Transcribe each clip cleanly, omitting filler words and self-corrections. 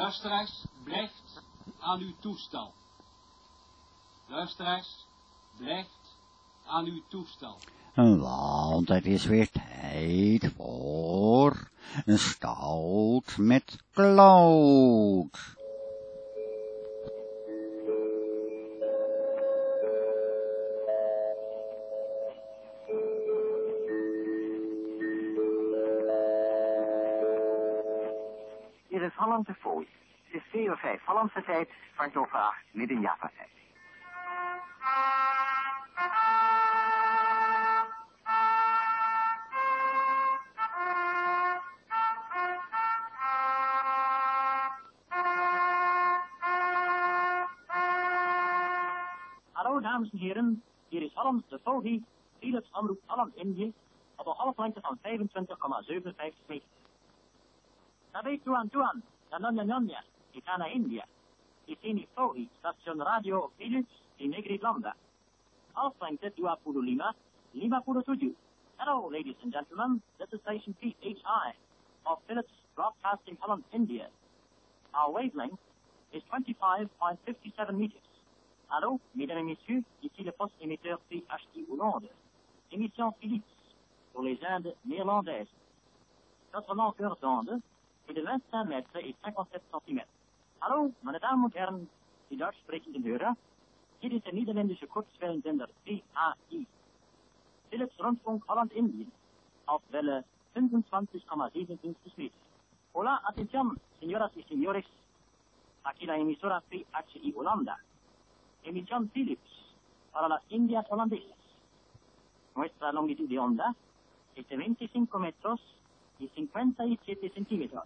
Luisteraars, blijft aan uw toestel. Luisteraars, blijft aan uw toestel. Want het is weer tijd voor een stout met Kloot. Hier is Hollandse Fooi. Het is 4 uur 5 Hollandse tijd, kwart over 8 midden Java tijd. Hallo dames en heren, hier is Holland de Fohi, Philips Omroep Holland Indië, op een golflengte van 25,57 meter. Sabe tuan, nanya, ik ga naar India. Ik zie die Fohi, station radio Philips in Negridlanda. Golflengte 25,57. Hello ladies and gentlemen, this is station PHI of Philips Broadcasting Holland India. Our wavelength is 25,57 meters. Allô, mesdames et messieurs, ici le poste émetteur PHI Hollande. Émission Philips, pour les Indes néerlandaises. Notre longueur d'onde est de 25 mètres et 57 centimetres. Hallo, meine Damen und Herren, die Deutsch sprechenden Hörer. Hier ist der niederländische Kurzwellensender PHI. Philips Rundfunk Holland-Indien auf Welle 25,57 Meter. Hola, atención, señoras y señores. Aquí la emisora PHI Holanda. Emisión Philips para las Indias holandesas. Nuestra longitud de onda es de 25 metros y 57 centímetros.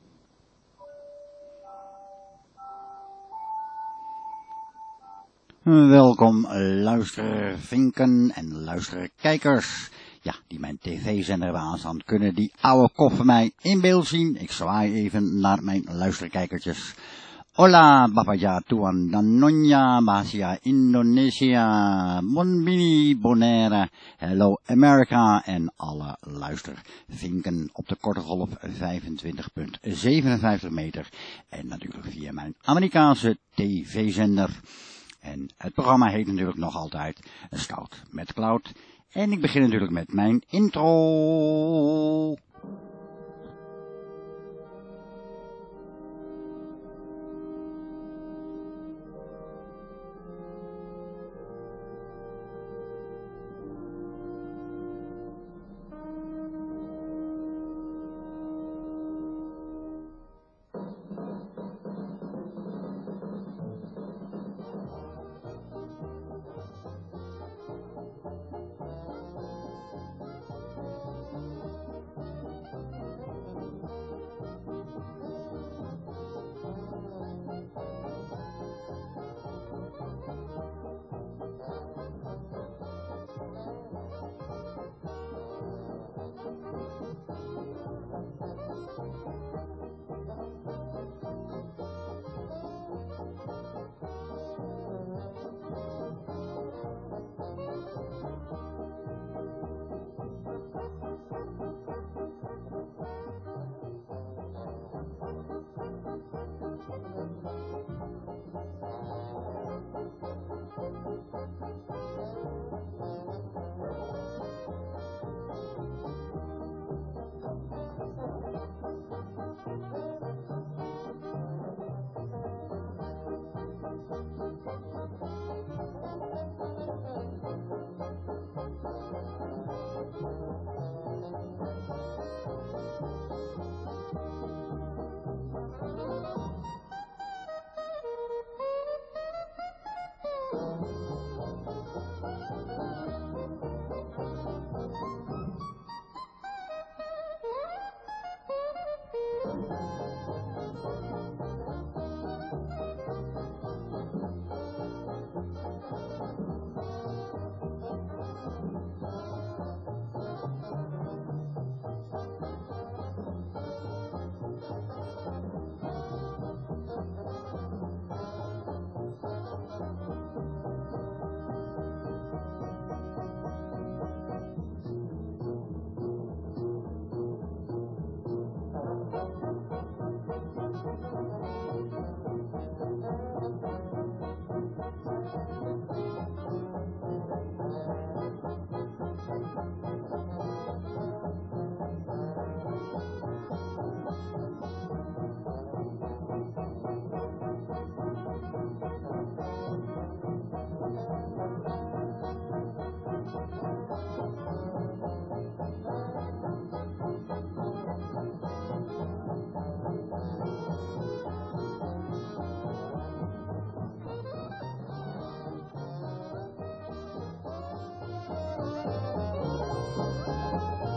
Welkom luistervinken en luisterkijkers. Ja, die mijn tv-zender hebben aanstaan, kunnen die oude kop van mij in beeld zien. Ik zwaai even naar mijn luisterkijkertjes. Hola, Bapaja, Tuan, Danonya, Basia, Indonesia, Monbini, Bonaire, Hello America en alle luistervinken op de korte golf 25,57 meter. En natuurlijk via mijn Amerikaanse tv-zender. En het programma heet natuurlijk nog altijd Stout met Kloot. En ik begin natuurlijk met mijn intro.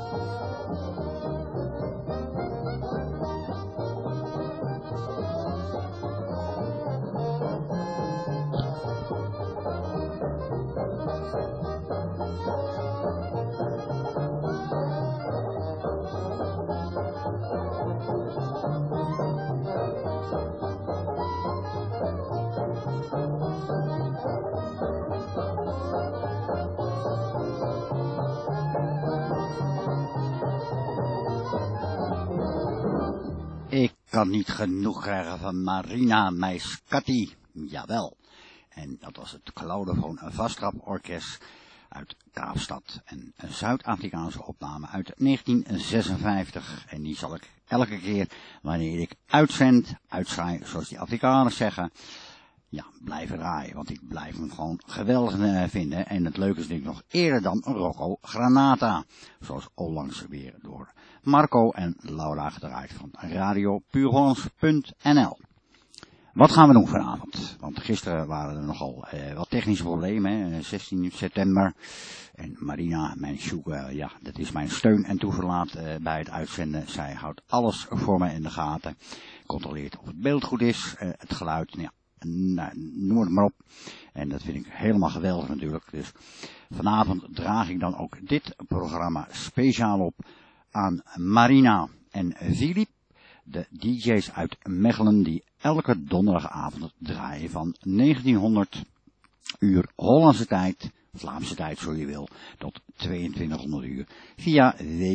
Ik kan niet genoeg krijgen van Marina Meiskati. Jawel. En dat was het Cloudophone Vasttraporkest uit Kaapstad. Een Zuid-Afrikaanse opname uit 1956. En die zal ik elke keer, wanneer ik uitzaai, zoals die Afrikaners zeggen, ja, blijven draaien. Want ik blijf hem gewoon geweldig vinden. En het leuke is denk ik nog eerder dan Rocco Granata. Zoals onlangs weer door Marco en Laura gedraaid van radiopuurhollands.nl. Wat gaan we doen vanavond? Want gisteren waren er nogal wat technische problemen, hè? 16 september. En Marina, mijn sugar, ja, dat is mijn steun en toeverlaat bij het uitzenden. Zij houdt alles voor mij in de gaten. Controleert of het beeld goed is, het geluid, ja, noem het maar op. En dat vind ik helemaal geweldig natuurlijk. Dus vanavond draag ik dan ook dit programma speciaal op aan Marina en Philippe, de DJ's uit Mechelen, die elke donderdagavond draaien van 1900 uur Hollandse tijd, Vlaamse tijd zo je wil, tot 2200 uur via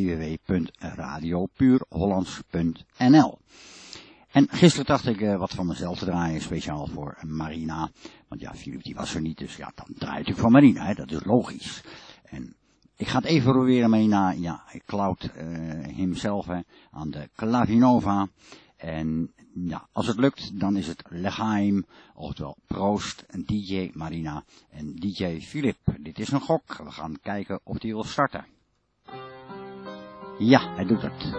www.radiopuurhollands.nl. En gisteren dacht ik wat van mezelf te draaien, speciaal voor Marina. Want ja, Philippe die was er niet, dus ja, dan draai ik voor Marina, hè, dat is logisch. En ik ga het even proberen mee naar, ja, Cloud hemzelf, hè, aan de Clavinova. En ja, als het lukt, dan is het Legaim, oftewel Proost, DJ Marina en DJ Philippe. Dit is een gok, we gaan kijken of die wil starten. Ja, hij doet het.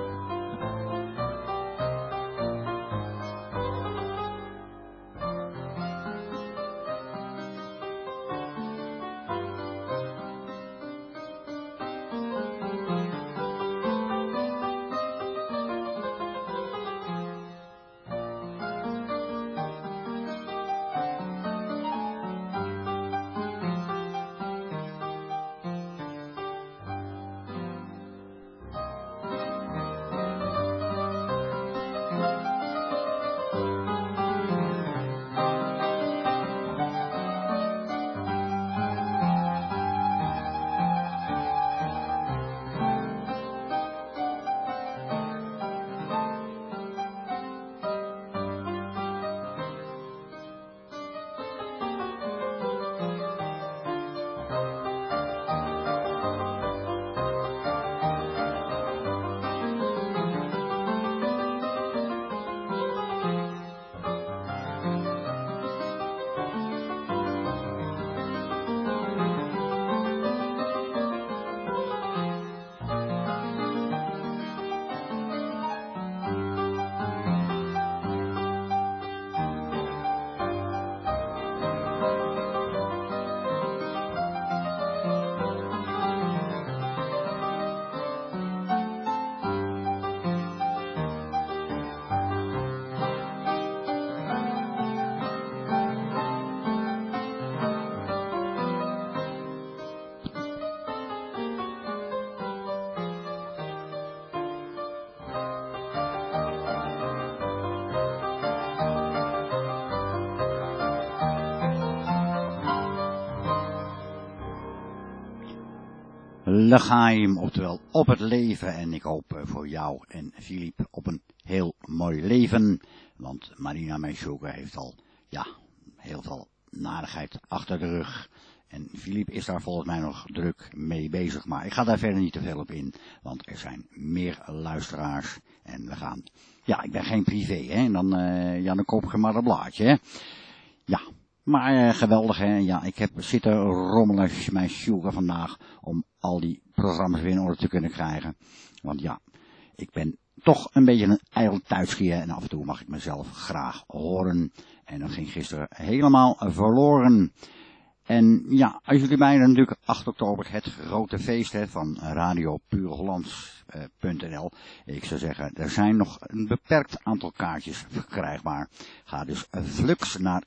Legaim, oftewel op het leven. En ik hoop voor jou en Philippe op een heel mooi leven. Want Marina Meiskoga heeft al, ja, heel veel narigheid achter de rug. En Philippe is daar volgens mij nog druk mee bezig. Maar ik ga daar verder niet te veel op in. Want er zijn meer luisteraars. En we gaan, ja, ik ben geen privé, hè. En dan koop je maar een blaadje, hè. Ja. Maar geweldig, hè. Ja, ik heb zitten rommelen mijn sugar vandaag om al die programma's weer in orde te kunnen krijgen. Want ja, ik ben toch een beetje een ijdel thuiskeer en af en toe mag ik mezelf graag horen. En dat ging gisteren helemaal verloren. En ja, als jullie mij natuurlijk 8 oktober het grote feest van Radio Puur Hollands.nl. Ik zou zeggen, er zijn nog een beperkt aantal kaartjes verkrijgbaar. Ga dus flux naar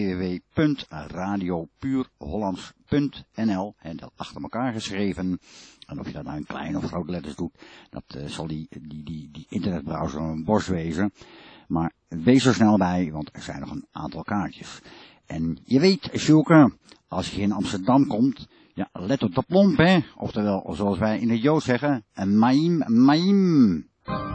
www.radiopuurhollands.nl en dat achter elkaar geschreven. En of je dat nou in kleine of grote letters doet, dat zal die internetbrowser een borst wezen. Maar wees er snel bij, want er zijn nog een aantal kaartjes. En je weet, Sjoeke, als je in Amsterdam komt, ja, let op de plomp, hè. Oftewel, zoals wij in het Joods zeggen, een maïm, maïm.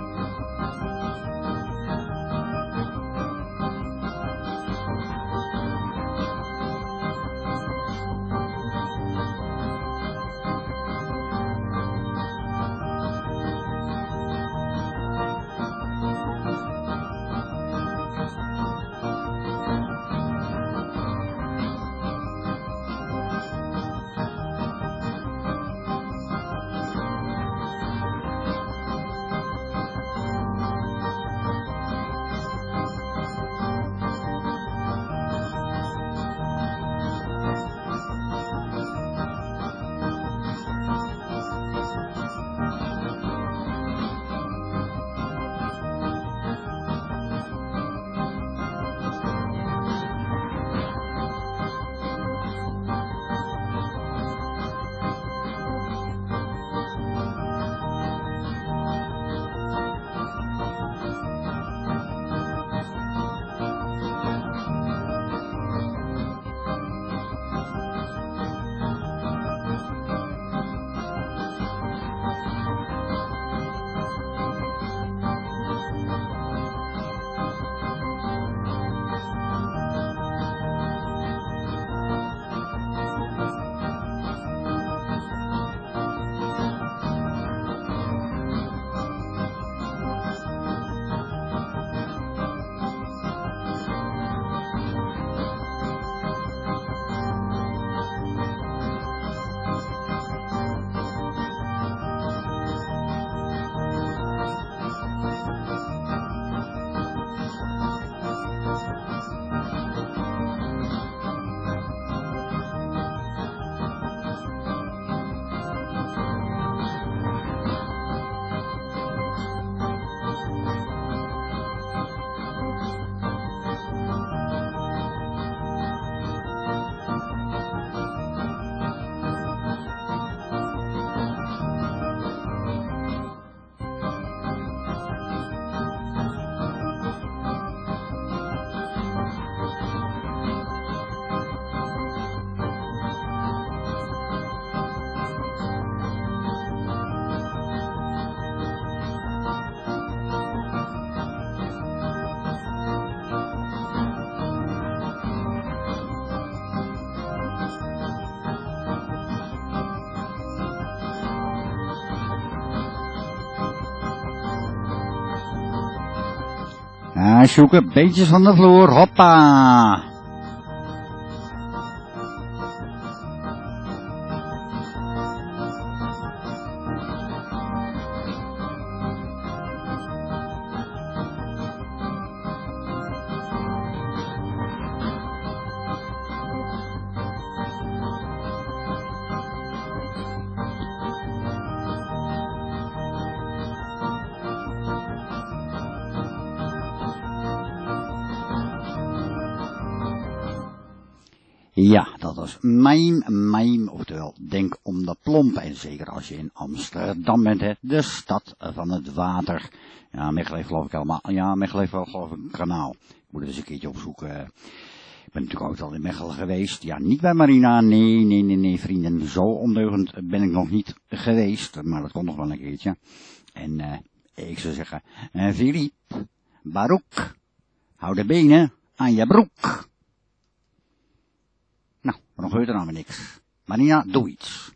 Ja, zoeken, beetjes van de vloer, hoppa! Ja, dat was Maïm, oftewel denk om de plomp. En zeker als je in Amsterdam bent, hè, de stad van het water. Ja, Mechelen heeft geloof ik allemaal, ja, Mechelen heeft wel geloof ik een kanaal. Ik moet het eens een keertje opzoeken. Ik ben natuurlijk ook al in Mechelen geweest. Ja, niet bij Marina, nee, vrienden. Zo ondeugend ben ik nog niet geweest, maar dat komt nog wel een keertje. En ik zou zeggen, Philippe, Barouk, hou de benen aan je broek. Nou, maar nog gebeurt er nou maar niks. Marina, doe iets.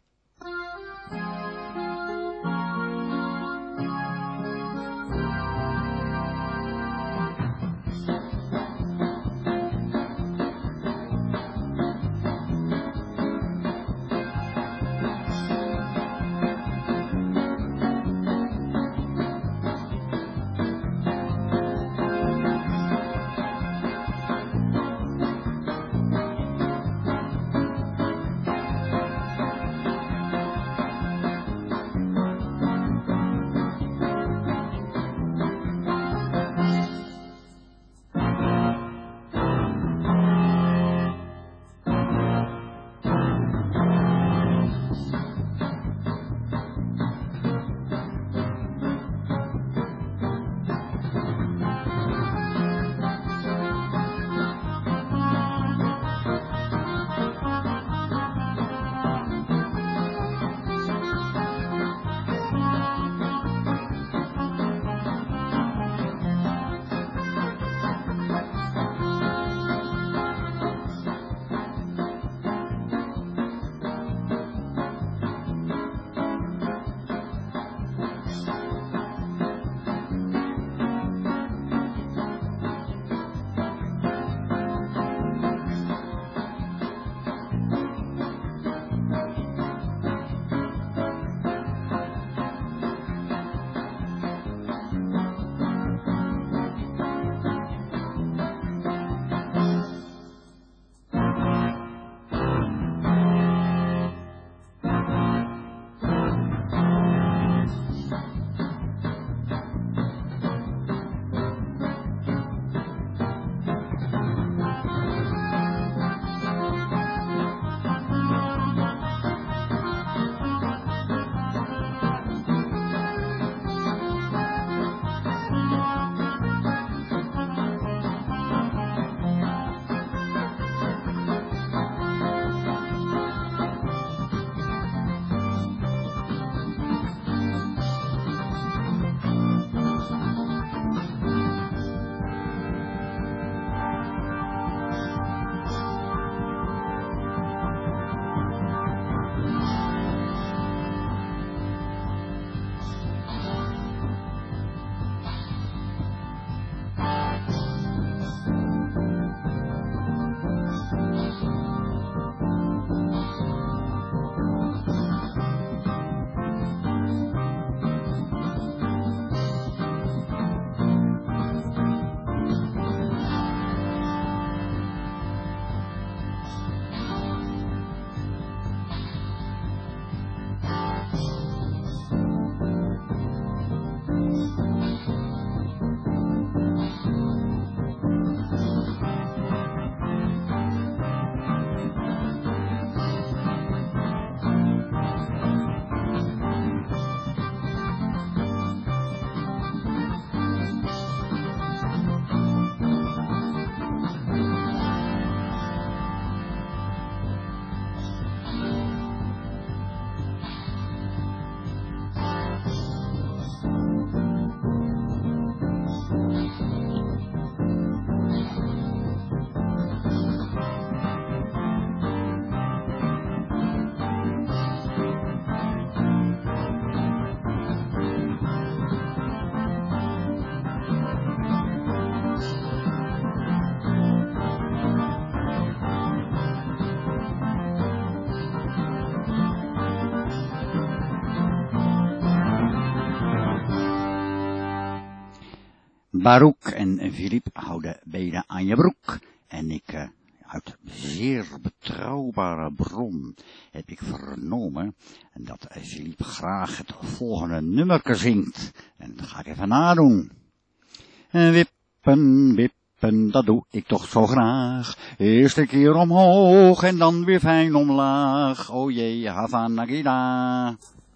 Baruch en Philippe houden beide aan je broek. En ik, uit zeer betrouwbare bron, heb ik vernomen dat Philippe graag het volgende nummerke zingt. En dat ga ik even nadoen. Wippen, wippen, dat doe ik toch zo graag. Eerst een keer omhoog en dan weer fijn omlaag. O jee, Havana Gida.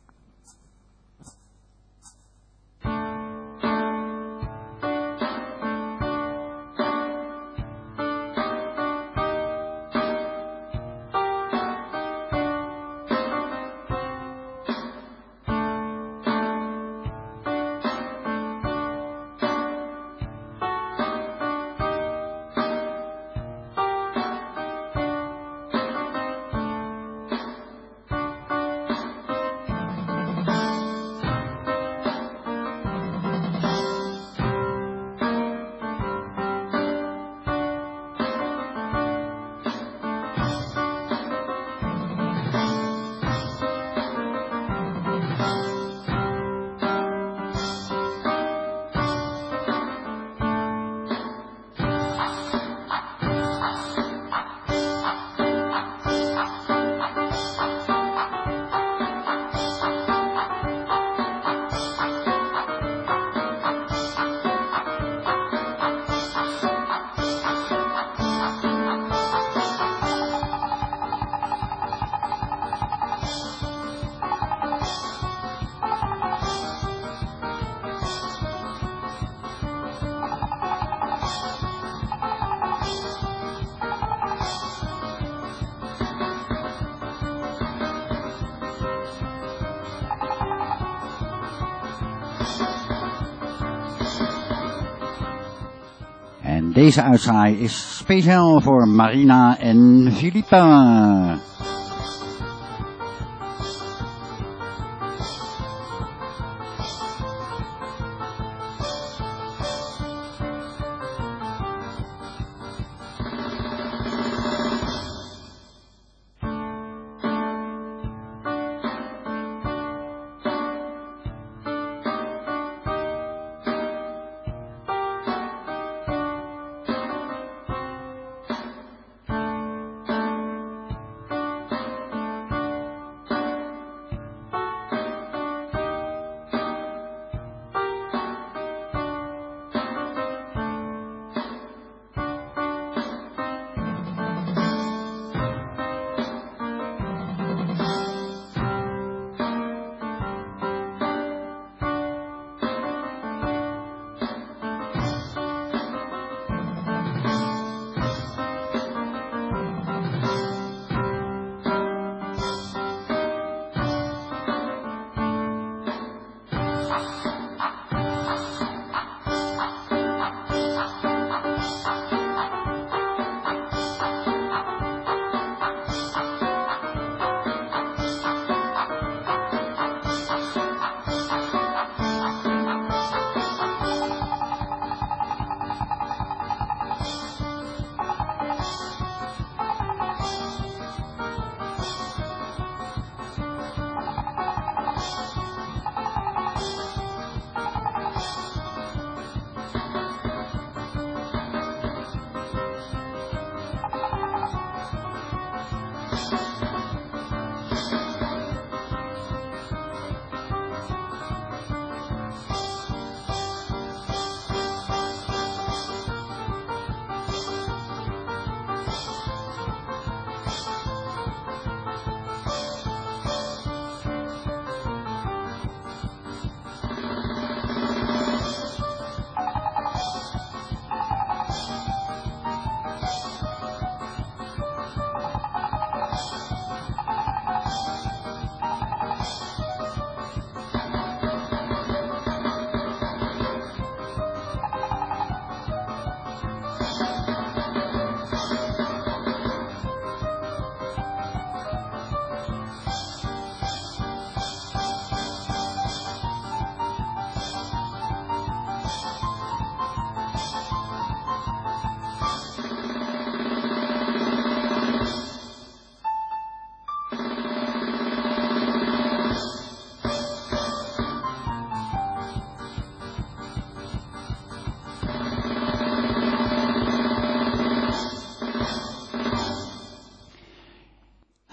En deze uitzaai is speciaal voor Marina en Philippe.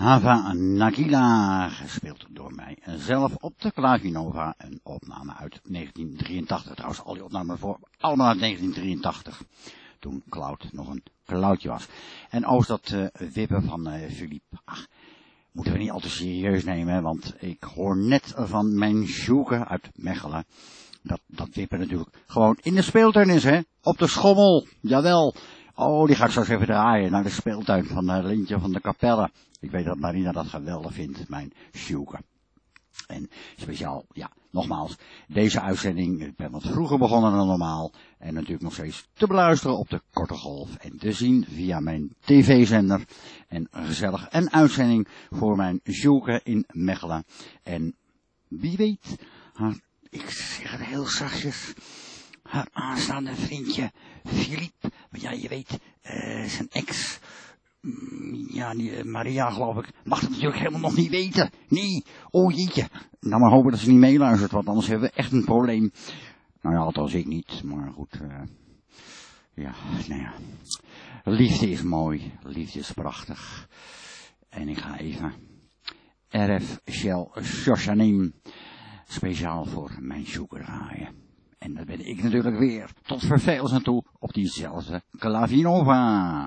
Hava Nagila, gespeeld door mij zelf op de Clavinova, een opname uit 1983. Trouwens, al die opnamen voor, allemaal uit 1983. Toen Cloud nog een cloudje was. En ook dat wippen van Philippe, moeten we niet al te serieus nemen, want ik hoor net van mijn Sjoeke uit Mechelen, dat wippen natuurlijk gewoon in de speeltuin is, hè, op de schommel, jawel. Oh, die ga ik zo eens even draaien naar de speeltuin van Lintje van de Kapelle. Ik weet dat Marina dat geweldig vindt, mijn Sjoeke. En speciaal, ja, nogmaals, deze uitzending, ik ben wat vroeger begonnen dan normaal. En natuurlijk nog steeds te beluisteren op de korte golf. En te zien via mijn tv-zender. En gezellig een uitzending voor mijn Sjoeke in Mechelen. En wie weet, ik zeg het heel zachtjes, haar aanstaande vriendje, Philippe. Maar ja, je weet, zijn ex, ja, die Maria geloof ik, mag het natuurlijk helemaal nog niet weten. Nee, oh jeetje. Nou maar hopen dat ze niet meeluistert, want anders hebben we echt een probleem. Nou ja, althans ik niet, maar goed. Ja, nou ja. Liefde is mooi, liefde is prachtig. En ik ga even RF Shell Shoshanim speciaal voor mijn Sjoeke draaien. En dat ben ik natuurlijk weer tot vervelens aan toe op diezelfde Clavinova.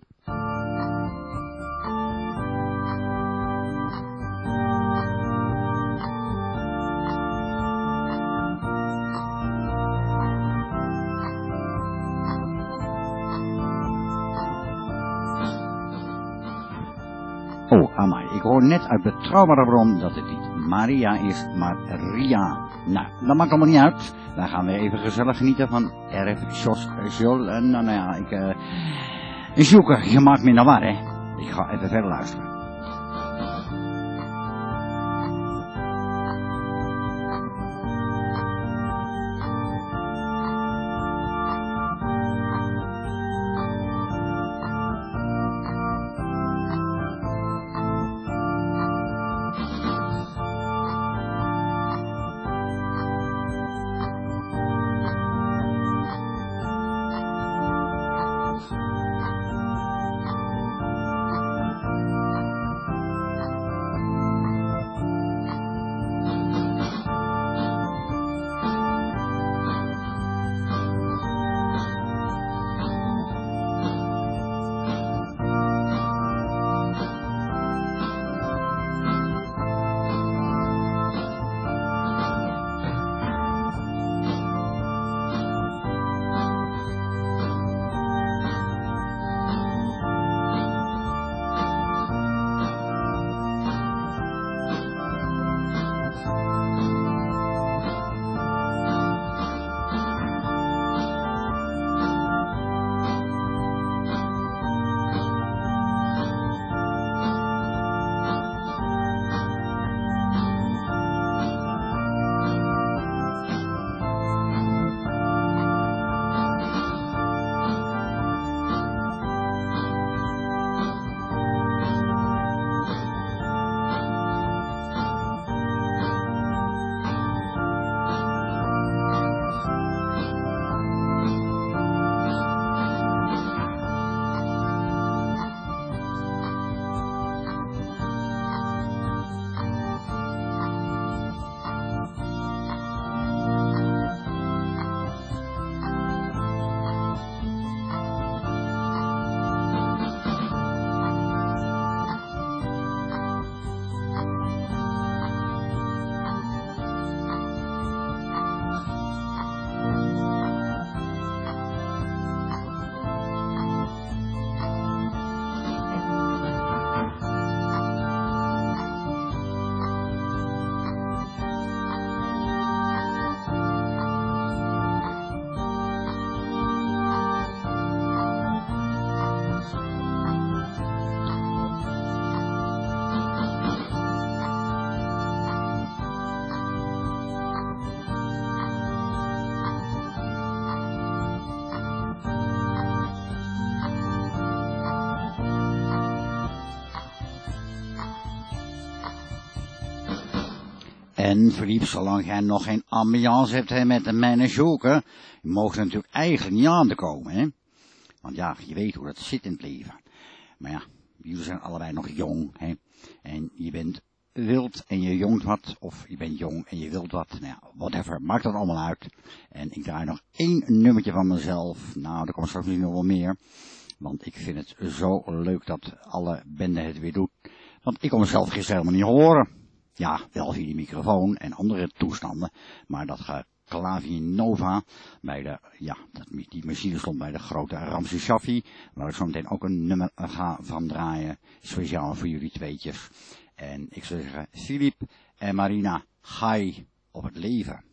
Oh, amai, ik hoor net uit betrouwbare bron dat het niet Maria is, maar Ria. Nou, dat maakt allemaal niet uit. Dan gaan we even gezellig genieten van RF Shosjol. En nou ja, ik Sjoeke, je maakt me nou waar, hè. Ik ga even verder luisteren. En Philippe, zolang jij nog geen ambiance hebt met mijn Sjoeke, mogen er natuurlijk eigenlijk niet aan te komen, hè. Want ja, je weet hoe dat zit in het leven. Maar ja, jullie zijn allebei nog jong, hè. En je bent wild en je jongt wat, of je bent jong en je wilt wat, nou ja, whatever, maakt dat allemaal uit. En ik draai nog 1 nummertje van mezelf, nou, er komt straks nog wel meer, want ik vind het zo leuk dat alle bende het weer doet, want ik kon mezelf gisteren helemaal niet horen. Ja, wel via die microfoon en andere toestanden, maar dat Klavier Nova, bij de, ja, die machine stond bij de grote Ramses Shaffi, waar ik zo meteen ook een nummer ga van draaien, speciaal voor jullie tweetjes. En ik zou zeggen, Philippe en Marina, Gai op het leven.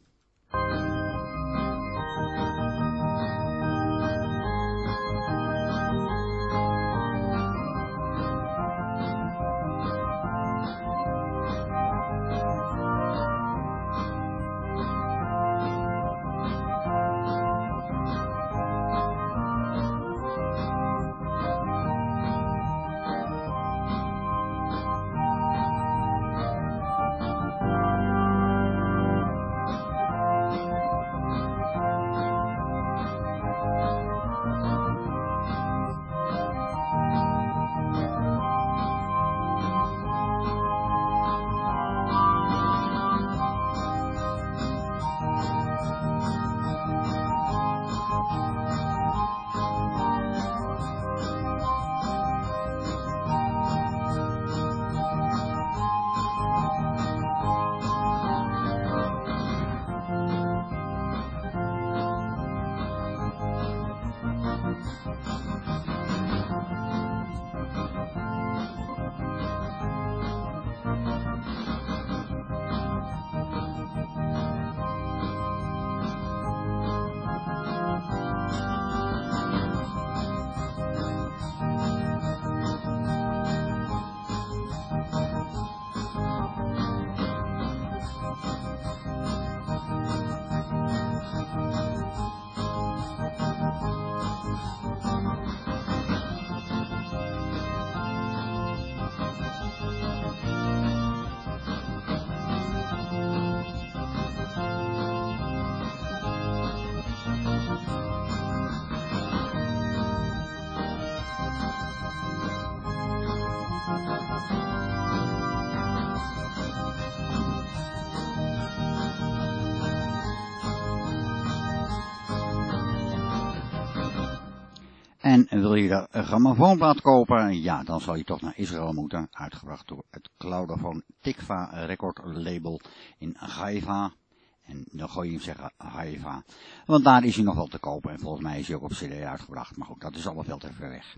En wil je de grammofoonplaat kopen? Ja, dan zal je toch naar Israël moeten. Uitgebracht door het Cloudophone Tikva Record Label in Haifa. En dan gooi je hem zeggen Haifa. Want daar is hij nog wel te kopen. En volgens mij is hij ook op CD uitgebracht. Maar goed, dat is allemaal veel te ver weg.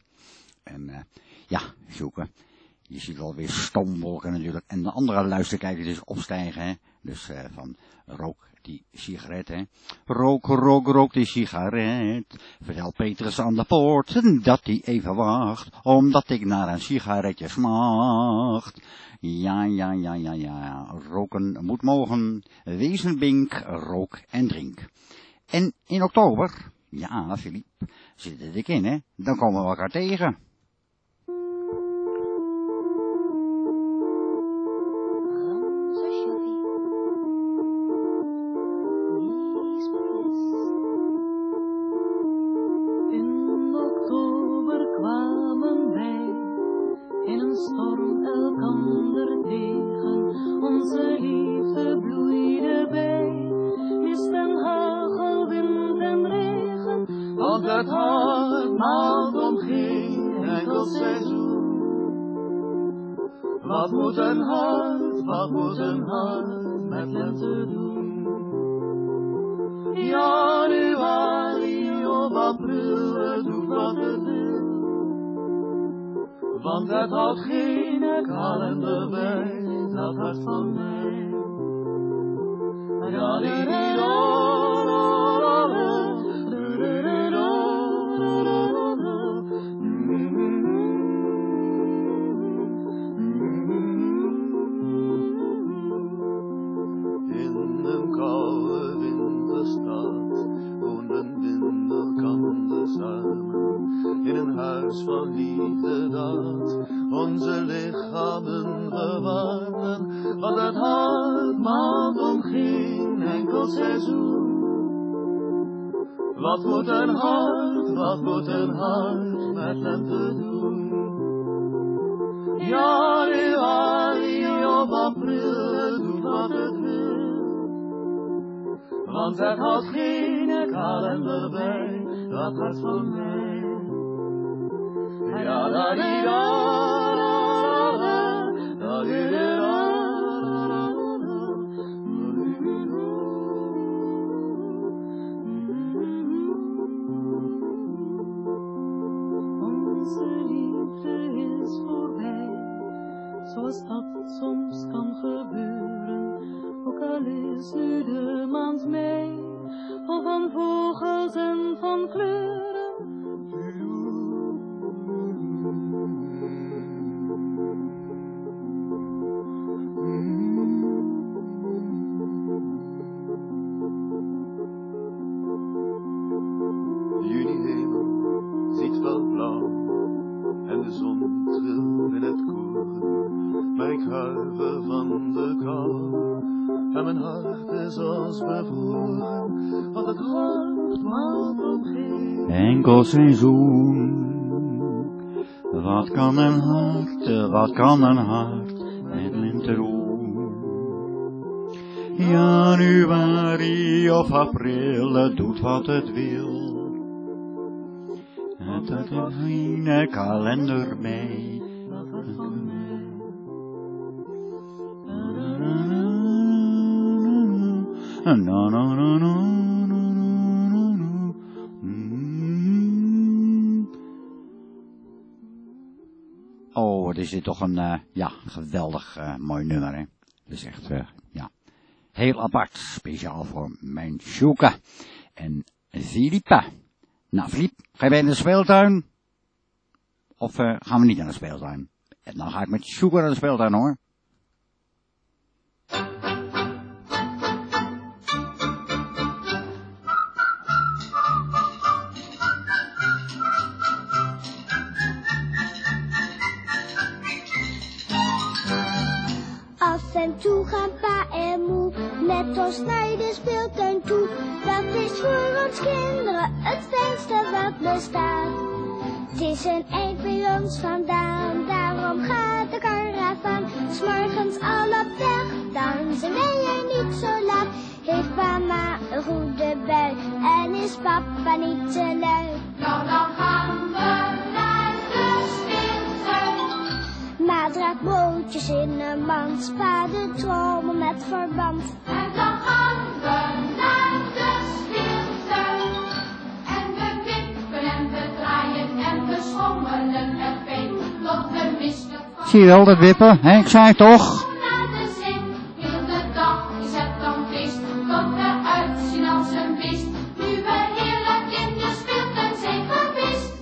En ja, zoeken. Je ziet wel weer stoomwolken natuurlijk. En de andere luisterkijkers dus opstijgen. Hè? Dus van rook die sigaret. Hè? Rook die sigaret. Vertel Petrus aan de poort dat hij even wacht. Omdat ik naar een sigaretje smacht. Ja. Roken moet mogen. Wees een bink, rook en drink. En in oktober, ja Philippe, zit er dik in hè. Dan komen we elkaar tegen. Het hart maalt om geen enkel seizoen. Wat moet een hart met lente doen? Januari of april, het doet wat het wil. Want het houdt geen kalender bij, dat hart van mij. In een huis van liefde dat onze lichamen bewaarden, want het hart maalt om geen enkel seizoen. Wat moet een hart met lente doen? Januari of april, doe wat het wil. Want het had geen kalender bij, dat hart van mij. Ja, da di da, da di da. Onze liefde is voorbij, zoals dat soms kan gebeuren. Ook al is nu de maand mei, vol van vogels en van kleuren. En mijn hart is als bevroren, want het hart maalt omheen. Enkel seizoen, wat kan een hart met lente doen? Januari of april, het doet wat het wil. Het had geen kalender mee. No, no, no, no, no, no, no. Oh, wat is dit toch een, geweldig mooi nummer, hè. Dat is echt, heel apart, speciaal voor mijn Sjoeke en Philippe. Nou, Philippe, ga je bij in de speeltuin? Of gaan we niet naar de speeltuin? En dan ga ik met Sjoeke naar de speeltuin, hoor. Af en toe gaan pa en moe met ons naar de speeltuin toe. Dat is voor ons kinderen het fijnste wat bestaat. Het is een eind bij ons vandaan, daarom gaat de karavaan 's morgens al op weg, dan zijn wij er niet zo laat. Heeft mama een goede bui en is papa niet te lui? Nou, dan gaan we naar de speeltuin. Ma draagt broodjes in een mand, spa de trommel met verband. En dan gaan we naar de speeltuin. En we wippen en we draaien en we schommelen er fijn tot we misselijk van. Zie je wel dat wippen, hè? Ik zei het toch? Naar de zin, heel de dag is het dan feest, tot we uitzien als een beest. Nu we heerlijk in de speeltuin zijn geweest.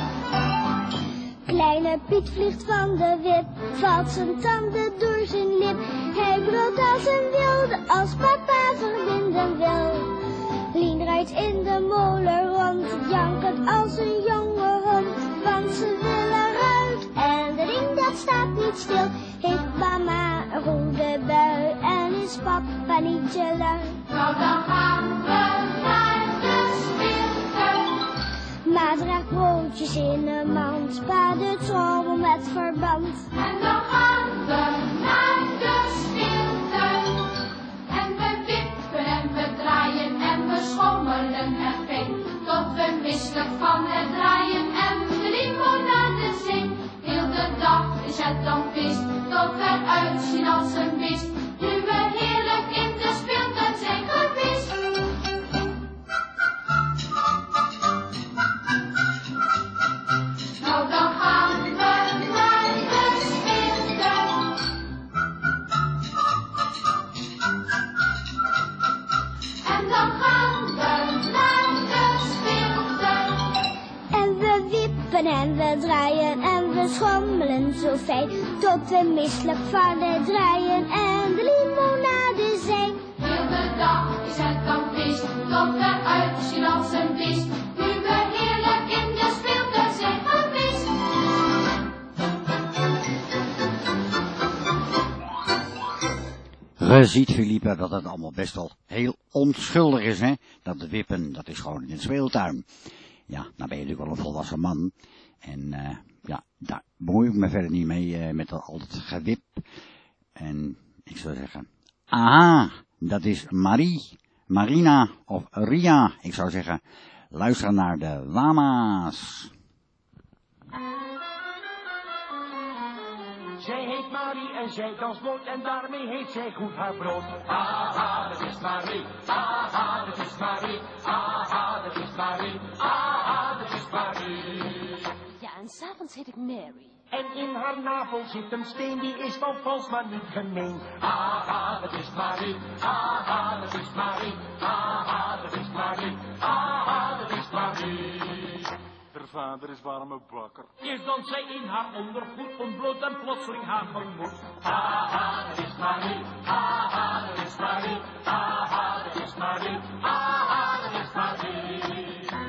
Kleine Piet vliegt van de wip, valt zijn tanden door zijn lip. Hij brult als een wilde, als papa verbinden wil. Lien rijdt in de molen rond, jankend als een jonge hond. Want ze willen eruit en de ring dat staat niet stil. Heeft mama een goede bui en is papa niet te lui? Nou, dan gaan we naar de speeltuin. Ma draagt broodjes in een mand, spa de trommel met verband. En dan gaan we naar de speeltuin. En we wippen en we draaien en we schommelen er fijn, tot we misselijk van het draaien en de limonade zing. Heel de dag is het dan feest, tot we uitzien als een beest. Nu we heerlijk in de speeltuin zijn geweest. Nou, dan gaan we naar de speeltuin. En dan gaan we naar de speeltuin. En we wippen en we draaien en we schommelen zo fijn, tot we misselijk van het draaien en de limonade zijn. Heel de dag is het dan feest, tot we uitzien als een beest. Nu we heerlijk in de speeltuin zijn geweest. Je ziet, Philippe, dat het allemaal best wel heel onschuldig is, hè. Dat het wippen, dat is gewoon in de speeltuin. Ja, nou ben je natuurlijk wel een volwassen man. En daar bemoei ik me verder niet mee met al het gewip. En ik zou zeggen, aha, dat is Marie, Marina of Ria. Ik zou zeggen, luister naar de lama's. Zij heet Marie en zij danst nooit en daarmee heeft zij goed haar brood. Aha, dat is Marie. Aha, dat is Marie. Aha, dat is Marie. Aha, dat is Marie. Ja, en s'avonds heet ik Mary. En in haar navel zit een steen, die is wel vals, maar niet gemeen. Aha, dat is Marie. Aha, dat is Marie. Aha, dat is Marie. Aha, dat is Marie. Der vader is warme bakker. Eerst dan zij in haar ondergoed ontbloot en plotseling haar gemoed. Aha, dat is Marie. Aha, dat is Marie. Aha, dat is Marie. Aha, dat is Marie.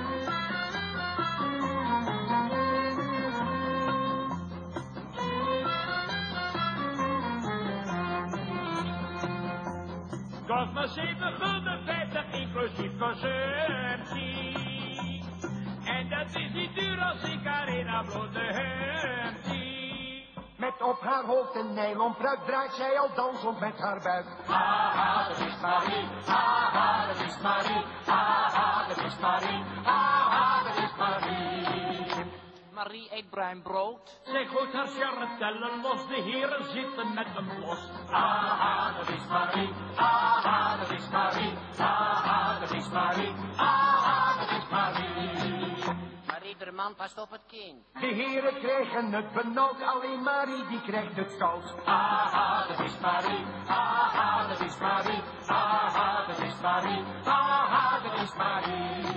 Kost maar 7,50 inclusief consumptie. En dat is niet duur als ik haar in haar blote hemd zie. Met op haar hoofd een nylonpruik draait zij al dansend met haar buik. Haha, dat is Marie. Haha, dat is Marie. Haha, dat is Marie. Haha, dat is Marie. Marie eet bruin brood. Zij gooit haar charretellen los, de heren zitten met een blos. Haha, dat is Marie. Haha, dat is Marie. Haha, dat is Marie. Haha, dat is Marie. Marie de man past op het kind. De heren krijgen het benauwd, alleen Marie die krijgt het koud. Haha, dat is Marie. Haha, dat is Marie. Haha, dat is Marie. Haha, dat is Marie.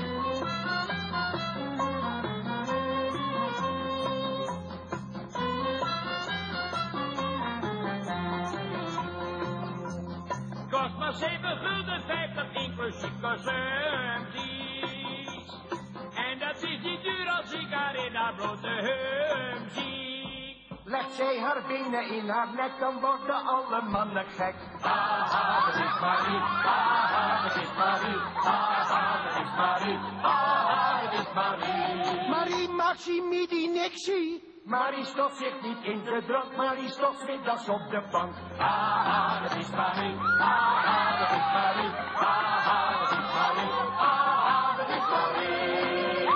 Kost maar 7,50 inclusief consumpties. En dat is niet duur als ik haar in haar blote hemd zie. Legt zij haar benen in haar nek, dan worden alle mannen gek. Haha, dat is Marie. Haha, dat is Marie. Haha, dat is Marie. Haha, dat is Marie. Marie Maximidi Nixie. Marie stopt zich niet in de drank, Marie stopt middags op de bank. Haha, dat is Marie. Haha, dat is Marie. Haha, dat is Marie. Haha, dat is Marie.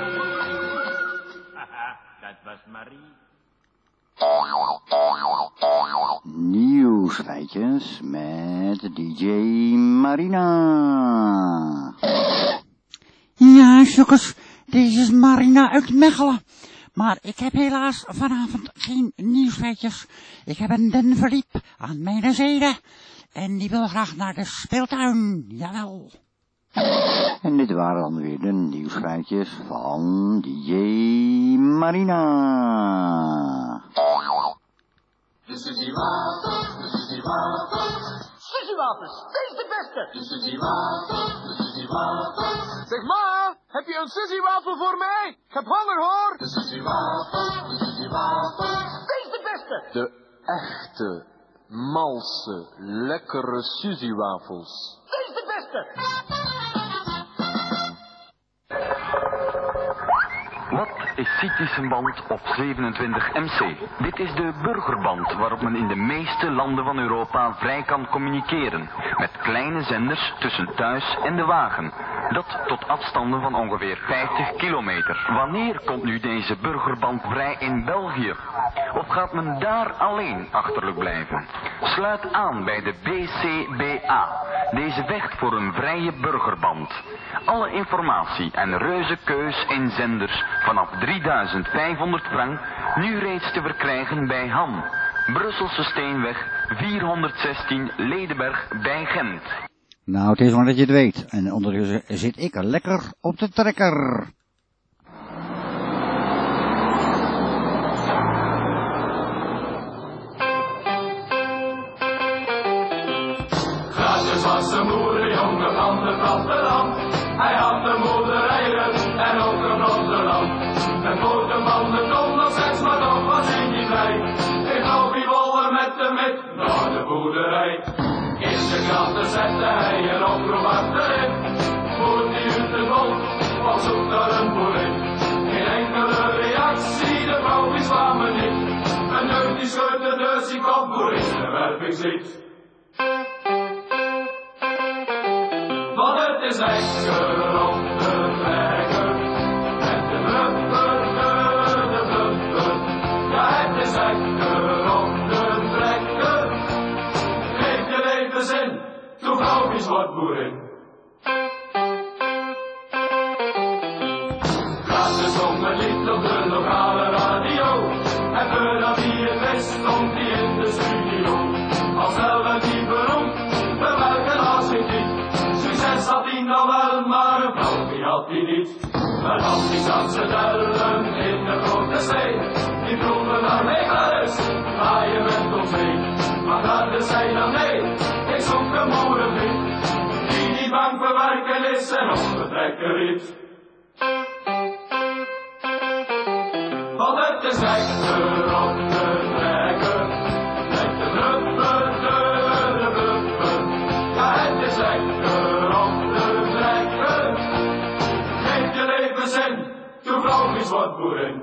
Haha, dat was Marie. Nieuwsfeitjes met DJ Marina. Ja, sukkers, deze is Marina uit Mechelen. Maar ik heb helaas vanavond geen nieuwsfeitjes. Ik heb een Den Verdiep aan mijn zijde. En die wil graag naar de speeltuin, jawel. En dit waren dan weer de nieuwsfeitjes van DJ Marina. De Suzy-wafels, de Suzy-wafels. Suzy-wafels, deze is de beste. De Suzy-wafels, de Suzy-wafels. Zeg ma, heb je een Suzy-wafel voor mij? Ik heb honger hoor. De Suzy-wafels, de Suzy-wafels. Deze is de beste. De echte, malse, lekkere Suzy-wafels. Deze is de beste. Wat is Citizenband op 27 MC? Dit is de burgerband waarop men in de meeste landen van Europa vrij kan communiceren. Met kleine zenders tussen thuis en de wagen. Dat tot afstanden van ongeveer 50 kilometer. Wanneer komt nu deze burgerband vrij in België? Of gaat men daar alleen achterlijk blijven? Sluit aan bij de BCBA. Deze vecht voor een vrije burgerband. Alle informatie en reuze keus in zenders vanaf 3500 frank nu reeds te verkrijgen bij HAM. Brusselse Steenweg 416 Ledenberg bij Gent. Nou, het is maar dat je het weet. En ondertussen zit ik lekker op de trekker. Gracias was een boerenjongen van het platteland. Hij had een boerderijen en ook een onderland. Met botermannen kon nog 6, maar toch was hij niet blij. Ik loop die wollen met de mit naar de boerderij. Eerste kranten zette hij een oproep achterin. Boer die uit de mond, was op naar een boerin. Geen enkele reactie, de vrouw is waar me niet. komt boerinnenwerving ziet. Want het is lekker om te trekken, met de blubber, de blubber. Ja, het is lekker om te trekken, geef je leven zin, toe vrouwtjes wordt boerin. Gratis zong een lied op de lokale radio, en voordat hij het wist, stond hij in de studio. Al snel werd hij beroemd, we werken als geen kliek. Succes had hij nou wel, maar een vrouw die had hij niet. Maar als die zag ze tellen in de grote steden, die vroegen naar mij huis, ga je met ons mee? Maar dat zei dan nee, ik zoek een boerenvriend, die bang voor werken is en op betrekken riet. Want het is lekker om te trekken, met de blubber, de blubber. Ja, het is lekker om te trekken, geef je leven zin, toe vrouwtjes wordt boerin.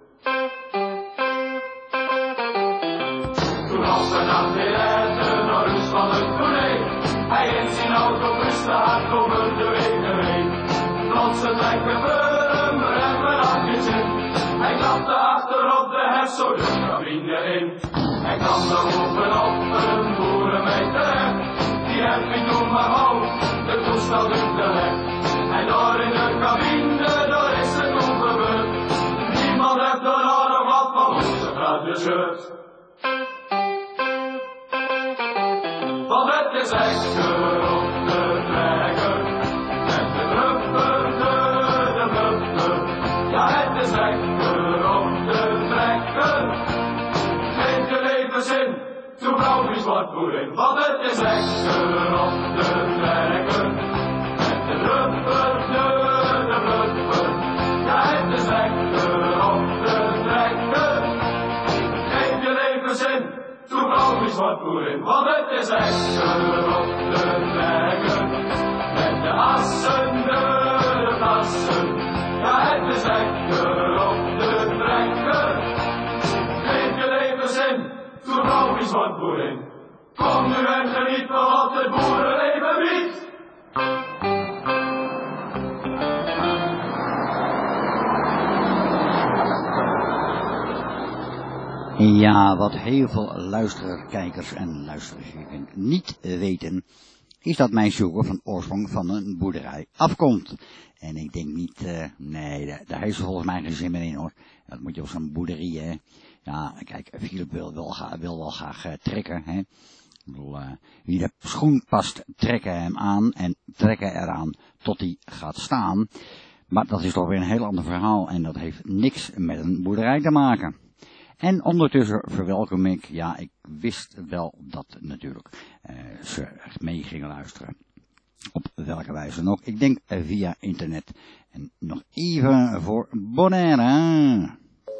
Toen op een nacht weer rijden naar huis van het tournee, hij in zijn auto moest hard over de wegen heen. Plotseling trekken we hem remmen aan je zin. Hij klapte achter op de hef zo de cabine in. Hij kwam er bovenop een boerenmeid terecht. Die heb ik toen maar hou, de toestel doet de hek. En daar in de cabine, daar is het toen gebeurd. Niemand heeft er nog wat van onze vraag gescheurd. Want het is lekker om te trekken, met de blubber, de blubber. Ja, het is lekker om te trekken, geef je leven zin, toe vrouwtjes wordt boerin. Want het is lekker om te trekken, met de blubber, de blubber. Ja, het is lekker om te trekken, geef je leven zin, toe vrouwtjes wordt boerin. Want het is lekker om te trekken, met de assen, de assen. Ja, het is lekker om te trekken, geef je leven zin, toe vrouwtjes wordt boerin. Kom nu en geniet van wat het boerenleven biedt. Ja, wat heel veel luisterkijkers en luistergevingen niet weten, is dat mijn sugar van oorsprong van een boerderij afkomt. En ik denk niet, nee, daar heeft ze volgens mij geen zin meer in hoor. Dat moet je op zo'n boerderie, hè. Ja, kijk, Philip wil wel graag trekken, hè. Ik bedoel, wie de schoen past, trekken hem aan en trekken eraan tot hij gaat staan. Maar dat is toch weer een heel ander verhaal en dat heeft niks met een boerderij te maken. En ondertussen verwelkom ik, ja, ik wist wel dat natuurlijk ze mee gingen luisteren. Op welke wijze nog? Ik denk via internet. En nog even voor Bonaire.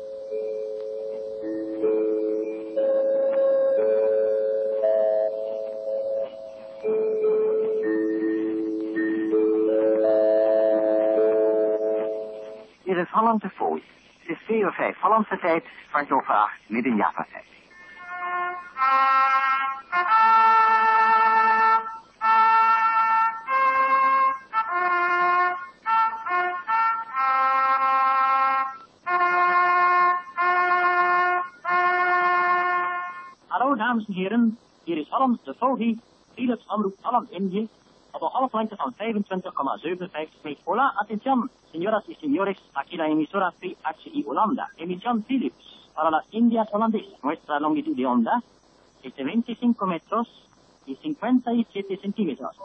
Hier is Hollandse Fooi. Het is 4 uur 5 Hollandse tijd, kwart over 8 Midden-Java-tijd. Hallo dames en heren, hier is Holland de Fohi, Philips omroep Holland-Indië, op een golflengte van 25,75 meter. Hola, atención, señoras y señores, aquí la emisora PHI Holanda, emisión Philips, para las Indias holandesas. Nuestra longitud de onda es de 25 metros y 57 centímetros.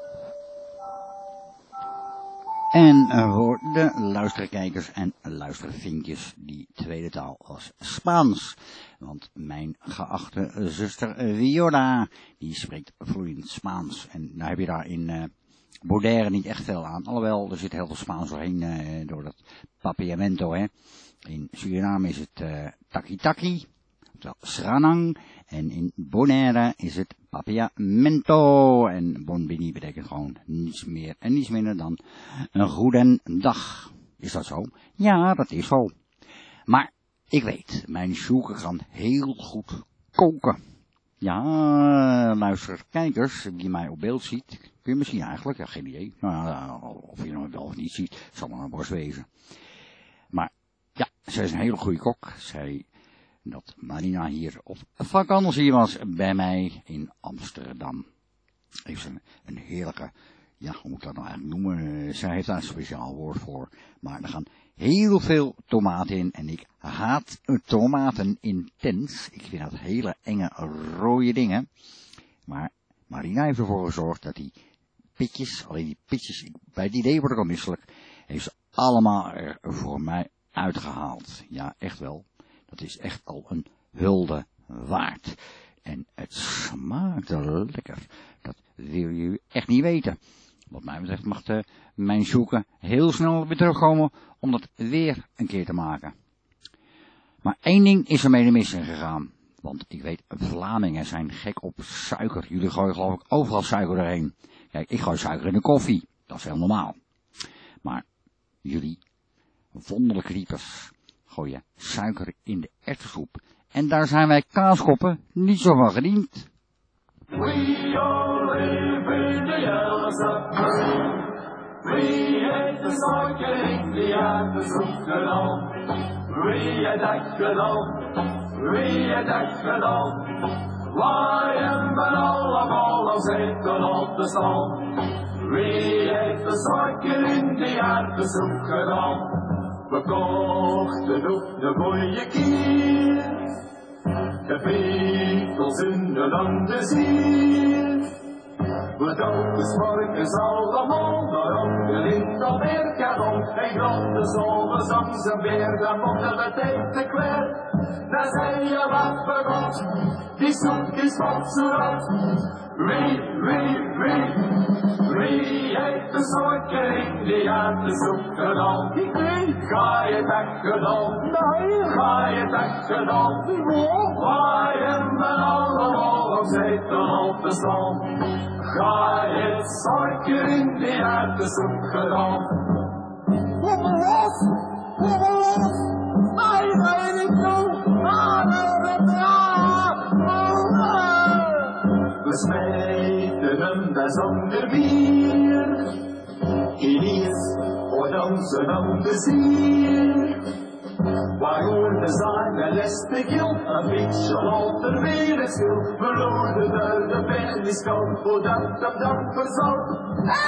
En voor de luisterkijkers en luistervinkjes, die tweede taal was Spaans. Want mijn geachte zuster Viola, die spreekt vloeiend Spaans. En nou heb je daar in Bonaire niet echt veel aan. Alhoewel, er zit heel veel Spaans doorheen, door dat papiamento, hè. In Suriname is het taki-taki, oftewel Sranang. En in Bonaire is het papiamento. En bonbini betekent gewoon niets meer en niets minder dan een goedendag. Is dat zo? Ja, dat is zo. Maar ik weet, mijn Sjoeke kan heel goed koken. Ja, luister, kijkers, wie mij op beeld ziet, kun je me zien eigenlijk? Ja, geen idee. Nou, of je hem wel of niet ziet, zal maar een borst wezen. Maar ja, zij is een hele goede kok. Zij, dat Marina hier op vakantie was bij mij in Amsterdam. Heeft ze een heerlijke, ja, hoe moet ik dat nou eigenlijk noemen? Zij heeft daar een speciaal woord voor. Maar er gaan heel veel tomaten in en ik haat tomaten intens. Ik vind dat hele enge rode dingen. Maar Marina heeft ervoor gezorgd dat die pitjes, alleen die pitjes, bij het idee word ik al misselijk, heeft ze allemaal er voor mij uitgehaald. Ja, echt wel. Dat is echt al een hulde waard. En het smaakt lekker. Dat wil je echt niet weten. Wat mij betreft mag mijn zoeken heel snel weer terugkomen om dat weer een keer te maken. Maar één ding is er mee de mis in gegaan. Want ik weet, Vlamingen zijn gek op suiker. Jullie gooien geloof ik overal suiker doorheen. Kijk, ik gooi suiker in de koffie. Dat is heel normaal. Maar jullie, wonderlijke riepers, gooien suiker in de erwtensoep. En daar zijn wij kaaskoppen niet zo van gediend. We all live in the yellow submarine. We eet de suiker in de erwtensoep gedaan. We eet dat gedaan. We eet dat gedaan. Wij hebben allemaal ons eten op de stal. We eet de suiker in de erwtensoep gedaan. We kochten op de mooie kier. De vetels in de landen ziel. We dopen 's morgens allemaal daarom. Gelinkt al weer kanon. En grote zomers om zijn weer. Dan mochten we tijd te kwijt. Dan zei je wat begot. Die soep is wat zo rot. Wie heeft de suiker in die erwtensoep gedaan? Ga je dat gedaan? Nee. Ga je dat gedaan? Wij hebben allemaal ons eten op de stal. Ga je suiker in die erwtensoep gedaan? Wat een los! Wat een los! Nee, niet doen! We smeten hem daar zonder bier. In iets wordt onze handen zier. Waarom de zaak en leste gil, een beetje later weer het schil. Verloren door de pen is koud, voor dat verzalt.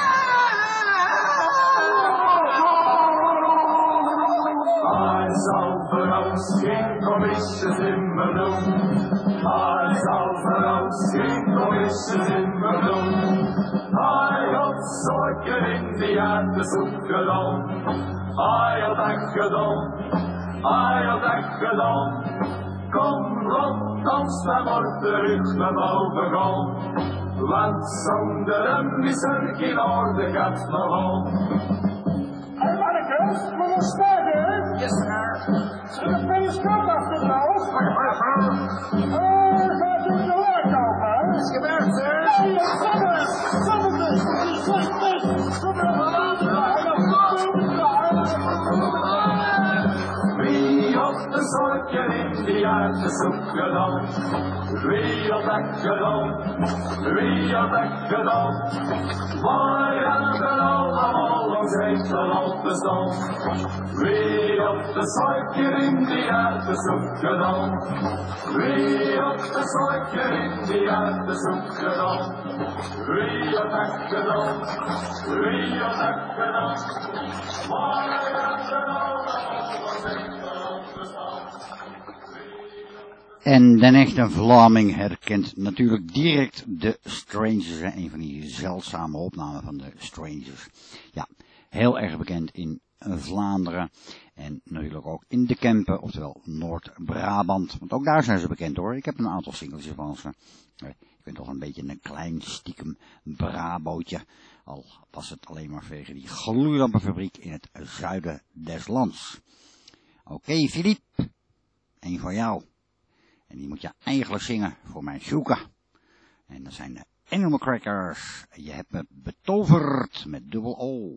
Hij zal voor ons geen commissies in me doen. Hij zal voor ons geen commissies in me doen. Hij had suiker in die erwtensoep gedaan. Hij had dat gedaan. Hij had dat gedaan. Kom rond, dans dan wordt terug naar boven gaan. Want zonder hem is er geen orde, gaat nog aan. Hey mannekes, moet je sterken, hè? Yes, sir. En ben je schat achter de hoofd? Gaat je de hoor kopen, hè? Is gebeurd, sir. Nee, wie had de suiker in die erwtensoep gedaan? Wie had dat gedaan? Wie had dat gedaan? Wij hebben allemaal ons eten op de stal. Wie had de suiker in die erwtensoep gedaan? Wie had de suiker in die erwtensoep gedaan? Wie had dat gedaan? Wie had dat gedaan? Wij hebben allemaal ons eten op de stal. En de echte Vlaming herkent natuurlijk direct de Strangers, hè? Een van die zeldzame opnamen van de Strangers. Ja, heel erg bekend in Vlaanderen en natuurlijk ook in de Kempen, oftewel Noord-Brabant. Want ook daar zijn ze bekend hoor. Ik heb een aantal singeltjes van ze. Ik ben toch een beetje een klein stiekem Brabootje. Al was het alleen maar vanwege die gloeilampenfabriek in het zuiden des lands. Oké, Filip, een van jou. En die moet je eigenlijk zingen voor mijn zoeken. En dat zijn de Animal Crackers. Je hebt me betoverd met dubbel O.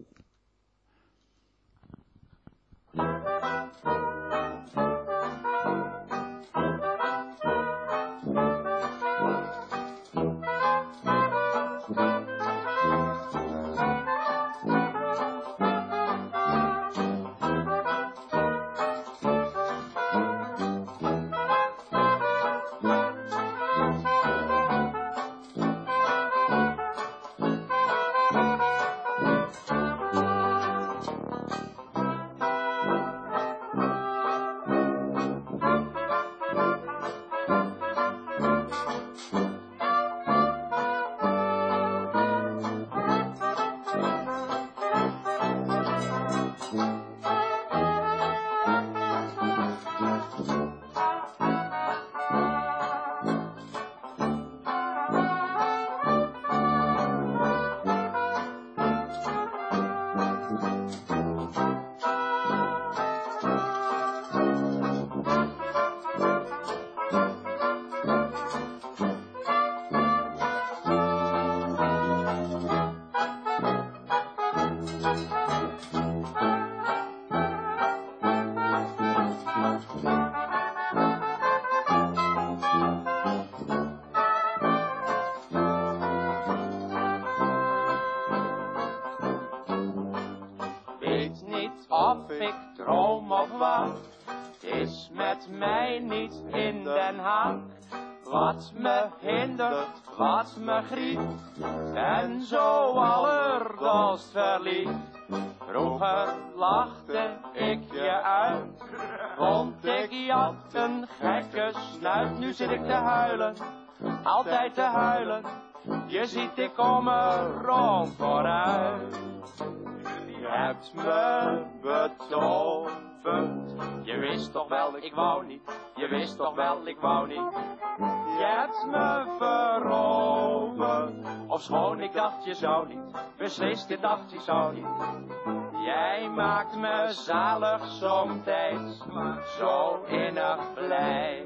of ik droom of wat, is met mij niet in Den Haag. Wat me hindert, wat me grieft, en zo allerdolst verliefd. Vroeger lachte ik je uit, vond ik je een gekke snuit. Nu zit ik te huilen, altijd te huilen, je ziet ik kom er rond vooruit. Je hebt me betoverd, je wist toch wel ik wou niet, je wist toch wel ik wou niet. Je hebt me veroverd, ofschoon ik dacht je zou niet, beslist je dacht je zou niet. Jij maakt me zalig somtijds, zo innig blij.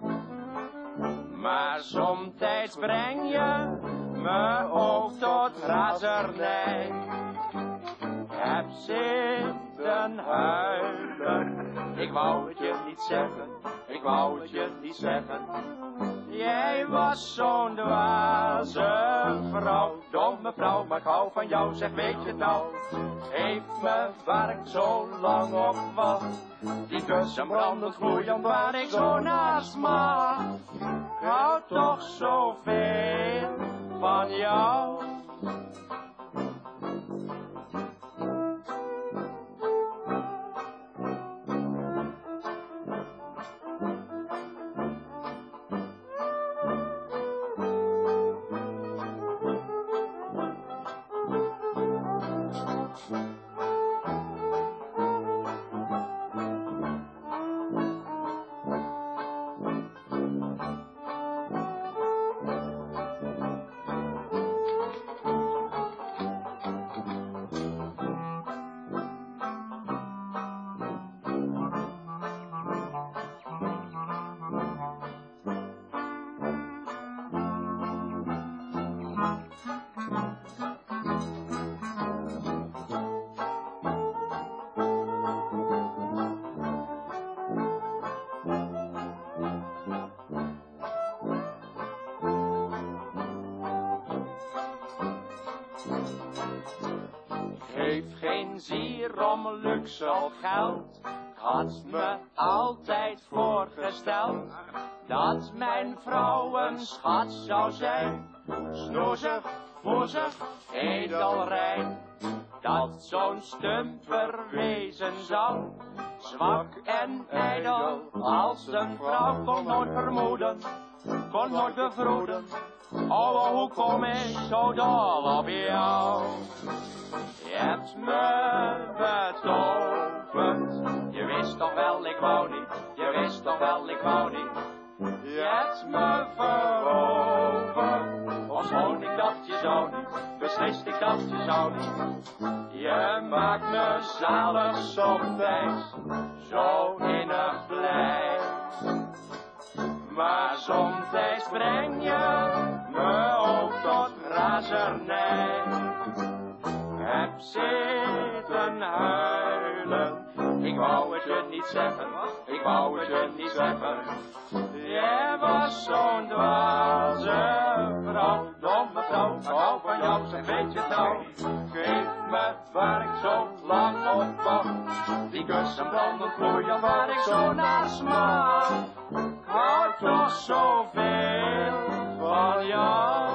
Maar somtijds breng je me ook tot razernij. Heb zitten huilen, ik wou het je niet zeggen, ik wou het je niet zeggen. Jij was zo'n dwaze vrouw, domme vrouw, maar ik hou van jou, zeg weet je nou. Heeft me waar ik zo lang op wacht, die kussen brandend gloeiend waar ik zo naar smacht. Ik hou toch zoveel van jou. Geef geen zier om luxe of geld, ik had me altijd voorgesteld dat mijn vrouw een schat zou zijn, snoezig, poezig, edelrein. Dat zo'n stumper wezen zou, zwak en ijdel als een vrouw, kon nooit vermoeden, kon nooit bevroeden. Oh, hoe kom ik zo dol op jou? Je hebt me betoverd, je wist toch wel ik wou niet, je wist toch wel ik wou niet. Je hebt me veroverd, ofschoon ik dacht je zou niet, beslist ik dacht je zou niet. Je maakt me zalig somtijds, zo innig blij. Maar somtijds breng je me ook tot razernij. Heb zitten huilen, ik wou het je niet zeggen, ik wou het je niet zeggen. Jij was zo'n dwaze vrouw, domme vrouw, ik hou van jou, zeg weet je nou. Geef me waar ik zo lang op wacht, die kussen brandend gloeien waar ik zo naar smaak. Ik hou toch zoveel van jou.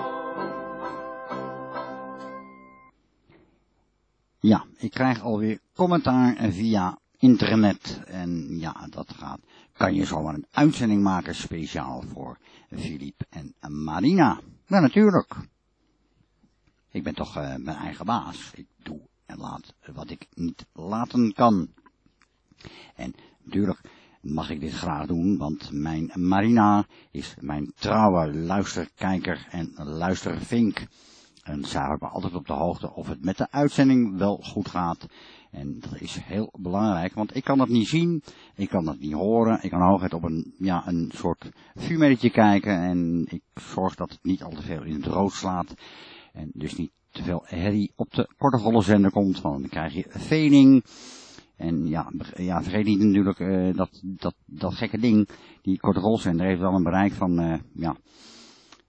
Ja, ik krijg alweer commentaar via internet. En ja, dat gaat. Kan je zomaar een uitzending maken speciaal voor Philippe en Marina? Ja, natuurlijk. Ik ben toch mijn eigen baas. Ik doe en laat wat ik niet laten kan. En natuurlijk mag ik dit graag doen, want mijn Marina is mijn trouwe luisterkijker en luistervink. En zij houdt me altijd op de hoogte of het met de uitzending wel goed gaat. En dat is heel belangrijk, want ik kan het niet zien, ik kan het niet horen. Ik kan hooguit op een soort vuurmiddeltje kijken en ik zorg dat het niet al te veel in het rood slaat. En dus niet te veel herrie op de korte golfzender komt, want dan krijg je vening. En ja, vergeet niet natuurlijk dat gekke ding, die korte golfzender heeft wel een bereik van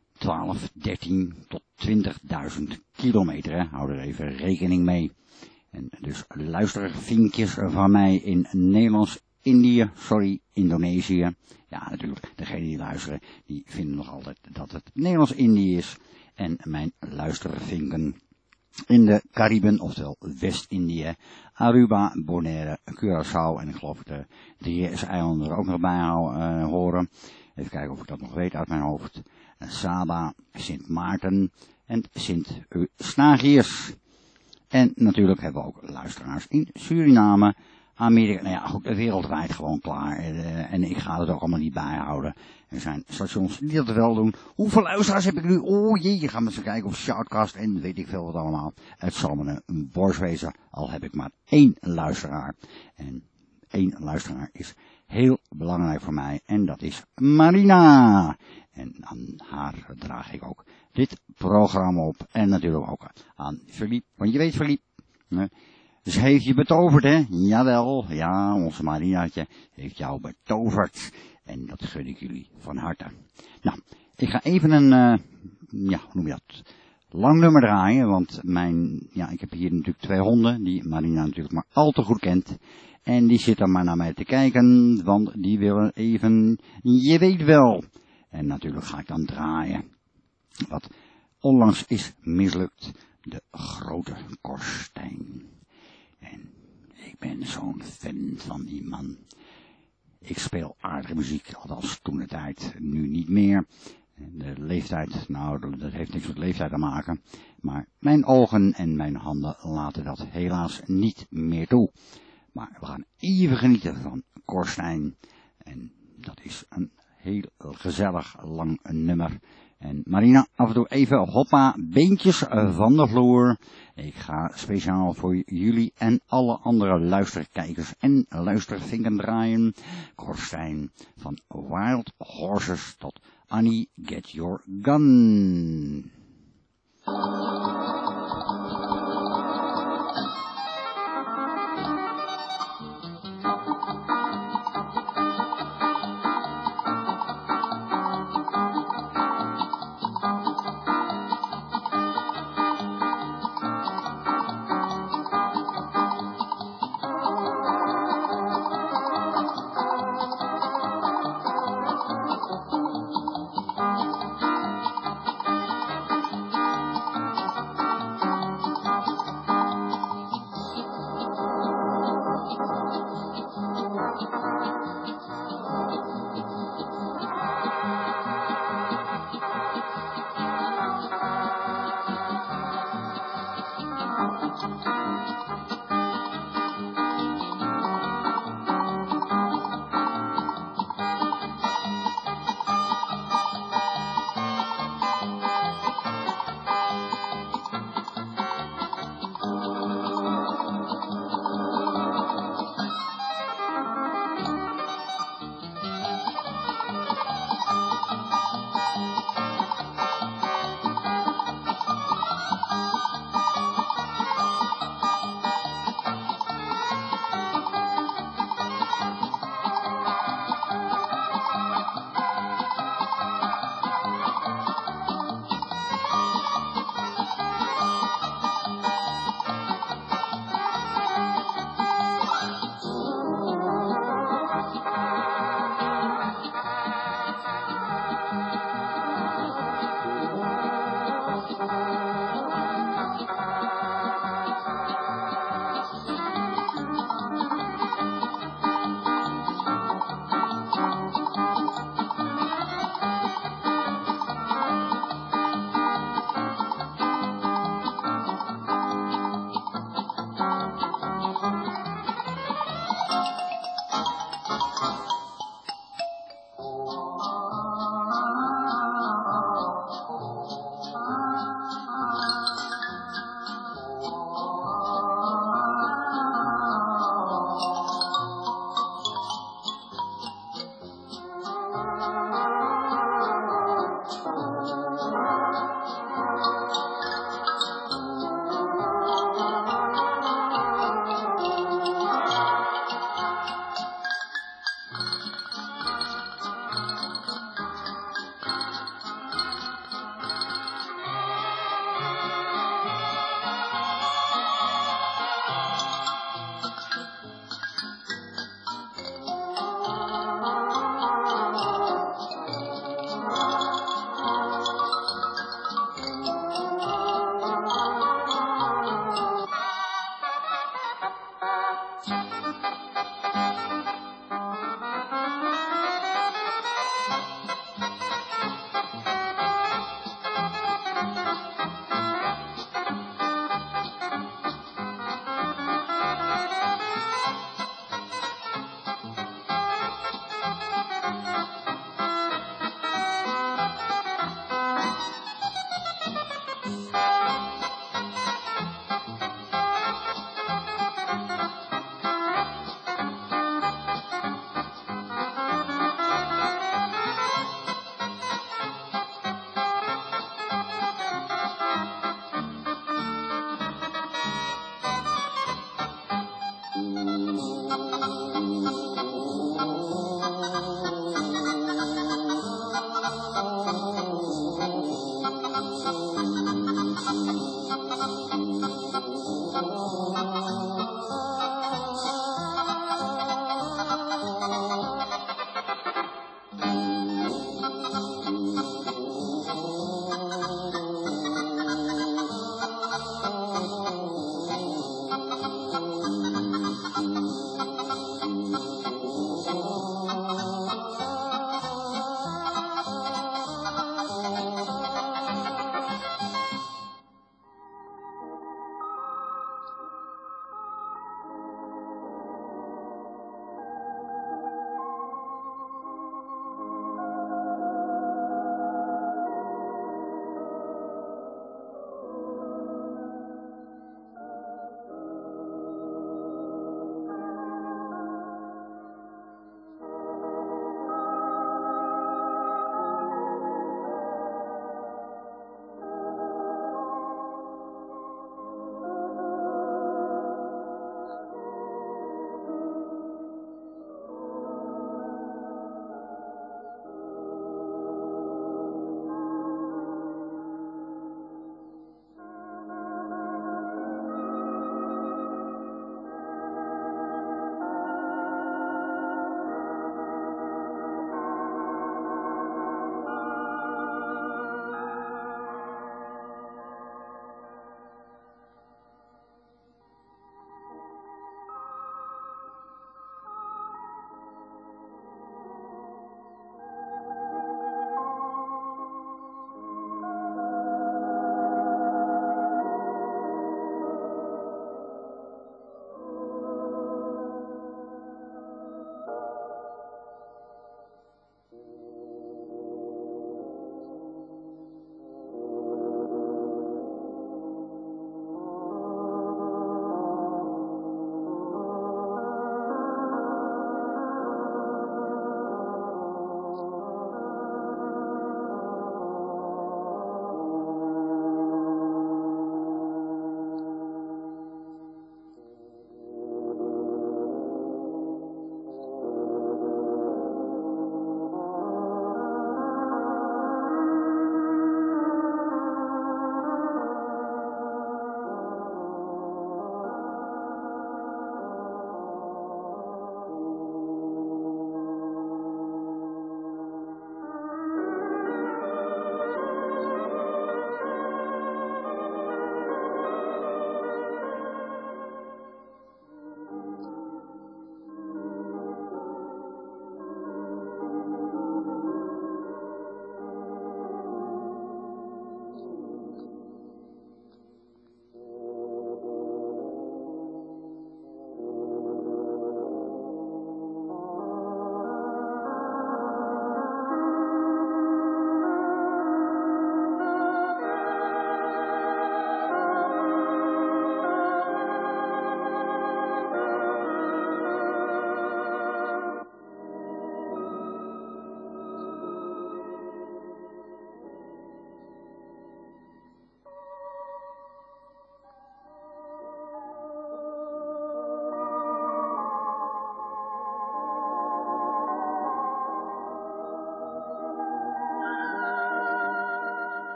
12, 13 tot 20.000 kilometer. Hè. Hou er even rekening mee. En dus luistervinkjes van mij in Indonesië. Ja, natuurlijk, degenen die luisteren, die vinden nog altijd dat het Nederlands-Indië is. En mijn luistervinken in de Cariben, oftewel West-Indië, Aruba, Bonaire, Curaçao en ik geloof de 3 eilanden er ook nog bij horen. Even kijken of ik dat nog weet uit mijn hoofd. Saba, Sint Maarten en Sint Eustatius. En natuurlijk hebben we ook luisteraars in Suriname, Amerika, nou ja, goed, wereldwijd gewoon klaar. En ik ga het ook allemaal niet bijhouden. Er zijn stations die dat wel doen. Hoeveel luisteraars heb ik nu? Oh jee, je gaat maar eens kijken op Shoutcast en weet ik veel wat allemaal. Het zal me een borst wezen, al heb ik maar 1 luisteraar. En 1 luisteraar is heel belangrijk voor mij en dat is Marina. En aan haar draag ik ook dit programma op. En natuurlijk ook aan Philippe, want je weet Philippe, dus heeft je betoverd, hè? Jawel, ja, onze Marinaatje heeft jou betoverd. En dat gun ik jullie van harte. Nou, ik ga even een, hoe noem je dat, lang nummer draaien. Want ik heb hier natuurlijk 2 honden, die Marina natuurlijk maar al te goed kent. En die zitten maar naar mij te kijken, want die willen even, je weet wel. En natuurlijk ga ik dan draaien. Wat onlangs is mislukt, de grote Korstijn. En ik ben zo'n fan van die man. Ik speel aardige muziek, althans toen de tijd, nu niet meer. De leeftijd, nou, dat heeft niks met leeftijd te maken. Maar mijn ogen en mijn handen laten dat helaas niet meer toe. Maar we gaan even genieten van Korstijn. En dat is een heel gezellig lang nummer. En Marina, af en toe even hoppa, beentjes van de vloer. Ik ga speciaal voor jullie en alle andere luisterkijkers en luistervinken draaien. Korstijn, van Wild Horses tot Annie Get Your Gun.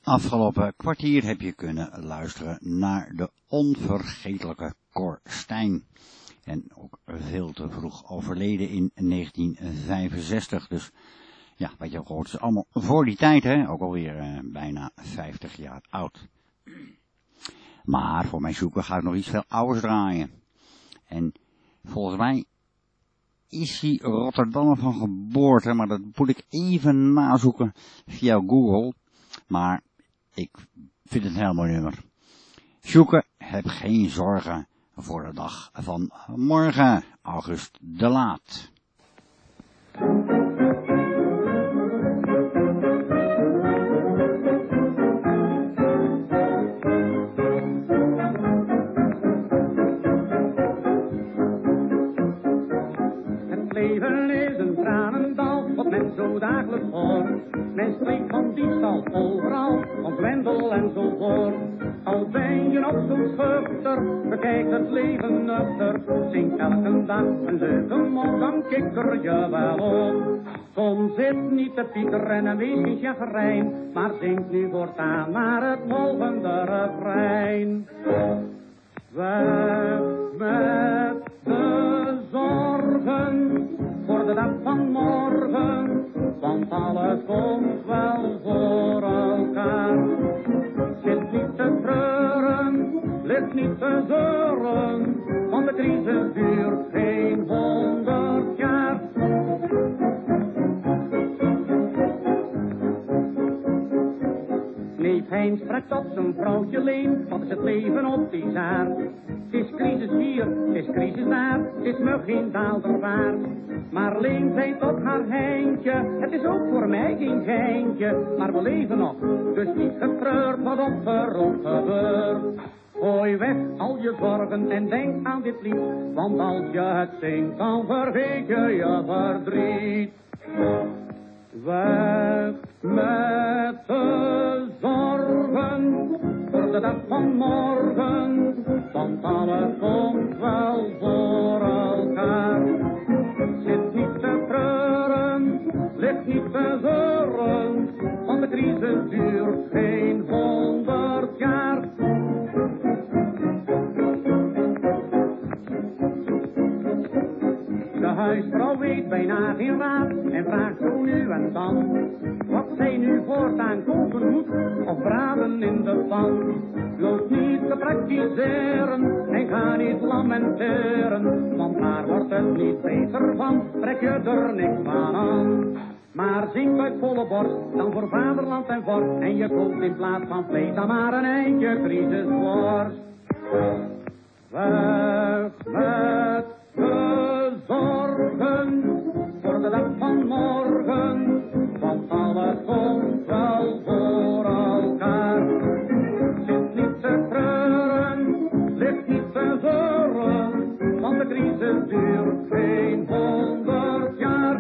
afgelopen kwartier heb je kunnen luisteren naar de onvergetelijke Cor Stein. En ook veel te vroeg overleden in 1965. Dus ja, wat je gehoord is allemaal voor die tijd, hè? Ook alweer bijna 50 jaar oud. Maar voor mijn zoeken ga ik nog iets veel ouders draaien. En volgens mij is hij Rotterdammer van geboorte, maar dat moet ik even nazoeken via Google. Maar ik vind het een heel mooi nummer. Zoeken, heb geen zorgen voor de dag van morgen, August de Laat. Het leven is een tranendal, wat men zo dagelijks hoort. Men spreekt van diefstal overal, van zwendel en zo voort. Al ben je nog zo schuchter, bekijk het leven nuchter. Zing elke dag een leuke mond, dan kikker je wel op. Kom, zit niet te piekeren en wees niet chagrijn, maar zing nu voortaan maar het volgende refrein. Weg met de zorgen voor de dag van morgen, want alles komt wel voor elkaar. Zit niet te treuren, ligt niet te zeuren, want de crisis duurt geen 100 jaar. Neef Hein sprak tot zijn vrouwtje Leen, wat is het leven op die zaar? Het is crisis hier, het is crisis daar, het is me geen daalder waard. Maar Leen zei tot haar Heintje, het is ook voor mij geen geintje. Maar we leven nog, dus niet getreurd wat op ons gebeurt. Gooi weg al je zorgen en denk aan dit lied, want als je het zingt, dan vergeet je je verdriet. Weg met de zorgen voor de dag van morgen, want alles komt wel voor elkaar. Zit niet te treuren, ligt niet te zeuren, want de crisis duurt geen 100 jaar. De huisvrouw weet bijna geen raad en vraagt zo nu en dan wat zij nu voortaan koken moet of braden in de pan. Loop niet te praktiseren en ga niet lamenteren, want daar wordt het niet beter van, trek je er niks van aan. Maar zing uit volle borst, dan voor vaderland en vorst, en je koopt in plaats van vlees dan maar een eindje crisisworst. Weg met de zorgen voor de dag van morgen, want alles komt wel voor elkaar. Zit niet te treuren, ligt niet te zeuren, want de crisis duurt geen 100 jaar.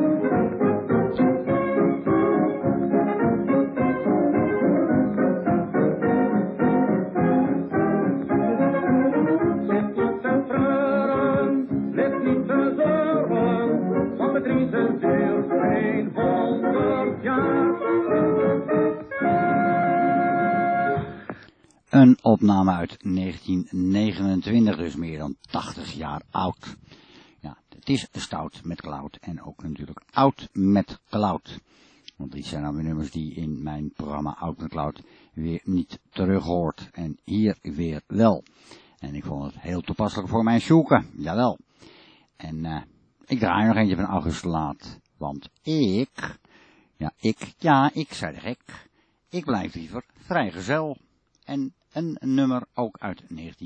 Een opname uit 1929, dus meer dan 80 jaar oud. Ja, het is stout met cloud en ook natuurlijk oud met cloud. Want die zijn dan weer nummers die in mijn programma Oud met Cloud weer niet terug hoort. En hier weer wel. En ik vond het heel toepasselijk voor mijn zoeken. Jawel. En ik draai nog eentje van August de Laat. Want ik zei de gek. Ik blijf liever vrijgezel. En een nummer ook uit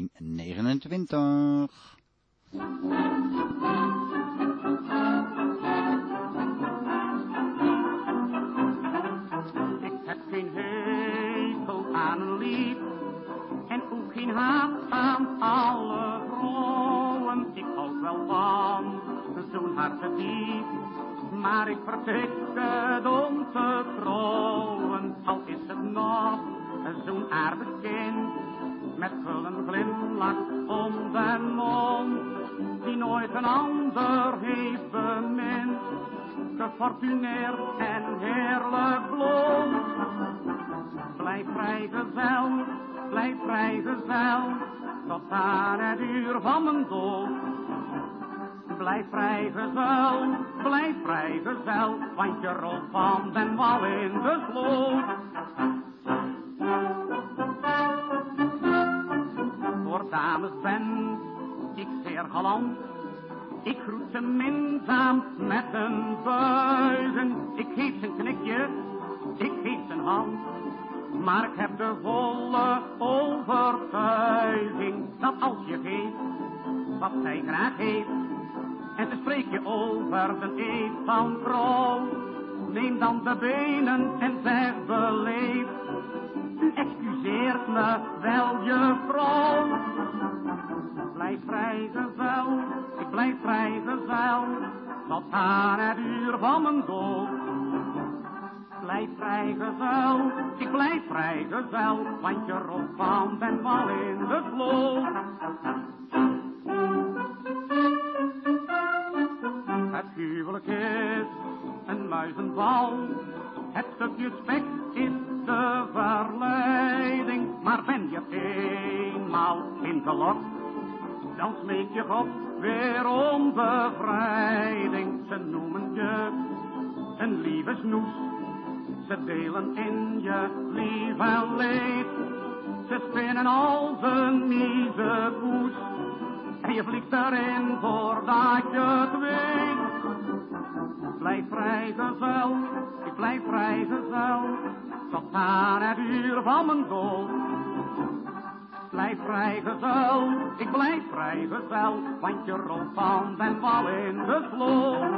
1929. Ik heb geen hekel aan een lied en ook geen haat aan alle vrouwen. Ik houd wel van zo'n hartedief, maar ik vertik het om te trouwen. Al is het nog zo'n aardig kind, met een glimlach om de mond, die nooit een ander heeft bemind. Gefortuneerd en heerlijk blond, vrijgezel, tot aan het uur van mijn dood. Blijf vrijgezel, want je rolt van den wal in de sloot. Voor dames ben ik zeer galant, ik groet ze minzaam met een buiging. Ik geef ze een knikje, ik geef ze een hand, maar ik heb de volle overtuiging dat als je geeft wat zij graag heeft, en ze spreekt je over de eed van vrouw, neem dan de benen en zeg beleefd: u excuseert me wel, juffrouw. Blijf vrijgezel, ik blijf vrijgezel, tot aan het uur van mijn dood. Blijf vrijgezel, ik blijf vrijgezel, want je rolt van den wal in de sloot. Het huwelijk is een muizenval, het stukje spek is de verleiding. Maar ben je eenmaal ingelokt, dan smeek je God weer om bevrijding. Ze noemen je een lieve snoes, ze delen in je lief en leed. Ze spinnen als een mieze poes, en je vliegt erin voordat je het weet. Blijf vrijgezel, ik blijf vrijgezel, tot aan het uur van mijn dood. Blijf vrijgezel, ik blijf vrijgezel, want je rolt van den wal in de sloot.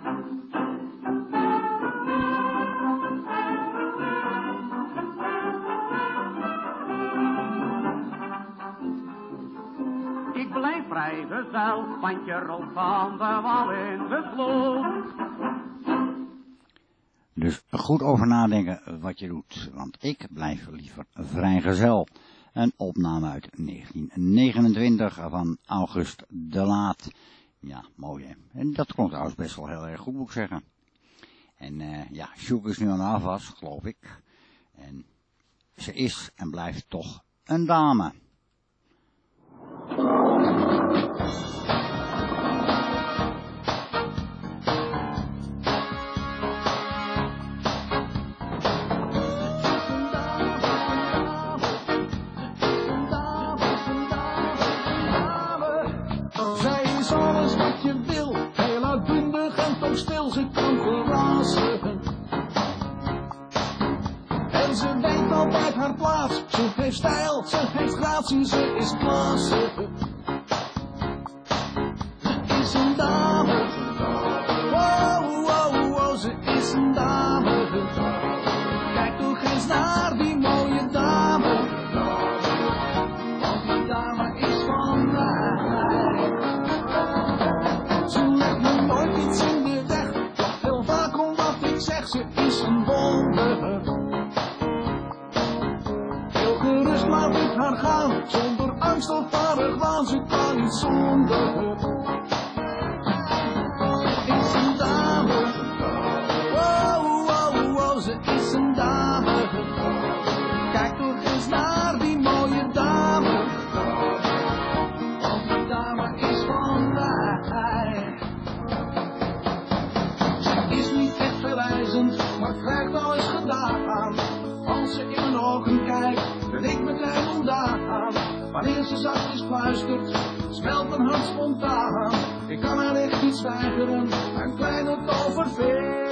Ik blijf vrijgezel, want je rolt van de wal in de sloot. Dus goed over nadenken wat je doet, want ik blijf liever vrijgezel. Een opname uit 1929 van August de Laat. Ja, mooi hè. En dat klonk trouwens best wel heel erg goed, moet ik zeggen. En ja, Sjoek is nu aan de afwas, geloof ik. En ze is en blijft toch een dame. Stil, ze kan verrassen. En ze weet altijd haar plaats. Ze heeft stijl, ze heeft gratie, ze is klasse. Ze is een dame. Wow, wow, wow, ze is een dame. Kijk toch eens naar die mooie dame. Want die dame is van mij. Ze legt me nooit iets in de weg, toch heel vaak omdat ik zeg, ze is een wonder. Heel gerust laat ik haar gaan, zonder angst of argwaan, ze kan niet zonder. Ze is een dame, wow, wow, wow, ze is een dame. Kijk toch eens naar die mooie dame, want die dame is van mij. Maar krijgt alles gedaan. Als ze in mijn ogen kijkt, ben ik meteen ontdaan. Wanneer ze zachtjes fluistert, smelt mijn hart spontaan. Ik kan haar echt niet weigeren, een kleine tovervee.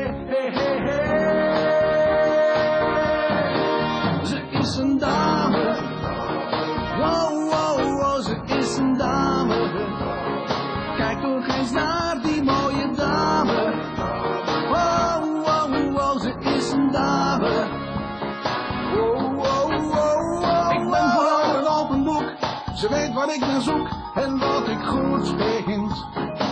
Ze is een dame. Wow, wow, wow, ze is een dame. Kijk toch eens naar die mooie dame. Wow, wow, wow, ze is een dame. Wow, wow, wow, wow. Ik ben voor haar een open boek. Ze weet waar ik naar zoek en wat ik goed vind.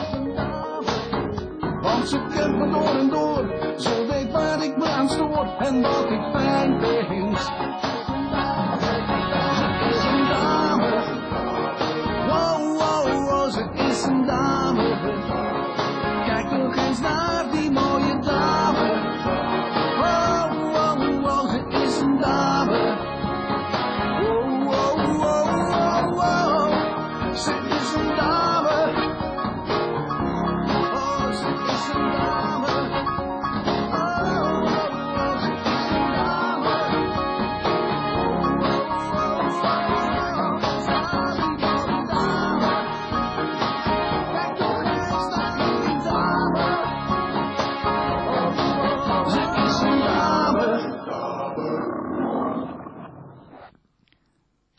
Want ze kent me door en door. Ze weet waar ik me aan stoor en wat ik fijn vind. Ze is een dame. Wow, wow, wow, ze is een dame. Kijk toch eens naar die mooie dame. Wow, wow, wow, ze is een dame.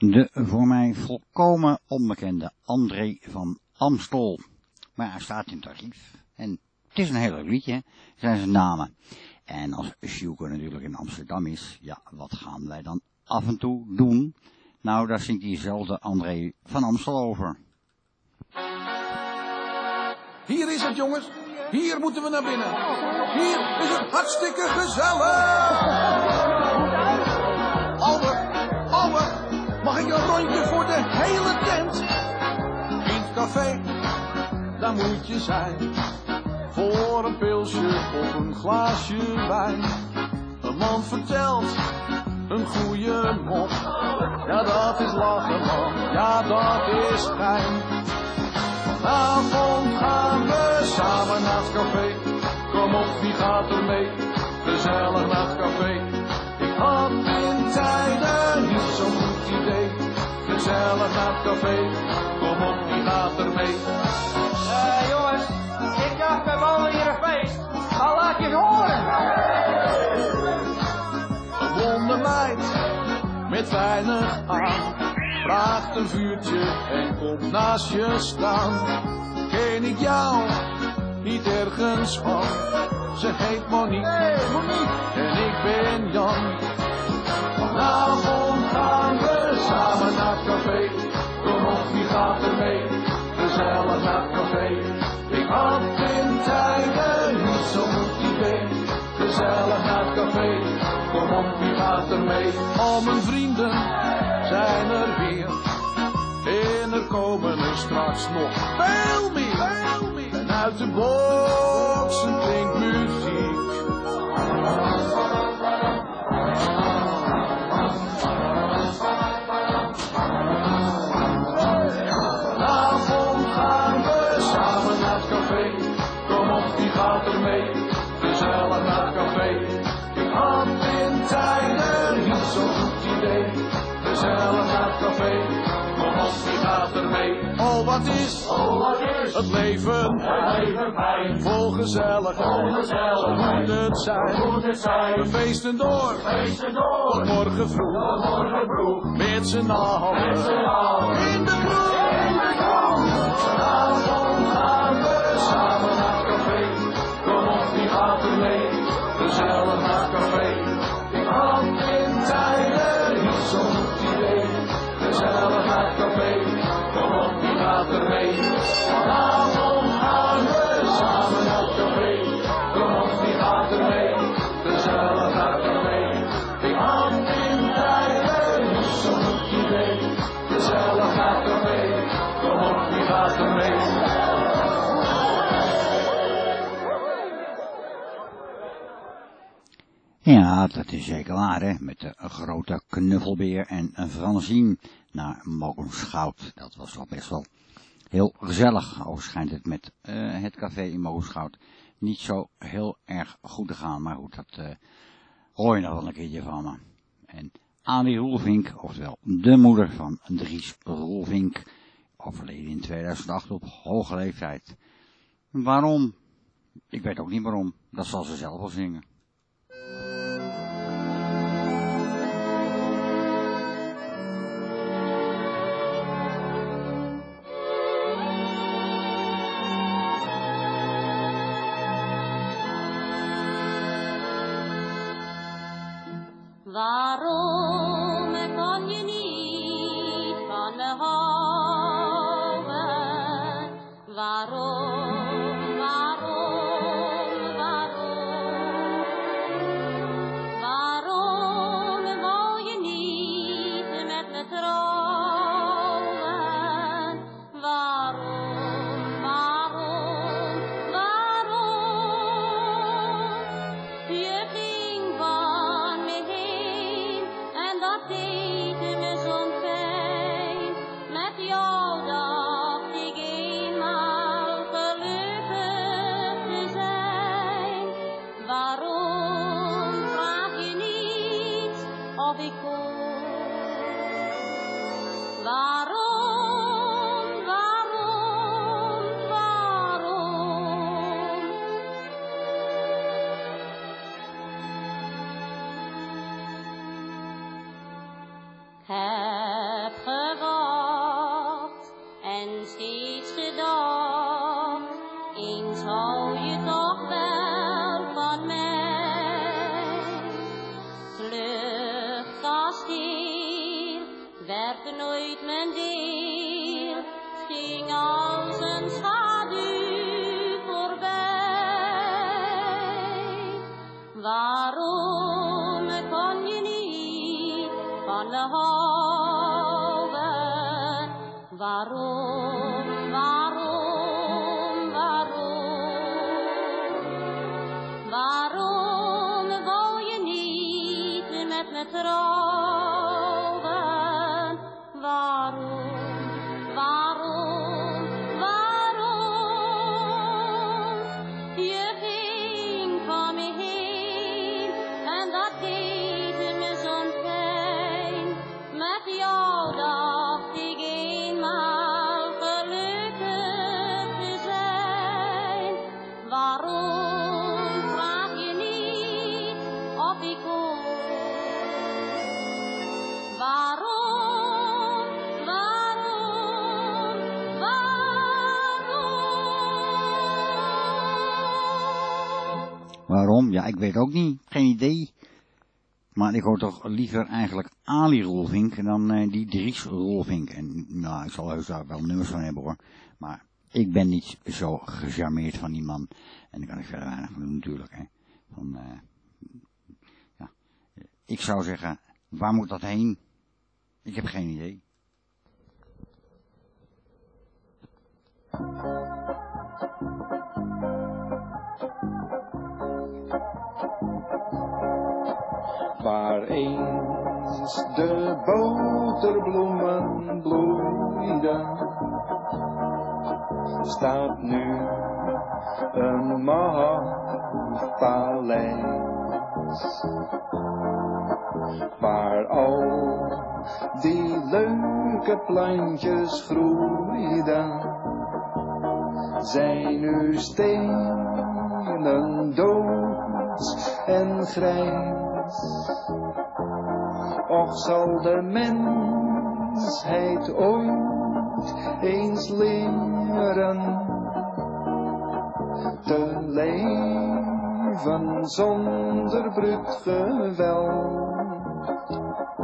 De voor mij volkomen onbekende André van Amstel. Maar hij staat in het archief. En het is een heel leuk liedje, zijn zijn namen. En als Sjoeke natuurlijk in Amsterdam is, ja, wat gaan wij dan af en toe doen? Nou, daar zingt diezelfde André van Amstel over. Hier is het, jongens. Hier moeten we naar binnen. Hier is het hartstikke gezellig. Albert, mag ik een rondje voor de hele tent? In het café, daar moet je zijn. Voor een pilsje of een glaasje wijn. Een man vertelt een goeie mop. Ja, dat is lachen, man. Ja, dat is gein. Vanavond gaan we samen naar het café. Kom op, wie gaat er mee? Gezellig naar het café. Ik had in tijden niet zo'n goed idee. Gezellig naar het café. Kom op, wie gaat er mee? Jongens, ik dacht we wonen hier een feest. Maar laat je het horen. Een blonde meid met weinig aan. Vraagt een vuurtje en komt naast je staan. Ken ik jou niet ergens van? Ze heet Monique, en ik ben Jan. Vanavond gaan we samen naar het café. Kom op, wie gaat er mee? Gezellig naar het café. Ik had in tijden niet zo'n goed idee. Gezellig naar het café. Kom op, wie gaat er mee? Al mijn vrienden zijn er weer. En er komen er straks nog veel meer. En uit de boxen klinkt muziek. Vanavond gaan we samen naar het café. Kom op, wie gaat er mee? Gezellig naar het café. Ik had in tijden niet zo'n goed idee. Gezellig naar het café. Kom op, wie gaat er mee? Oh, wat is het leven fijn. Vol gezelligheid. Zo moet het zijn. We feesten door. Tot morgen vroeg. Met z'n allen. In de kroeg. Vanavond gaan we samen naar het café. Kom op, wie gaat er mee? Gezellig naar het café. Ik had in tijden niet zo'n goed idee. Gezellig naar het café. Kom op, wie gaat er mee? Vanavond gaan we samen naar het café. Kom op, wie gaat er mee? Gezellig naar het café. Ik had in tijden niet zo'n goed idee. Gezellig naar het café. Kom op, wie gaat er mee? Ja, dat is zeker waar, hè. Met de grote knuffelbeer en een Fransien naar Mogenschouw. Dat was toch best wel heel gezellig. Ook schijnt het met het café in Mogenschouw niet zo heel erg goed te gaan. Maar goed, dat hoor je nog wel een keertje van me. En Annie Roelvink, oftewel de moeder van Dries Roelvink, overleden in 2008 op hoge leeftijd. Waarom? Ik weet ook niet waarom. Dat zal ze zelf wel zingen. Waarom kan je niet van me houden? Waarom, waarom, waarom? Waarom wou je niet met me trouwen? Waarom, waarom, waarom? Je ging van me heen en dat deed me zo'n pijn. Met jou dacht ik eenmaal luchtkasteel werd nooit mijn deel, het ging als een schaduw voorbij. Waarom kon je niet van me houden? Waarom, waarom, waarom? Waarom wou je niet met me trouwen? Waarom, waarom, waarom? Je ging van me heen en dat deed me zo'n pijn. Met jou dacht ik eenmaal gelukkig te zijn. Waarom vraag je niet of ik kom? Waarom, waarom, waarom? Waarom? Ja, ik weet ook niet. Geen idee. Maar ik hoor toch liever eigenlijk Ali Roelvink dan die Dries Roelvink. En nou, ik zal heus daar wel nummers van hebben hoor. Maar ik ben niet zo gecharmeerd van die man. En daar kan ik verder weinig van doen natuurlijk. Hè. Ja. Ik zou zeggen, waar moet dat heen? Ik heb geen idee. Waar eens de boterbloemen bloeiden, staat nu een machtpaleis. Waar al die leuke plantjes groeiden, zijn nu stenen dood en grijs. Och zal de mensheid ooit eens leren te leven zonder bruut geweld?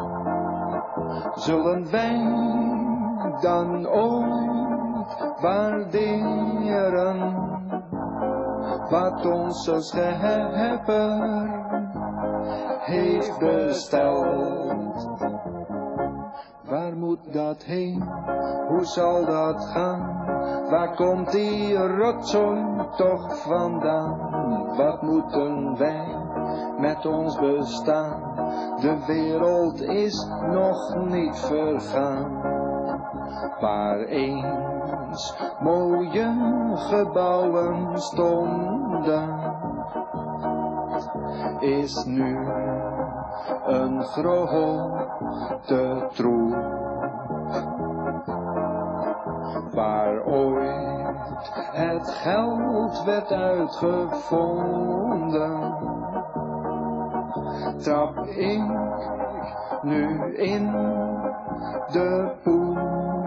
Zullen wij dan ooit waarderen wat onze schepper heeft besteld? Waar moet dat heen? Hoe zal dat gaan? Waar komt die rotzooi toch vandaan? Wat moeten wij met ons bestaan? De wereld is nog niet vergaan. Waar eens mooie gebouwen stonden, is nu een grote troep. Waar ooit het geld werd uitgevonden, trap ik nu in de poep.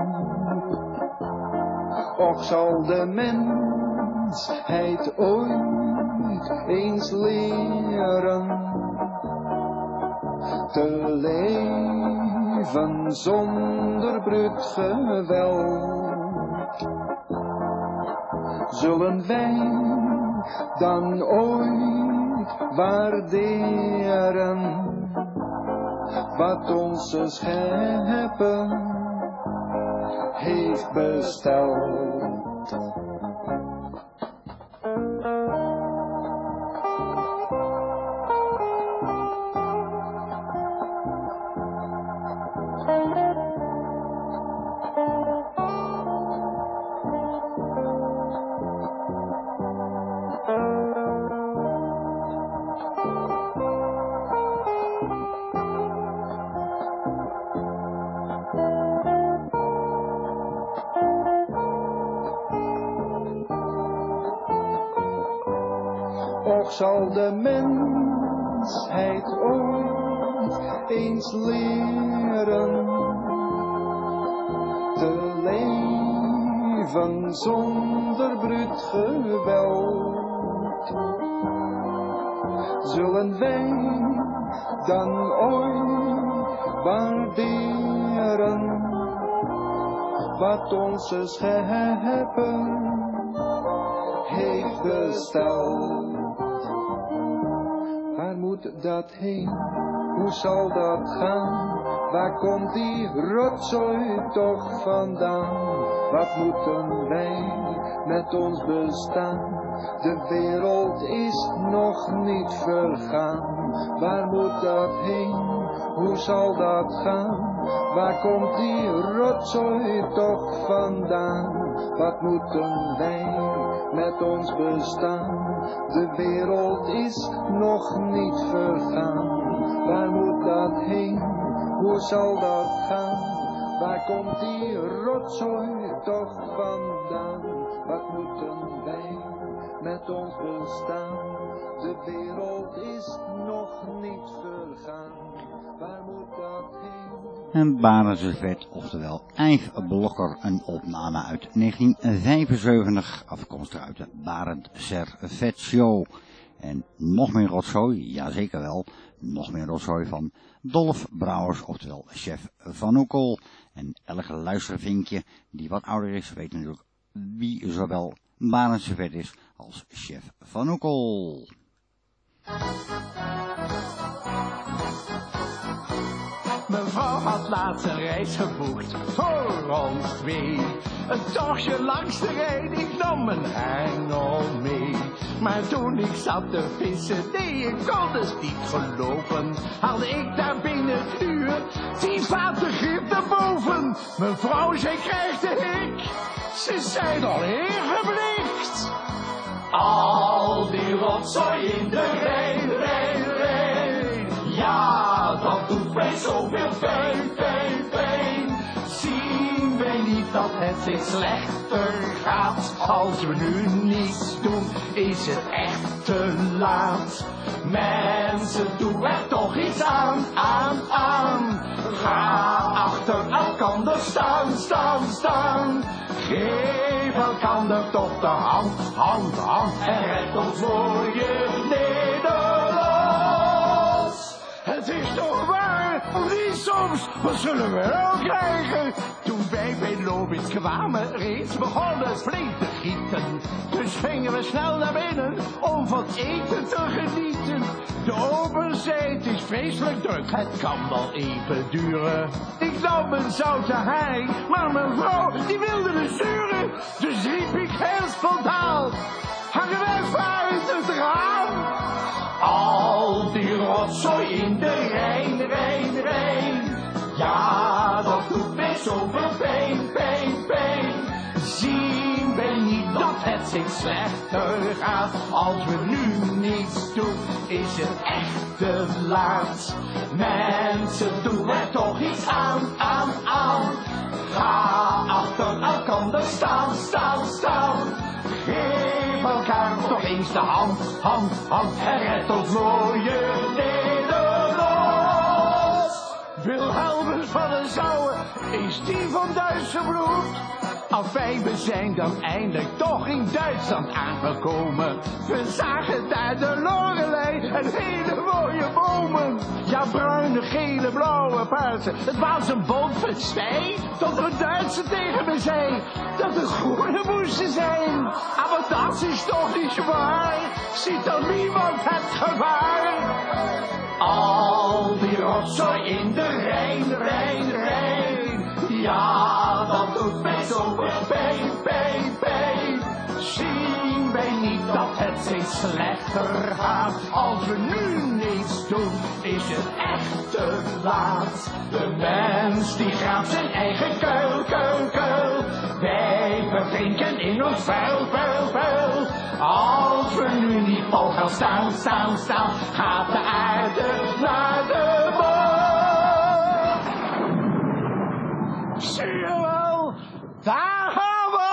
Och zal de mensheid ooit eens leren te leven zonder bruut geweld? Zullen wij dan ooit waarderen wat onze schepper heeft besteld? Och zal de mensheid ooit eens leren te leven zonder bruut geweld? Zullen wij dan ooit waarderen wat onze schepper heeft besteld. Waar moet dat heen? Hoe zal dat gaan? Waar komt die rotzooi toch vandaan? Wat moeten wij met ons bestaan? De wereld is nog niet vergaan. Waar moet dat heen? Hoe zal dat gaan? Waar komt die rotzooi toch vandaan? Wat moeten wij met ons bestaan? De wereld is nog niet vergaan. Waar moet dat heen? Hoe zal dat gaan? Waar komt die rotzooi toch vandaan? Wat moeten wij met ons bestaan? De wereld is nog niet vergaan. Waar moet dat heen? En Barendse Vet, oftewel Yves Blokker, een opname uit 1975, afkomstig uit de Barendse Vet Show. En nog meer rotzooi, jazeker wel, nog meer rotzooi van Dolf Brouwers, oftewel Chef Van Oekel. En elke luistervinkje die wat ouder is, weet natuurlijk wie zowel Barendse Vet is als Chef Van Oekel. Mevrouw had laatst een reis geboekt voor ons twee. Een tochtje langs de Rijn, ik nam mijn hengel mee. Maar toen ik zat te vissen, nee, ik kon dus niet geloven. Haalde ik daar binnen het uur 10 vaten grip naar boven. Mevrouw, zij krijgt de hik, ze zijn al ingeblikt. Al die rotzooi in de Rijn, Rijn, Rijn. Ja, dat doet mij zoveel pijn, pijn, pijn. Zien wij niet dat het steeds slechter gaat? Als we nu niets doen, is het echt te laat. Mensen, doe er toch iets aan, aan, aan. Ga achter elkander staan, staan, staan. Geef elkander toch de hand, hand, hand. En red ons mooie Nederland. Het is toch waar, of niet soms, wat zullen we wel krijgen? Toen wij bij Lobit kwamen, reeds begon het flink te gieten. Dus gingen we snel naar binnen, om van eten te genieten. De open zee, het is vreselijk druk, het kan wel even duren. Ik nam een zoute haai, maar mijn vrouw, die wilde me sturen. Dus riep ik heel spontaan, hangen wij uit het raam. Al die rotzooi in de Rijn, Rijn, Rijn. Ja, dat doet mij zoveel pijn, pijn, pijn. Zien wij niet dat het steeds slechter gaat? Als we nu niets doen, is het echt te laat. Mensen, doe er toch iets aan, aan, aan. Ga achter elkander staan, staan, staan. Geef elkaar toch eens de hand, hand, hand. En red ons mooie Nederland. Wilhelmus van der Zouwen, is die van Duitse bloed? Afijn, we zijn dan eindelijk toch in Duitsland aangekomen. We zagen daar de Lorelei en hele mooie bomen. Ja, bruine, gele, blauwe, paarse. Het was een bont festijn, tot een Duitser tegen me zei dat de groene moesten zijn. Maar dat is toch niet waar? Ziet er niemand het gevaar? Al die rotzooi in de Rijn, Rijn, Rijn. Ja, dat doet mij zoveel pijn, pijn, pijn. Zien wij niet dat het steeds slechter gaat? Als we nu niets doen, is het echt te laat. De mens die graaft zijn eigen kuil, kuil, kuil. Wij verdrinken in ons vuil, vuil, vuil. Als we nu niet pal gaan staan, staan, staan, gaat de aarde naar de baan. Zie je wel, daar gaan we!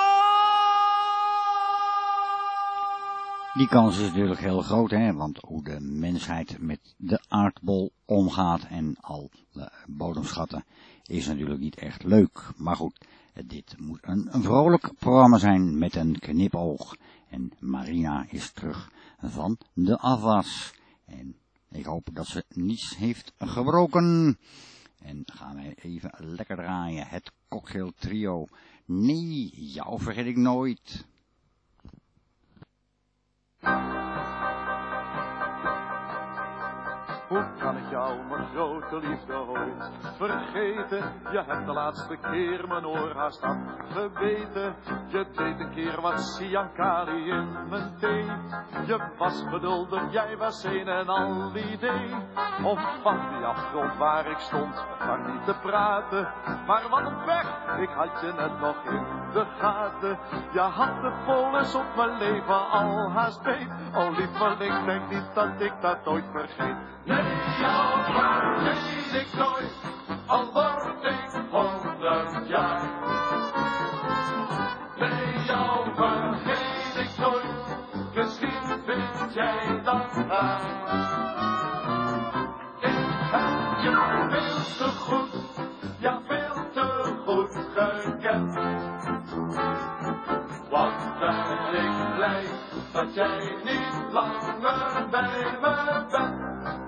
Die kans is natuurlijk heel groot, hè, want hoe de mensheid met de aardbol omgaat en al de bodemschatten is natuurlijk niet echt leuk. Maar goed, dit moet een vrolijk programma zijn met een knipoog. En Marina is terug van de afwas. En Ik hoop dat ze niets heeft gebroken. En gaan wij even lekker draaien. Het Cocktail Trio. Nee, jou vergeet ik nooit. Hoe kan ik jou, mijn grote liefde, ooit vergeten? Je hebt de laatste keer mijn oor haast afgebeten. Je deed een keer wat Siankali in mijn thee. Je was geduldig, jij was een en al idee. Om van die afgrond waar ik stond, maar niet te praten. Maar wat een pech, ik had je net nog in de gaten. Je had de polis op mijn leven al haast beet. Oh lieveling, denk niet dat ik dat ooit vergeet. Nee, jou vergeet ik nooit, al word ik 100 jaar. Nee, jou vergeet ik nooit, misschien vind jij dat raar. Ik heb je veel te goed, ja veel te goed gekend. Wat ben ik blij, dat jij niet langer bij me bent.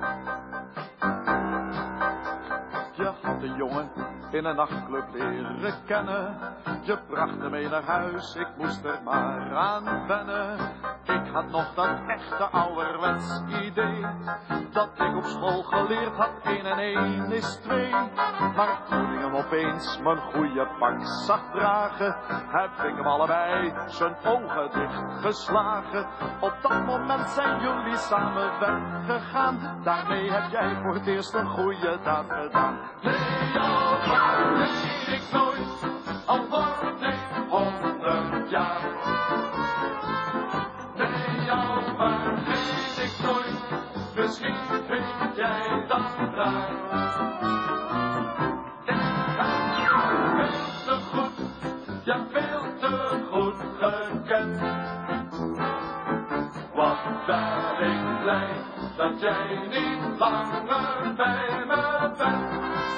De jongen in een nachtclub leren kennen. Je bracht hem mee naar huis, ik moest er maar aan wennen. Ik had nog dat echte ouderwets idee, dat ik op school geleerd had, 1 en 1 is 2. Maar toen ik hem opeens mijn goede pak zag dragen, heb ik hem allebei zijn ogen dichtgeslagen. Op dat moment zijn jullie samen weggegaan, daarmee heb jij voor het eerst een goede daad gedaan. Nee, jou vergeet ik nooit, al word ik 100 jaar. Nee, jou vergeet ik nooit, misschien vind jij dat raar. Ik heb je veel te goed, ja veel te goed gekend. Wat ben ik blij, dat jij niet langer bij me bent.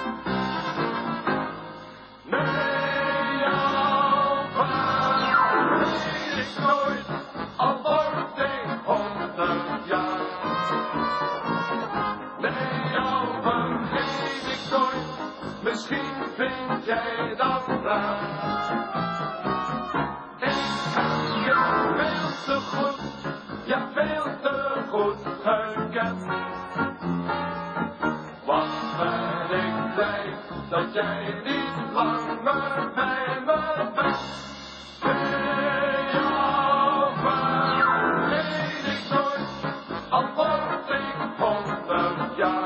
Nee, jou vergeet ik nooit, al word ik 100 jaar. Nee, jou vergeet ik nooit, misschien vind jij dat raar. Ik heb je veel te goed, ja veel te goed gekend. Wat ben ik blij, dat jij niet langer bij me bent. Nee, jou vergeet ik nooit, al word ik 100 jaar.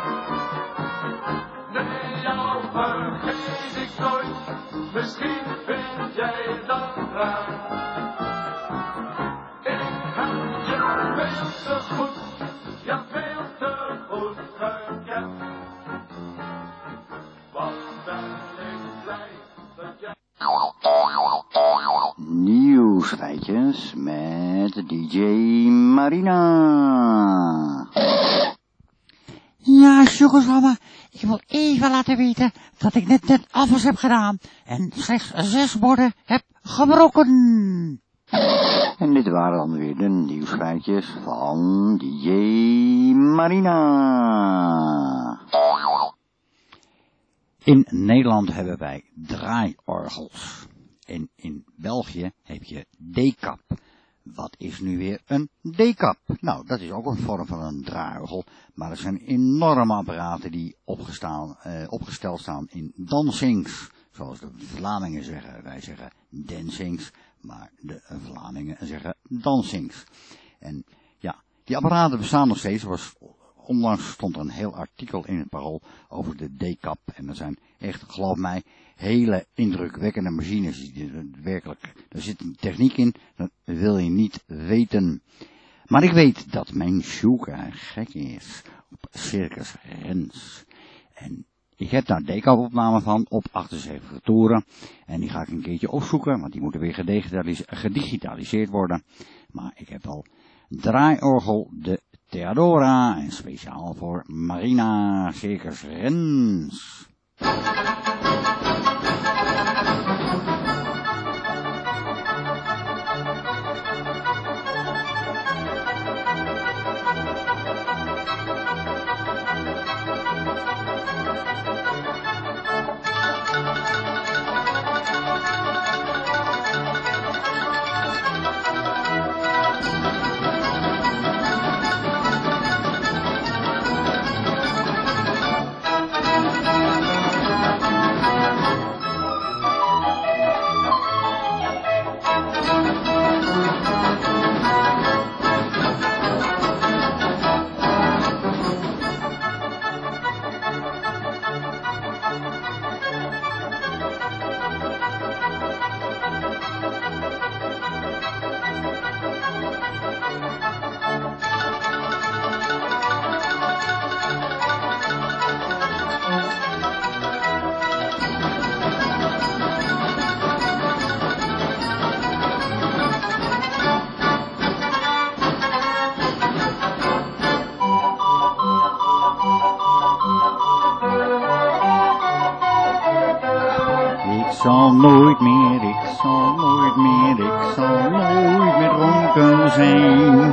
Nee, jou vergeet ik nooit, misschien vind jij dat raar. Ik heb je veel te goed, ja veel te goed gekend. Wat ben ik blij dat jij... Nieuwsfeitjes met DJ Marina. Ja, Sjoegerslammer, ik wil even laten weten dat ik net afwas heb gedaan en slechts 6 borden heb gebroken. En dit waren dan weer de nieuwsfeitjes van DJ Marina. In Nederland hebben wij draaiorgels. En in België heb je D-kap. Wat is nu weer een D-kap? Nou, dat is ook een vorm van een draaiorgel. Maar het zijn enorme apparaten die opgesteld staan in dansings. Zoals de Vlamingen zeggen. Wij zeggen dansings. Maar de Vlamingen zeggen dansings. En ja, die apparaten bestaan nog steeds. Onlangs stond er een heel artikel in het Parool over de D-kap. En er zijn echt, geloof mij, hele indrukwekkende machines. Werkelijk, er zit een techniek in, dat wil je niet weten. Maar ik weet dat mijn Sjoeke gek is op Circus Rens. En ik heb daar D-kap-opnamen van op 78 toeren. En die ga ik een keertje opzoeken, want die moeten weer gedigitaliseerd worden. Maar ik heb al draaiorgel de Theodora en speciaal voor Marina Circus Rens. Ik zal nooit meer dronken zijn.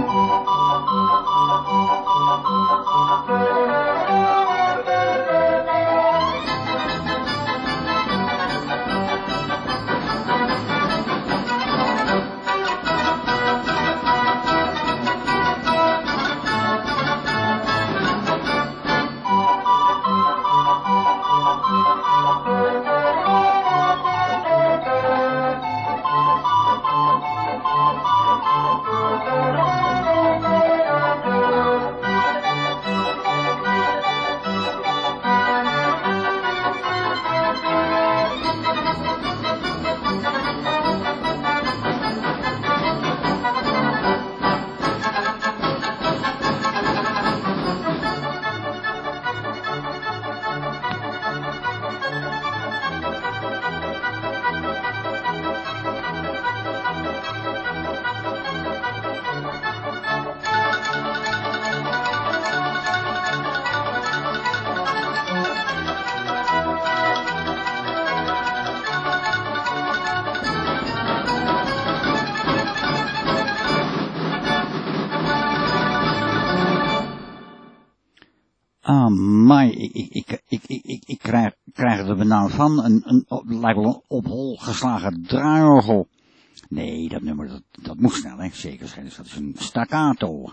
Maar ik krijg er benauwd van. Lijkt wel een op hol geslagen draaiorgel. Nee, dat nummer, dat moet snel, hè. Zeker, dus dat is een staccato.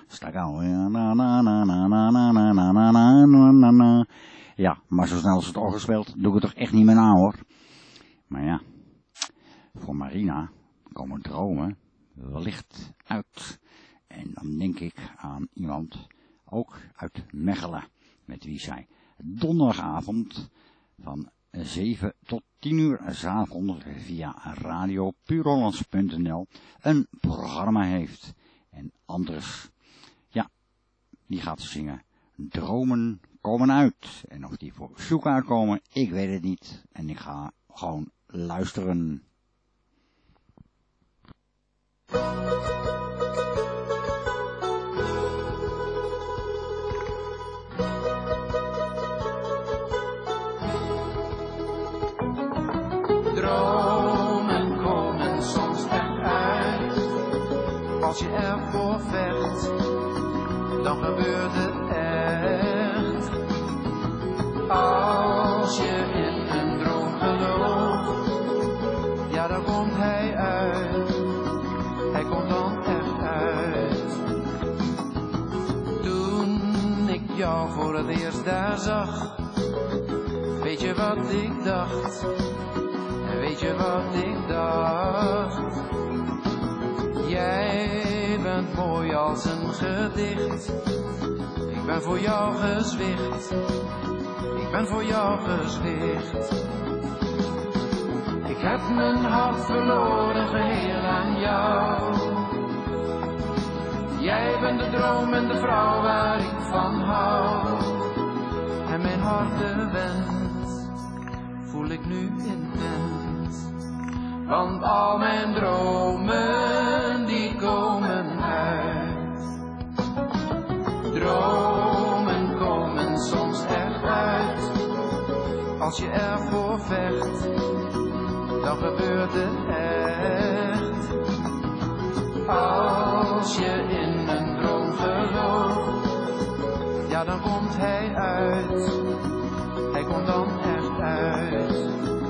Ja, maar zo snel als het orgel speelt, doe ik het toch echt niet meer na, hoor. Maar ja, voor Marina komen dromen wellicht uit. En dan denk ik aan iemand, ook uit Mechelen, met wie zij donderdagavond van 7 tot 10 uur 's avonds via radiopuurhollands.nl een programma heeft. En anders, ja, die gaat zingen. Dromen komen uit. En of die voor zoek uitkomen, ik weet het niet. En ik ga gewoon luisteren. Dromen komen soms echt uit. Als je ervoor vecht, dan gebeurt het echt. Als je in een droom gelooft, ja, dan komt hij uit. Hij komt dan echt uit. Toen ik jou voor het eerst daar zag, weet je wat ik dacht? Weet je wat ik dacht? Jij bent mooi als een gedicht. Ik ben voor jou gezwicht. Ik ben voor jou gezwicht. Ik heb mijn hart verloren geheel aan jou. Jij bent de droom en de vrouw waar ik van hou. En mijn hart de wens voel ik nu intens. Want al mijn dromen die komen uit. Dromen komen soms echt uit. Als je ervoor vecht, dan gebeurt het echt. Als je in een droom gelooft, ja, dan komt hij uit. Hij komt dan echt uit.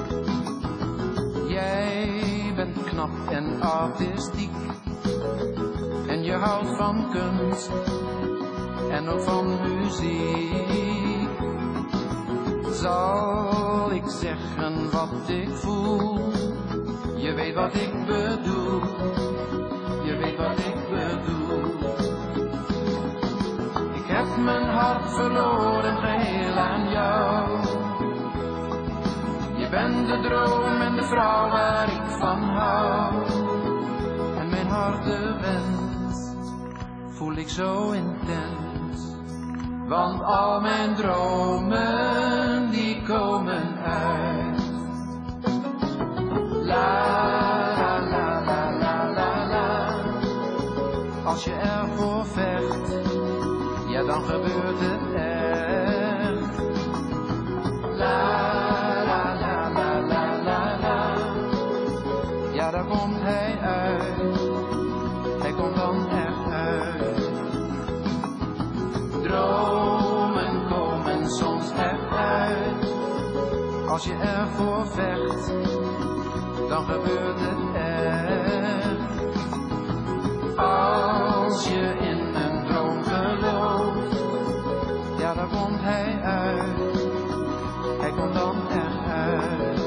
Jij bent knap en artistiek. En je houdt van kunst. En ook van muziek. Zal ik zeggen wat ik voel? Je weet wat ik bedoel. Je weet wat ik bedoel. Ik heb mijn hart verloren geheel aan jou. Je bent de droom en de vrouw waar ik van hou. En mijn hart de wens voel ik zo intens. Want al mijn dromen die komen uit. La la la la la la la. Als je ervoor vecht, ja dan gebeurt het echt. La la la la la la la. Ja daar komt hij uit, hij komt dan echt uit. Dromen komen soms echt uit. Als je ervoor vecht, dan gebeurt het echt. Als je in een droom gelooft, ja dan komt hij uit. Hij komt dan echt uit.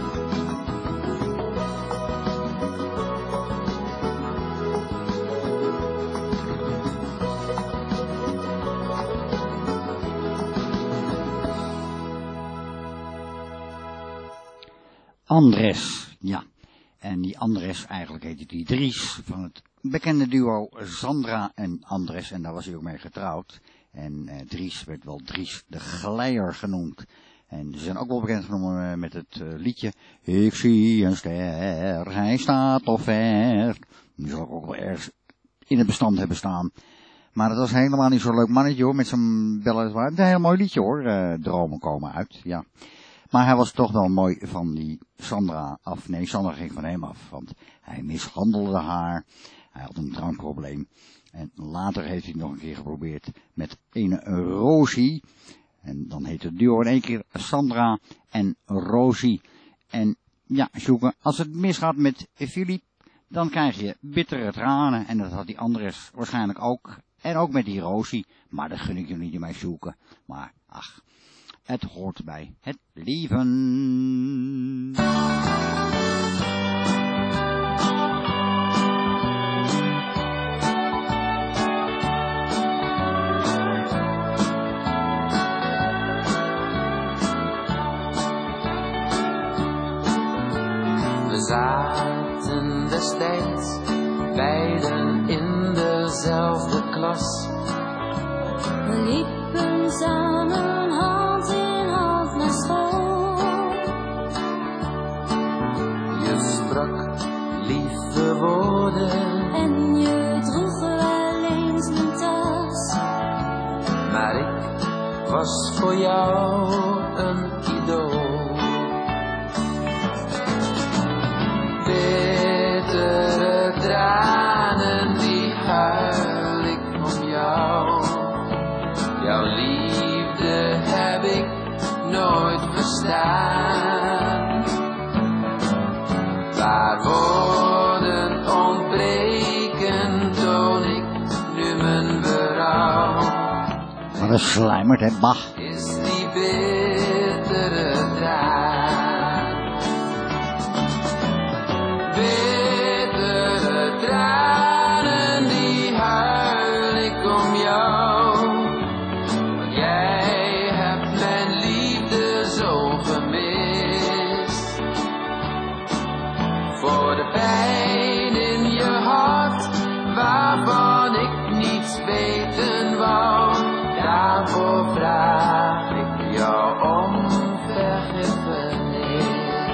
Andres, ja. En die Andres, eigenlijk heette die Dries, van het bekende duo Sandra en Andres. En daar was hij ook mee getrouwd. En Dries werd wel Dries de Gleier genoemd. En ze zijn ook wel bekend genomen met het liedje Ik zie een ster, hij staat al ver. Die zal ook wel ergens in het bestand hebben staan. Maar het was helemaal niet zo'n leuk mannetje hoor, met zijn bellen. Het een heel mooi liedje hoor, dromen komen uit, ja. Maar hij was toch wel mooi van die Sandra af. Nee, Sandra ging van hem af, want hij mishandelde haar. Hij had een drankprobleem. En later heeft hij het nog een keer geprobeerd met ene Rosie. En dan heet het duo in één keer Sandra en Rosie. En ja, zoeken, als het misgaat met Philippe, dan krijg je bittere tranen. En dat had die Andres waarschijnlijk ook. En ook met die Rosie. Maar dat gun ik jullie niet mee zoeken. Maar ach, het hoort bij het leven. We zaten destijds beiden in dezelfde klas. We liepen samen hand in hand naar school. Je sprak lieve woorden en je droeg wel eens mijn tas. Maar ik was voor jou een idool. Bittere tranen die huil ik om jou. Jouw liefde heb ik nooit verstaan. Waar woorden ontbreken, toon ik nu mijn berouw. Wat een slijmert, hè, Bach. Is die bittere traan. Bittere tranen die huil ik om jou. Want jij hebt mijn liefde zo gemist. Voor de pijn in je hart, waarvan ik niets weten wou. Daarvoor vraag ik jou om vergiffenis.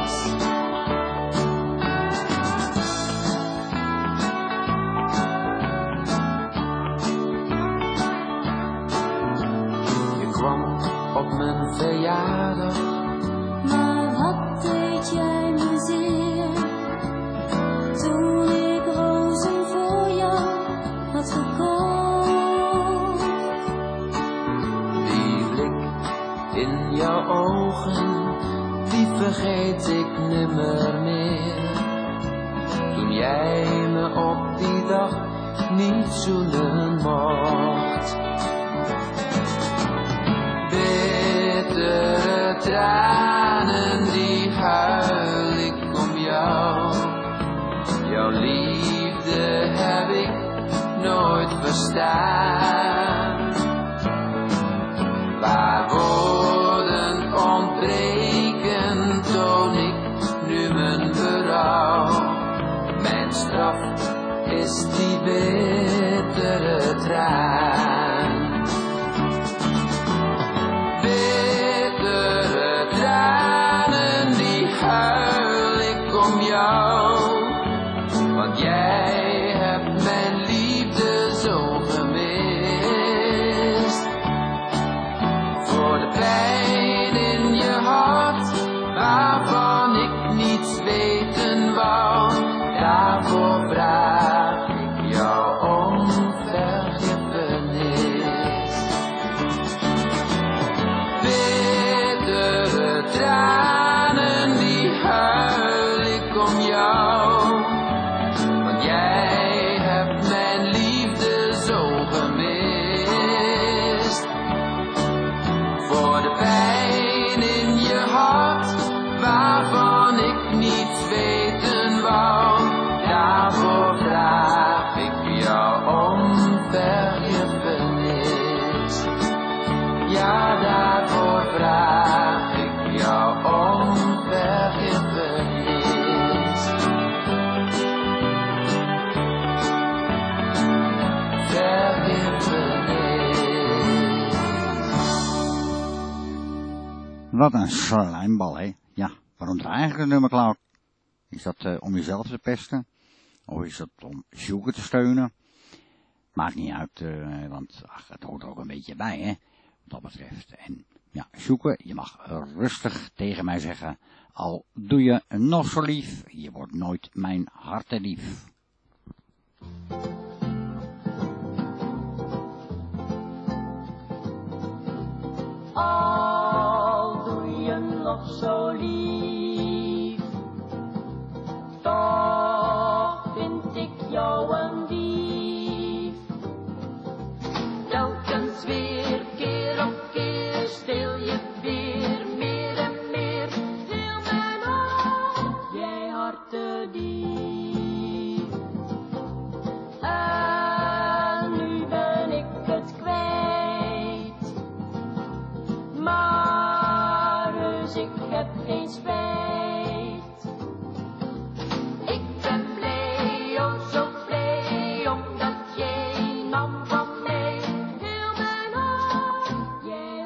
Je kwam op mijn verjaardag, maar wat deed jij me zeer, toen ik rozen voor jou had gekocht. Die blik in jouw ogen, die vergeet ik nimmer meer. Toen jij me op die dag niet zoenen mocht. Bittere tranen die huil ik om jou. Jouw liefde heb ik nooit verstaan. Waar woorden ontbreken, toon ik nu mijn berouw. Mijn straf is die bittere traan. Bittere traan. Wat een slijmbal, hè? Ja, waarom draai je eigenlijk het nummer, Cloud? Is dat om jezelf te pesten? Of is dat om Sjoeke te steunen? Maakt niet uit, want het hoort er ook een beetje bij, hè? Wat dat betreft. En ja, Sjoeke, je mag rustig tegen mij zeggen, al doe je nog zo lief, je wordt nooit mijn hartelief. Al doe je nog zo lief, toch vind ik jou een dief. Telkens weer, keer op keer, stil je weer meer en meer. Heel mijn hart, jij hartedief. En nu ben ik het kwijt, maar dus ik heb geen spijt. Ik ben blij, oh zo blij, omdat jij nam van mij. Heel mijn hart, jij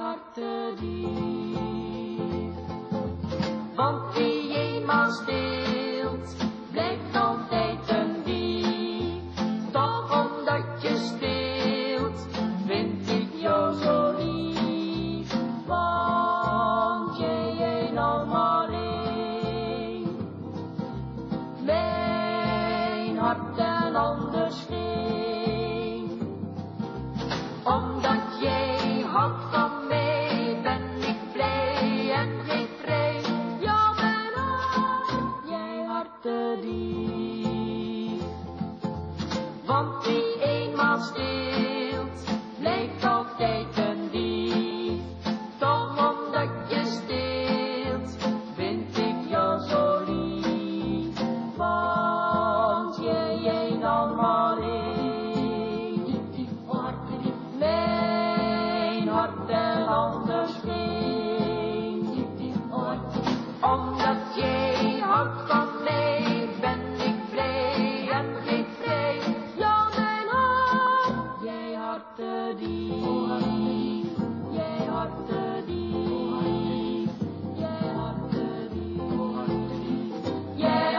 hartedief. Want wie eenmaal steelt, blijft altijd een dief. Toch omdat je steelt, vind ik jou zo lief. Want jij een alleen, mijn hart en anders geen. Omdat jij houdt van mij, ben ik blij en geen vrij. Ja, mijn hart, jij hartedief. Want wie eenmaal steelt, blijft altijd een dief. Toch omdat je steelt, vind ik jou zo lief. Want jij allemaal één. Mijn hart en anders geen. Omdat jij houdt van mij, ben ik blij en geen vrij. Ja, mijn hart, jij hartedief. Jij hartedief. Jij hartedief. Jij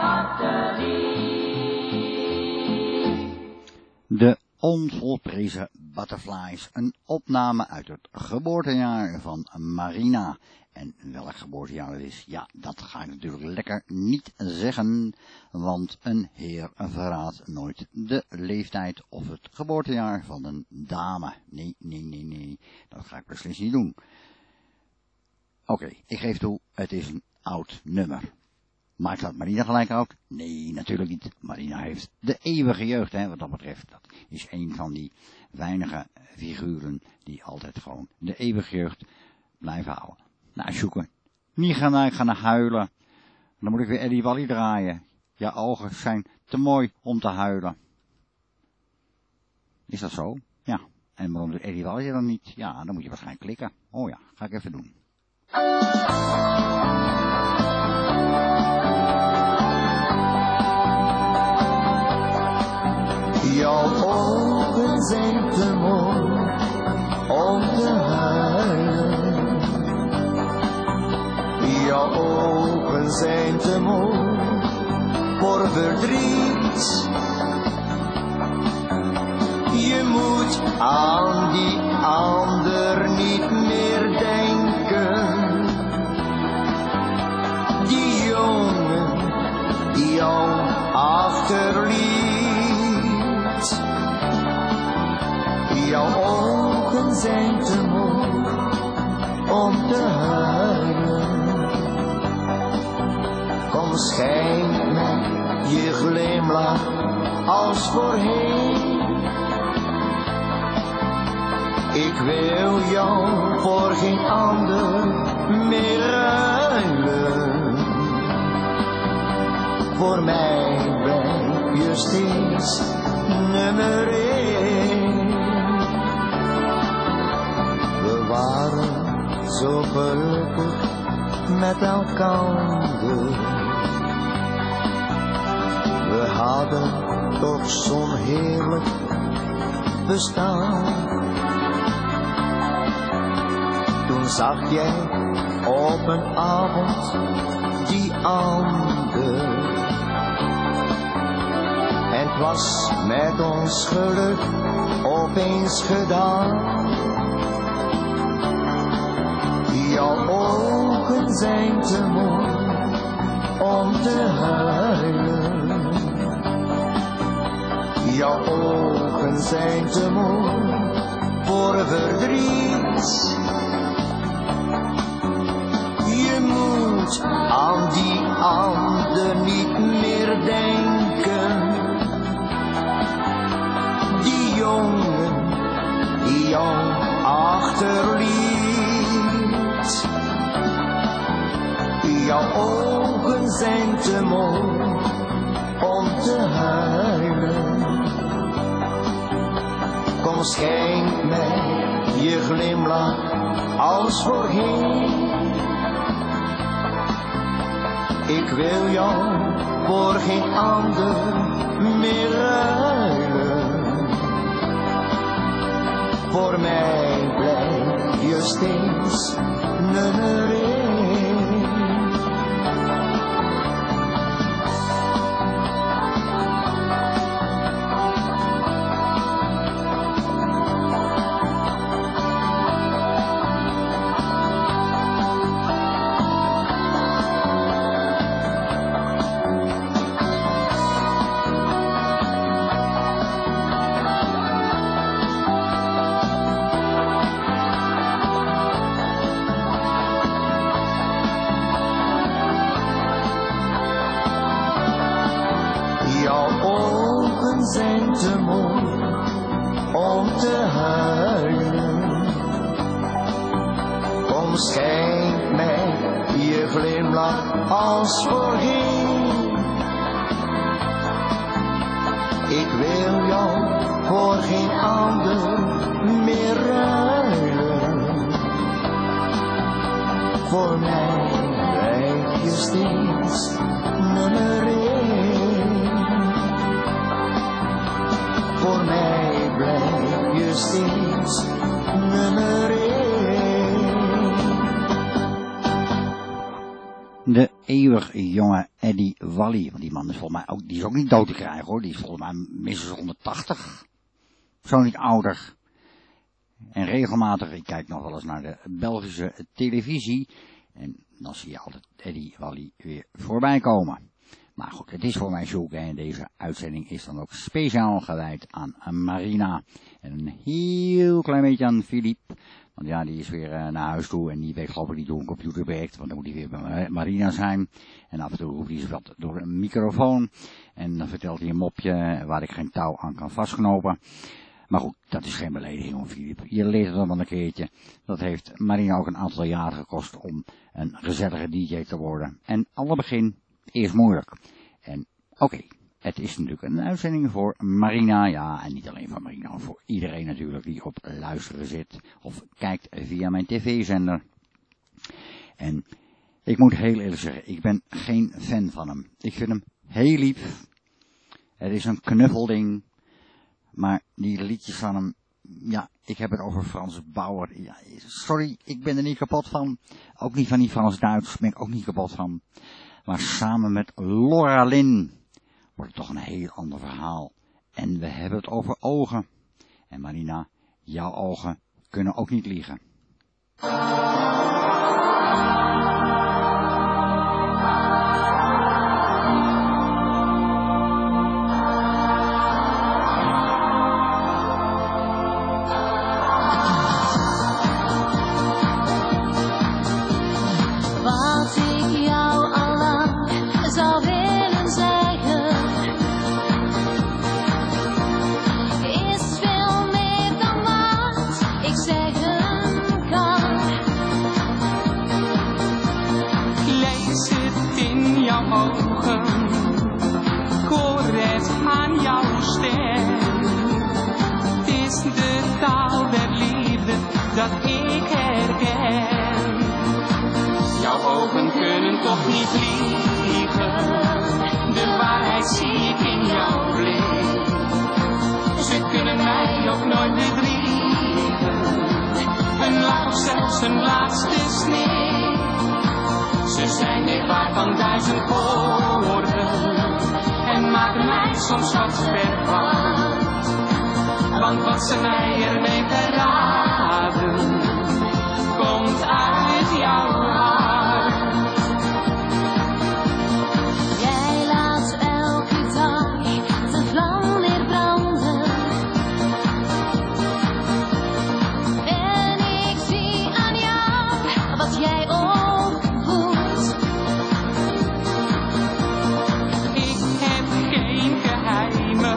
hartedief. De onvolprezen Butterflies, een opname uit het geboortejaar van Marina. En welk geboortejaar het is, ja, dat ga ik natuurlijk lekker niet zeggen, want een heer verraadt nooit de leeftijd of het geboortejaar van een dame. Nee, dat ga ik beslist niet doen. Oké, ik geef toe, het is een oud nummer. Maar staat Marina gelijk oud? Nee, natuurlijk niet. Marina heeft de eeuwige jeugd, hè, wat dat betreft. Dat is een van die weinige figuren die altijd gewoon de eeuwige jeugd blijven houden. Nou, Sjoeke, niet gaan huilen. Dan moet ik weer Eddie Wally draaien. Je ogen zijn te mooi om te huilen. Is dat zo? Ja. En waarom doet Eddie Wally dan niet? Ja, dan moet je waarschijnlijk klikken. Oh ja, ga ik even doen. Jouw ogen zijn te mooi om te huilen. Jouw ogen zijn te mooi voor verdriet. Je moet aan die ander niet meer denken. Die jongen die jou achterliet. Jouw ogen zijn te mooi om te huilen. Kom, schijn mij je glimlach als voorheen. Ik wil jou voor geen ander meer ruilen. Voor mij blijf je steeds nummer 1. We waren zo gelukkig met elkander. We hadden toch zo'n heerlijk bestaan. Toen zag jij op had die ander. En het was met ons geluk opeens gedaan. Jouw ogen zijn te mooi om te huilen. Jouw ogen zijn te mooi voor verdriet. Je moet aan die ander niet meer denken. Die jongen die jou achterliet. Jouw ogen zijn te mooi om te huilen. Kom, schenk mij je glimlach als voorheen. Ik wil jou voor geen ander meer ruilen. Voor mij blijf je steeds nummer 1. Zijn te mooi om te huilen. Kom, schenk mij je glimlach als voorheen. Ik wil jou voor geen ander meer ruilen. Voor mij blijf je steeds nummer 1. Voor mij blijf je steeds nummer 1. De eeuwig jonge Eddie Wally. Want die man is volgens mij ook, die is ook niet dood te krijgen hoor. Die is volgens mij minstens 180. Zo niet ouder. En regelmatig, ik kijk nog wel eens naar de Belgische televisie. En dan zie je altijd Eddie Wally weer voorbij komen. Maar goed, het is voor mij zoeken en deze uitzending is dan ook speciaal gewijd aan Marina. En een heel klein beetje aan Philippe. Want ja, die is weer naar huis toe en die weet geloof ik niet hoe een computer werkt. Want dan moet hij weer bij Marina zijn. En af en toe roept hij ze wat door een microfoon. En dan vertelt hij een mopje waar ik geen touw aan kan vastknopen. Maar goed, dat is geen belediging hoor Philippe. Je leert het dan wel een keertje. Dat heeft Marina ook een aantal jaren gekost om een gezellige DJ te worden. En alle begin is moeilijk. En oké, het is natuurlijk een uitzending voor Marina. Ja, en niet alleen voor Marina, maar voor iedereen natuurlijk die op luisteren zit. Of kijkt via mijn tv-zender. En ik moet heel eerlijk zeggen, ik ben geen fan van hem. Ik vind hem heel lief. Het is een knuffelding. Maar die liedjes van hem, ja, ik heb het over Frans Bauer. Ja, sorry, ik ben er niet kapot van. Ook niet van die Frans-Duits, ben ik ook niet kapot van. Maar samen met Laura Lynn wordt het toch een heel ander verhaal. En we hebben het over ogen. En Marina, jouw ogen kunnen ook niet liegen. Dat ik herken. Jouw ogen kunnen toch niet liegen. De waarheid zie ik in jouw blik. Ze kunnen mij ook nooit bedriegen. Een lach of zelfs een laatste snik. Ze zijn meer waard dan 1000 woorden en maken mij soms wat verward. Want wat ze mij ermee verraden, komt uit jouw hart. Jij laat elke dag de vlam weer branden. En ik zie aan jou wat jij ook voelt. Ik heb geen geheimen,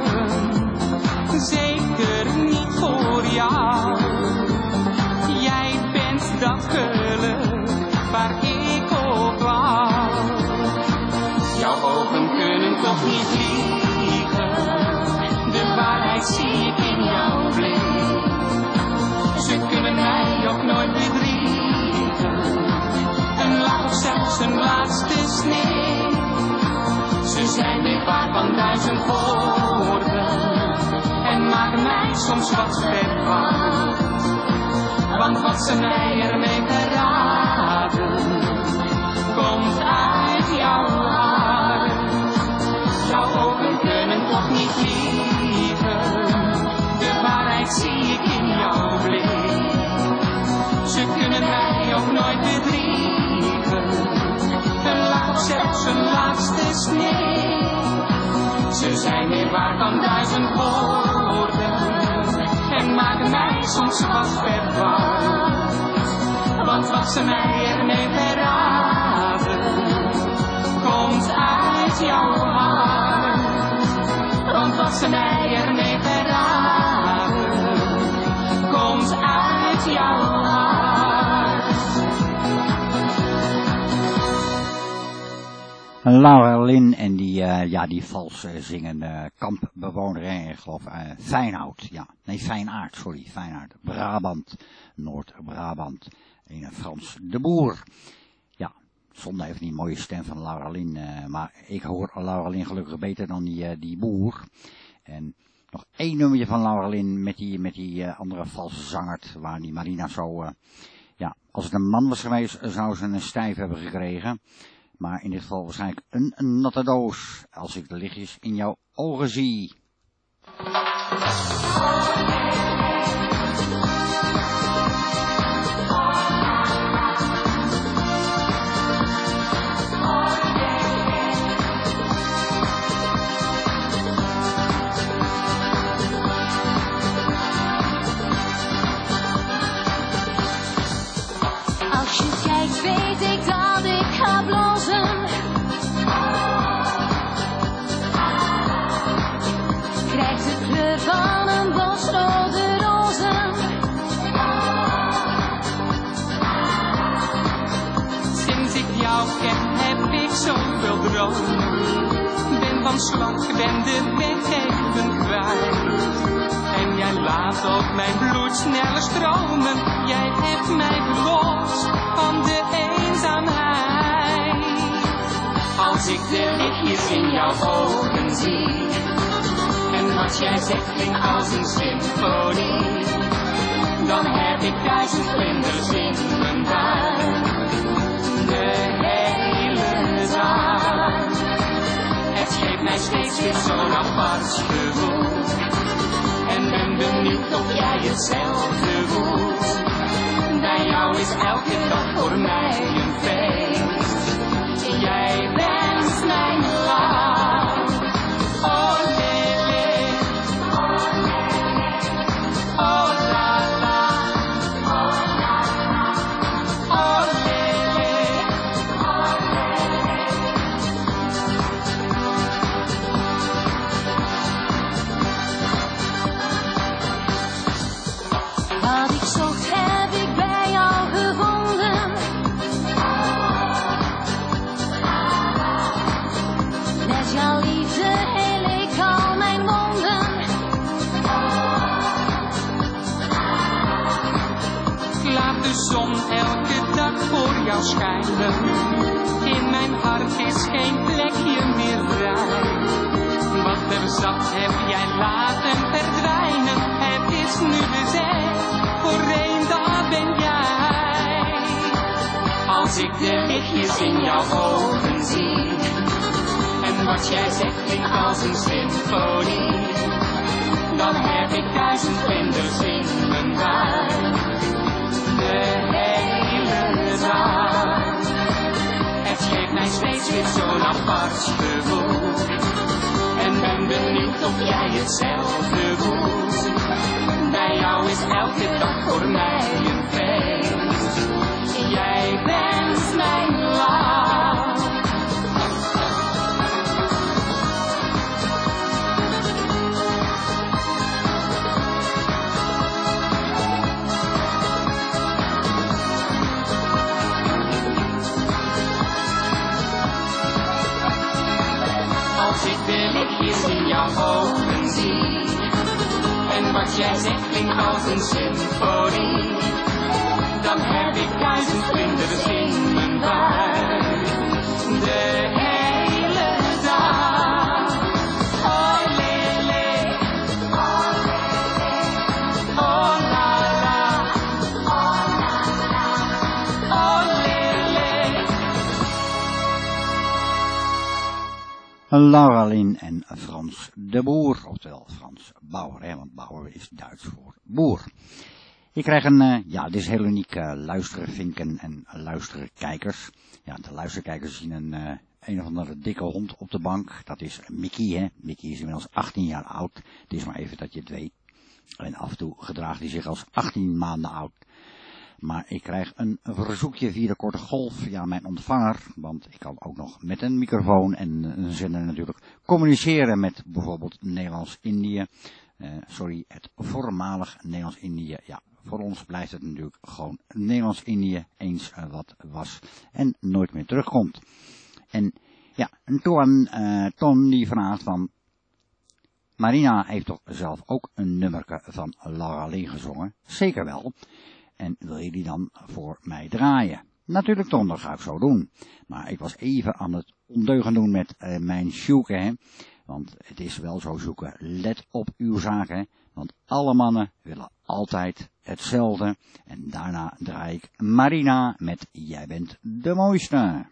zeker niet voor jou. Jij bent dat geluk waar ik op wou. Jouw ogen kunnen toch niet liegen, de waarheid zie ik in jouw blik. Ze kunnen mij ook nooit bedriegen, een lach of zelfs een laatste snik. Ze zijn meer waard dan 1000 woorden en maken mij soms wat verward. Want wat ze mij ermee verraden, komt uit jouw hart. Jouw ogen kunnen toch niet liegen, de waarheid zie ik in jouw blik. Ze kunnen mij ook nooit bedriegen, een lach of zelfs een laatste snik. Ze zijn meer waard dan 1000 woorden en maken mij soms wat verward. Want wat ze mij ermee verraden, komt uit jouw hart. Want wat ze mij ermee verraden, komt uit jouw hart. Laura Lynn en die vals zingen kampbewoner, ik geloof Feyenoord, Feyenoord, Feyenoord, Brabant, Noord-Brabant, een Frans de Boer. Ja, zonde even die mooie stem van Laura Lynn, maar ik hoor Laura Lynn gelukkig beter dan die Boer. En nog één nummertje van Laura Lynn met die andere valse zanger, waar die Marina zo, als het een man was geweest, zou ze een stijf hebben gekregen. Maar in dit geval waarschijnlijk een natte doos, als ik de lichtjes in jouw ogen zie. Als je kijkt weet ik dat ik ga blozen. Krijgt de kleur van een bos rode rozen. Sinds ik jou ken heb ik zoveel dromen. Ben van slag, ben de weg even kwijt. En jij laat ook mijn bloed sneller stromen. Jij hebt mij verlost van de eenzaamheid. Als ik de lichtjes in jouw ogen zie en wat jij zegt klinkt als een symfonie, dan heb ik 1000 vlinders in mijn buik de hele dag. Het geeft mij steeds weer zo'n apart gevoel en ben benieuwd of jij hetzelfde voelt. Bij jou is elke dag voor mij een feest. Jij bent mijn lach. Oh lele, oh la la, oh lele, Wat ik zocht heb ik bij jou gevonden. Met jouw liefde heel ik al mijn wonden. laat de zon elke dag voor jou schijnen. In mijn hart is geen plekje meer vrij. Wat er zat heb jij laten verdwijnen. Het is nu bezet, voor één dag ben jij. Als ik de lichtjes in jouw ogen zie. En wat jij zegt klinkt als een symfonie. Dan heb ik 1000 vlinders in mijn buik. De hele dag. Het geeft mij steeds weer zo'n apart gevoel. En ben benieuwd of jij hetzelfde voelt. Bij jou is elke dag voor mij een feest. Jij bent mijn lach. Als ik de lichtjes in jouw ogen zie. En wat jij zegt klinkt als een symfonie. Dan heb ik 1000 vlinders in mijn buik. De hele dag. Oh lele, oh lele, oh la la, oh la la, oh lele. Laura Lin en Frans de Boer, oftewel Frans Bauer, hè, want Bauer is Duits voor boer. Je krijgt een, dit is heel uniek, luistervinken en luisterkijkers. Ja, de luisterkijkers zien een of andere dikke hond op de bank. Dat is Mickey, hè. Mickey is inmiddels 18 jaar oud. Het is maar even dat je het weet. En af en toe gedraagt hij zich als 18 maanden oud. Maar ik krijg een verzoekje via de korte golf. Ja, mijn ontvanger, want ik kan ook nog met een microfoon en een zender natuurlijk communiceren met bijvoorbeeld Nederlands-Indië. Het voormalig Nederlands-Indië. Ja, voor ons blijft het natuurlijk gewoon Nederlands-Indië eens wat was en nooit meer terugkomt. En ja, Ton die vraagt van, Marina heeft toch zelf ook een nummerke van Laura Lee gezongen? Zeker wel. En wil je die dan voor mij draaien? Natuurlijk Ton, dat ga ik zo doen. Maar ik was even aan het ondeugen doen met mijn zoeken, hè. Want het is wel zo zoeken, let op uw zaken, want alle mannen willen altijd hetzelfde. En daarna draai ik Marina met Jij bent de mooiste.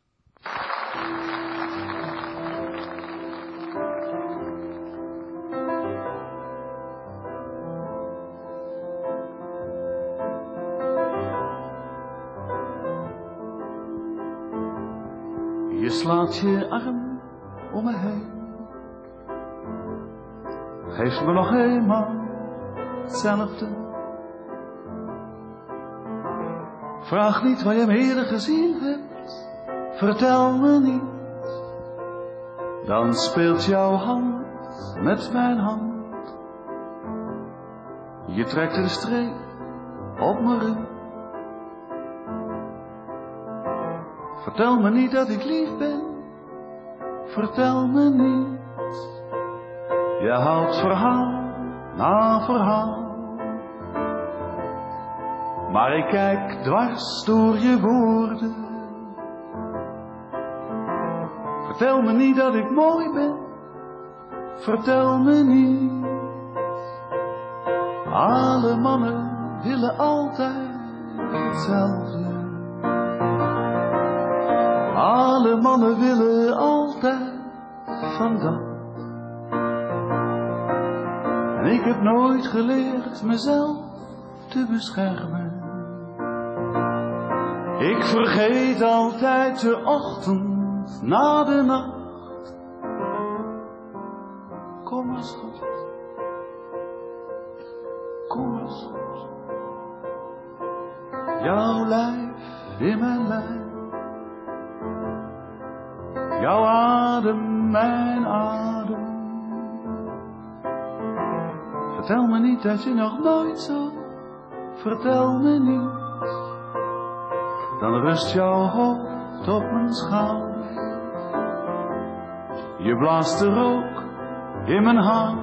Je slaat je arm om me heen. Geef me nog eenmaal hetzelfde. Vraag niet waar je me eerder gezien hebt. Vertel me niet. Dan speelt jouw hand met mijn hand. Je trekt een streep op mijn rug. Vertel me niet dat ik lief ben. Vertel me niet. Je houdt verhaal na verhaal. Maar ik kijk dwars door je woorden. Vertel me niet dat ik mooi ben. Vertel me niet. Alle mannen willen altijd hetzelfde. Alle mannen willen altijd van dat. En ik heb nooit geleerd mezelf te beschermen. Ik vergeet altijd de ochtend na de nacht. Kom maar schat. Kom maar schat. Jouw lijf in mijn lijf. Jouw adem, mijn adem. Vertel me niet dat je nog nooit zo. Vertel me niet. Dan rust jouw hoofd op mijn schouder. Je blaast de rook in mijn haar.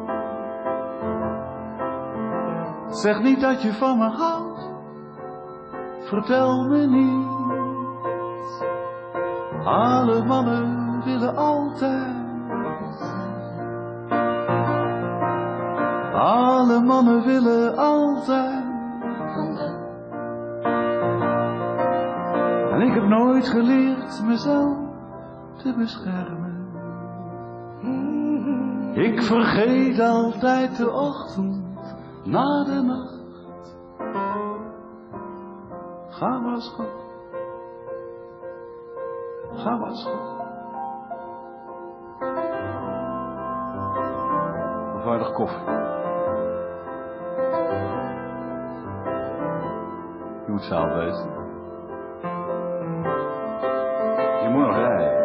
Zeg niet dat je van me houdt. Vertel me niet. Alle mannen willen altijd. Alle mannen willen altijd. En ik heb nooit geleerd mezelf te beschermen. Ik vergeet altijd de ochtend na de nacht. Ga maar, schat. Ga maar, schat. Waardig koffie. Je moet zelf wezen. Je moet nog rijden.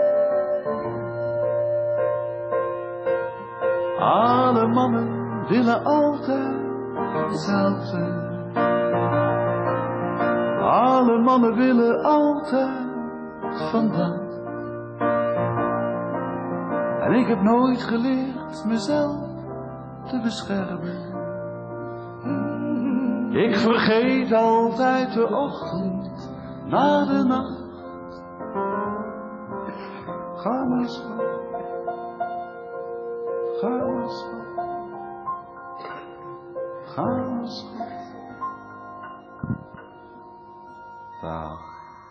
Alle mannen willen altijd hetzelfde. Alle mannen willen altijd van dat. En ik heb nooit geleerd mezelf te beschermen. Ik vergeet altijd de ochtend na de nacht. Ga maar, schat. Ga maar, schat. Ga maar, schat. Dag.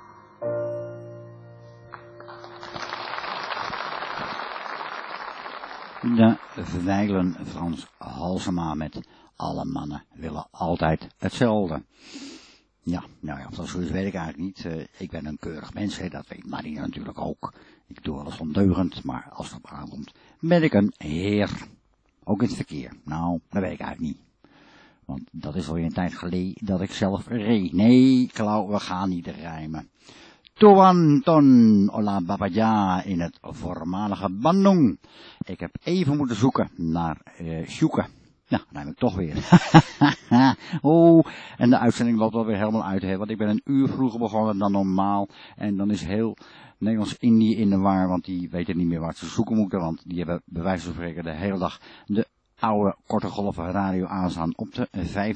De verwijlen Frans Halsema met alle mannen willen altijd hetzelfde. Ja, nou ja, of dat zo is weet ik eigenlijk niet. Ik ben een keurig mens, hè, dat weet Marina natuurlijk ook. Ik doe alles ondeugend, maar als het op aankomt, ben ik een heer. Ook in het verkeer. Nou, dat weet ik eigenlijk niet. Want dat is alweer een tijd geleden dat ik zelf reed. Nee, Klauw, we gaan niet rijmen. Toanton Ola Babaya in het voormalige Bandung. Ik heb even moeten zoeken naar Sjoeke. Ja, rijm ik toch weer. Oh, en de uitzending loopt alweer helemaal uit, hè, want ik ben een uur vroeger begonnen dan normaal. En dan is heel Nederlands-Indië in de war, want die weten niet meer waar ze zoeken moeten, want die hebben bij wijze van spreken de hele dag de oude korte golven radio aanstaan op de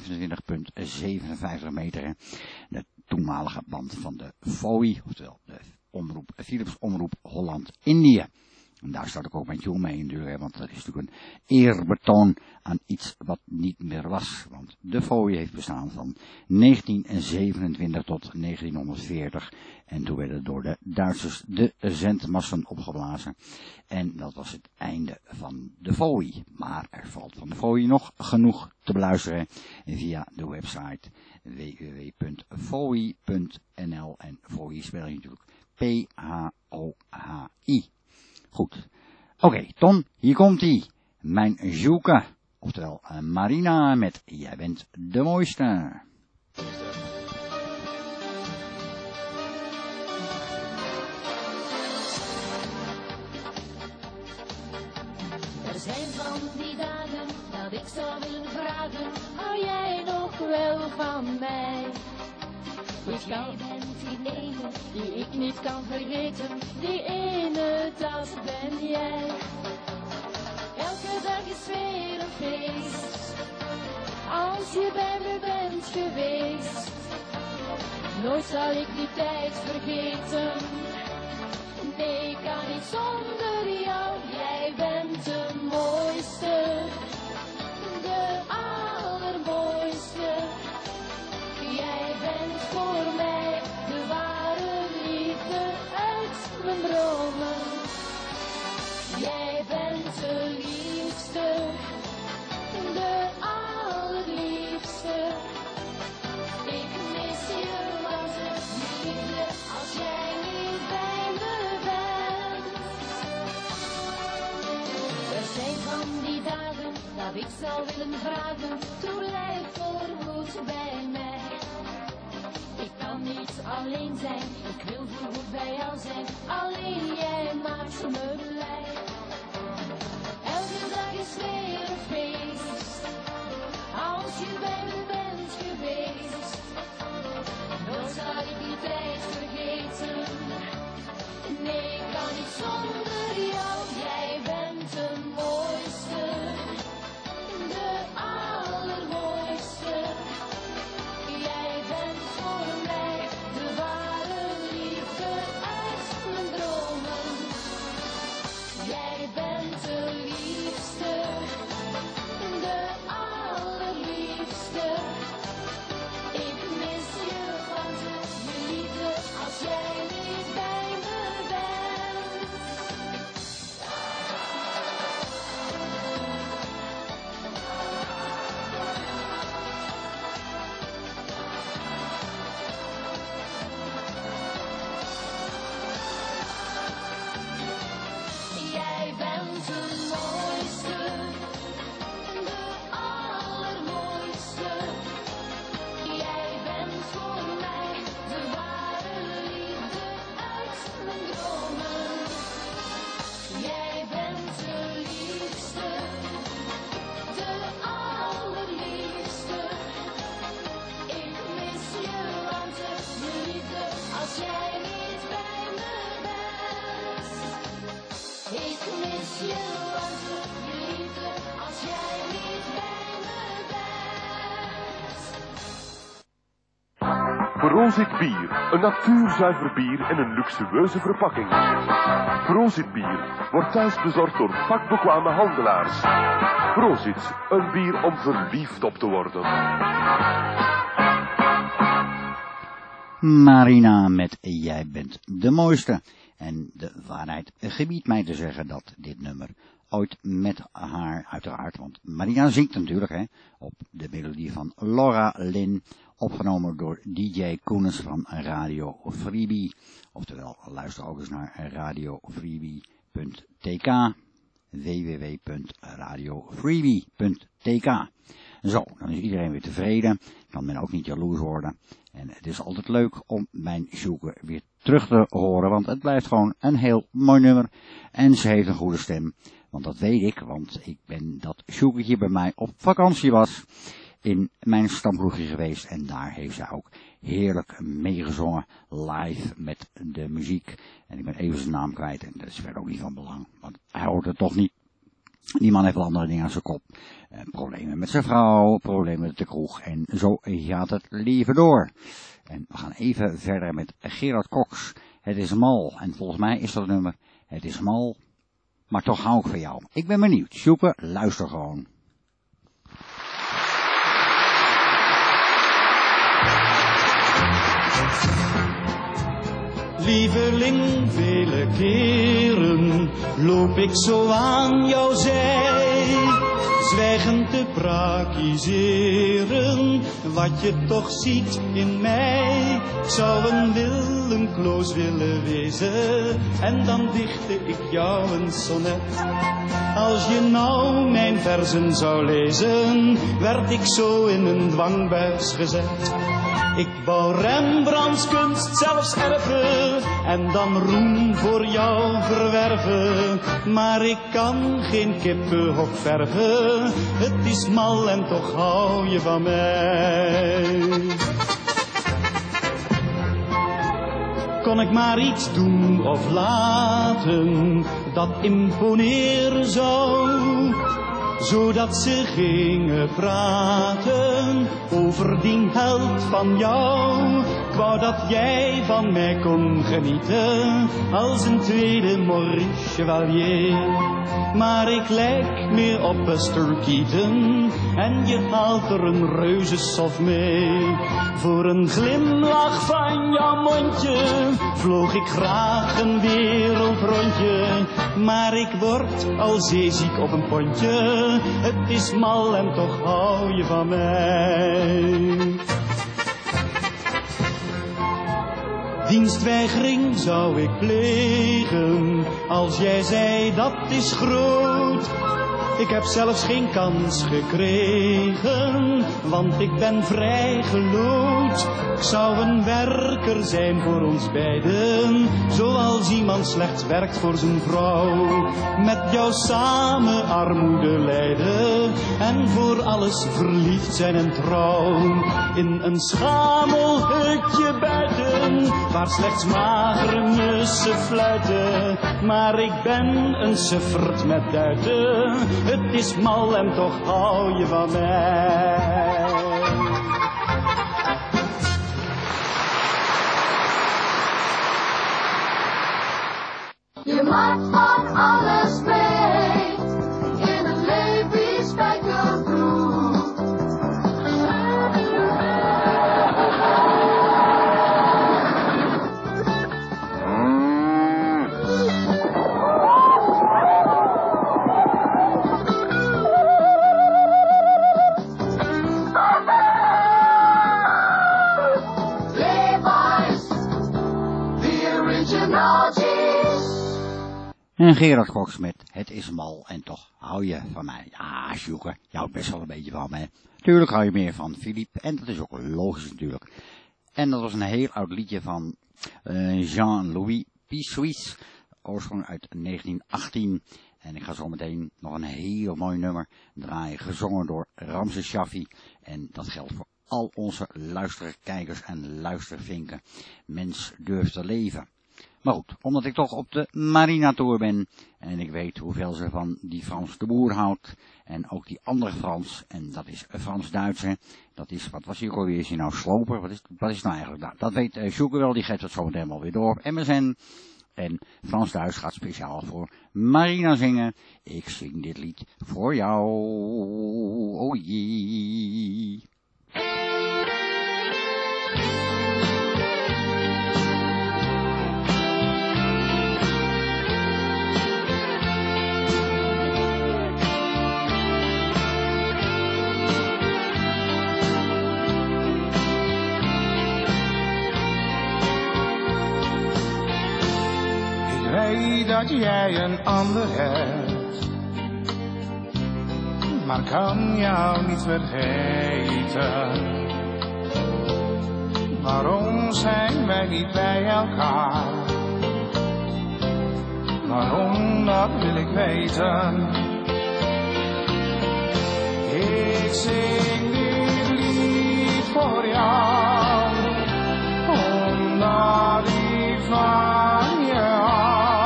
25,57 meter. De toenmalige band van de FOI, oftewel de omroep, Philips Omroep Holland-Indië. En daar start ik ook met jou mee natuurlijk, want dat is natuurlijk een eerbetoon aan iets wat niet meer was. Want de FOI heeft bestaan van 1927 tot 1940. En toen werden door de Duitsers de zendmasten opgeblazen. En dat was het einde van de FOI. Maar er valt van de FOI nog genoeg te beluisteren via de website www.foi.nl. En FOI spel je natuurlijk P-H-O-H-I. Goed. Oké, Ton, hier komt-ie. Mijn Sjoeke, oftewel Marina met Jij bent de mooiste. Er zijn van die dagen dat ik zou willen vragen, hou jij nog wel van mij? Want jij bent die ene die ik niet kan vergeten, die ene, dat ben jij. Elke dag is weer een feest, als je bij me bent geweest. Nooit zal ik die tijd vergeten, nee, ik kan niet zonder jou. Jij bent de mooiste, de allermooiste. Jij bent voor mij de ware liefde uit mijn dromen. Jij bent de liefste, de allerliefste. Ik mis je wat het liefde als jij niet bij me bent. Er zijn van die dagen dat ik zou willen vragen, doe blijf voorgoed bij mij. Ik kan niet alleen zijn, ik wil voorgoed bij jou zijn, alleen jij maakt me blij. Elke dag is weer een feest, als je bij me bent geweest. Nooit zal ik die tijd vergeten, nee, ik kan niet zonder jou. Jij bent de mooiste, de allermooiste. Jij bent voor mij de ware liefde uit mijn dromen. Jij bent de liefste, de allerliefste. Ik mis je, want je liefde als jij mijn dromen. Jij bent de liefste, de allerliefste. Ik mis je warmte, je liefde, als jij niet bij me bent. Ik mis je warmte, je liefde, als jij niet bij me bent. Prozit bier, een natuurzuiver bier in een luxueuze verpakking. Prozit bier wordt thuis bezorgd door vakbekwame handelaars. Prozit, een bier om verliefd op te worden. Marina met Jij bent de mooiste. En de waarheid gebiedt mij te zeggen dat dit nummer ooit met haar, uiteraard, want Marina zingt natuurlijk, hè, op de melodie van Laura Lynn, opgenomen door DJ Koenens van Radio Freebie. Oftewel, luister ook eens naar radiofreebie.tk, www.radiofreebie.tk. Zo, dan is iedereen weer tevreden, kan men ook niet jaloers worden. En het is altijd leuk om mijn Sjoeke weer terug te horen, want het blijft gewoon een heel mooi nummer. En ze heeft een goede stem, want dat weet ik, want ik ben dat Sjoeketje bij mij op vakantie was in mijn stamkroegje geweest. En daar heeft zij ook heerlijk meegezongen, live met de muziek. En ik ben even zijn naam kwijt en dat is verder ook niet van belang, want hij hoort het toch niet. Die man heeft wel andere dingen aan zijn kop. Problemen met zijn vrouw, problemen met de kroeg. En zo gaat het leven door. En we gaan even verder met Gerard Cox. Het is mal. En volgens mij is dat nummer. Het is mal. Maar toch hou ik van jou. Ik ben benieuwd. Sjoeke, luister gewoon. Lieveling, vele keren loop ik zo aan jouw zij, zwijgend te praktiseren wat je toch ziet in mij. Ik zou een Willem-Kloos willen wezen en dan dichtte ik jou een sonnet. Als je nou mijn verzen zou lezen, werd ik zo in een dwangbuis gezet. Ik wou Rembrandts kunst zelfs erven en dan roem voor jou verwerven. Maar ik kan geen kippenhok verven, het is mal en toch hou je van mij. Kon ik maar iets doen of laten dat imponeren zou, zodat ze gingen praten over die held van jou. Ik wou dat jij van mij kon genieten als een tweede Maurice Chevalier. Maar ik lijk meer op Buster Keaton en je haalt er een reuzensof mee. Voor een glimlach van jouw mondje vloog ik graag een wereldrondje. Maar ik word al zeeziek op een pontje, het is mal en toch hou je van mij. Dienstweigering zou ik plegen als jij zei dat is groot. Ik heb zelfs geen kans gekregen, want ik ben vrij geloot. Ik zou een werker zijn voor ons beiden, zoals iemand slechts werkt voor zijn vrouw. Met jou samen armoede lijden en voor alles verliefd zijn en trouw. In een schamelhutje buiten, waar slechts magere mussen fluiten. Maar ik ben een sufferd met duiten, het is mal en toch hou je van mij. Je maakt van alles mee, in het leven is spijkerbroek. En Gerard Cox met Het is mal en toch hou je van mij. Ja, Sjoeke, je houdt best wel een beetje van mij. Tuurlijk hou je meer van Philippe en dat is ook logisch natuurlijk. En dat was een heel oud liedje van Jean-Louis Pissuis, oorsprong uit 1918. En ik ga zo meteen nog een heel mooi nummer draaien, gezongen door Ramses Shaffi. En dat geldt voor al onze luisterkijkers en luistervinken. Mens durft te leven. Maar goed, omdat ik toch op de Marina Tour ben en ik weet hoeveel ze van die Frans de Boer houdt en ook die andere Frans, en dat is Frans-Duitse, dat is, wat was hier ook alweer, is hij nou sloper, wat is het nou eigenlijk? Nou, dat weet Sjoeke wel, die geeft het zo meteen wel weer door op MSN. En Frans-Duits gaat speciaal voor Marina zingen. Ik zing dit lied voor jou, oh jee. Dat jij een ander hebt, maar kan jou niet vergeten. Waarom zijn wij niet bij elkaar? Waarom, dat wil ik weten. Ik zing dit lied voor jou, omdat ik van je hou.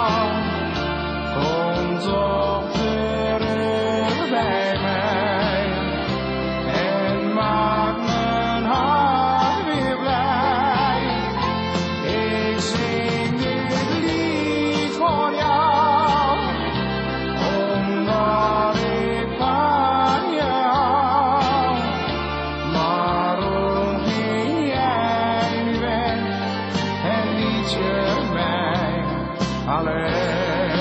Toch terug bij mij en maak mijn hart weer blij. Ik zing dit lied voor jou, omdat ik van je hou. Waarom ging jij nu weg en liet je mij alleen?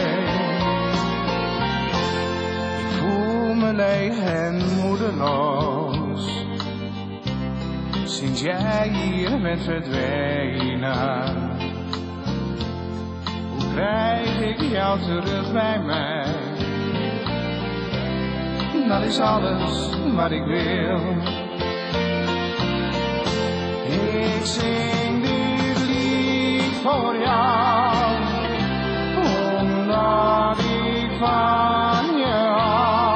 Leeg en moedeloos, sinds jij hier bent verdwenen. Hoe krijg ik jou terug bij mij? Dat is alles wat ik wil. Ik zing dit lied voor jou, omdat ik van je hou.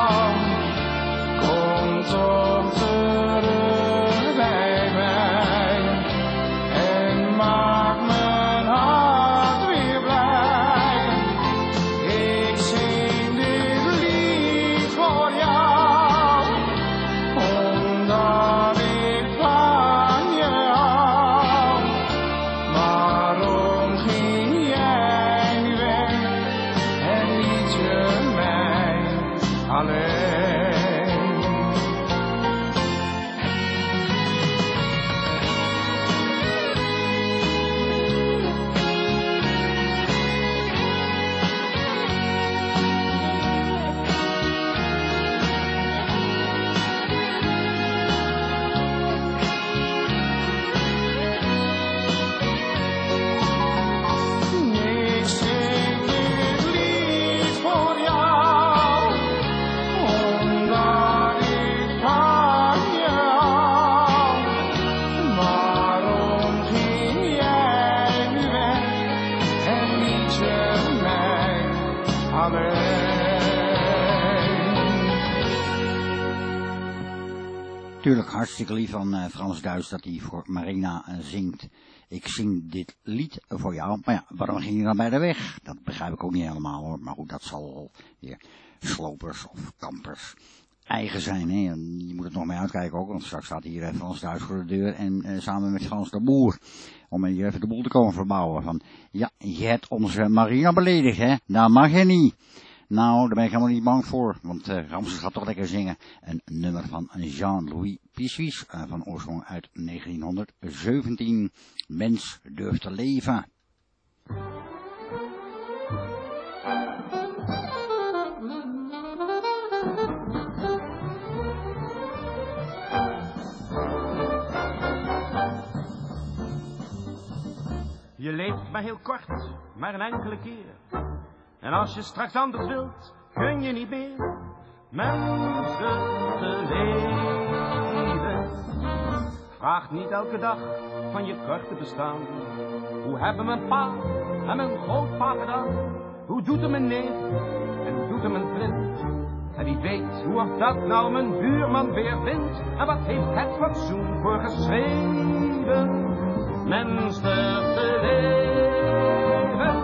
Toch terug bij mij en maak mijn hart weer blij. Ik zing dit lied voor jou, omdat ik van je hou. Waarom ging jij nu weg en liet je mij alleen? Natuurlijk hartstikke lief van Frans-Duits dat hij voor Marina zingt. Ik zing dit lied voor jou. Maar ja, waarom ging je dan bij de weg? Dat begrijp ik ook niet helemaal hoor. Maar goed, dat zal weer slopers of kampers eigen zijn. Hè? En je moet het nog mee uitkijken ook, want straks staat hier Frans-Duits voor de deur. En samen met Frans de Boer. Om hier even de boel te komen verbouwen. Van, ja, je hebt onze Marina beledigd, hè. Dat mag je niet. Nou, daar ben ik helemaal niet bang voor, want Ramses gaat toch lekker zingen. Een nummer van Jean-Louis Pissuis, van oorsprong uit 1917. Mens durft te leven. Je leeft maar heel kort, maar een enkele keer. En als je straks anders wilt, kun je niet meer mensen te leven. Vraag niet elke dag van je korte bestaan. Hoe hebben mijn pa en mijn grootpa gedaan? Hoe doet er mijn neef en hoe doet er mijn vriend? En wie weet hoe of dat nou mijn buurman weer vindt? En wat heeft het fatsoen voor geschreven? Mens te leven.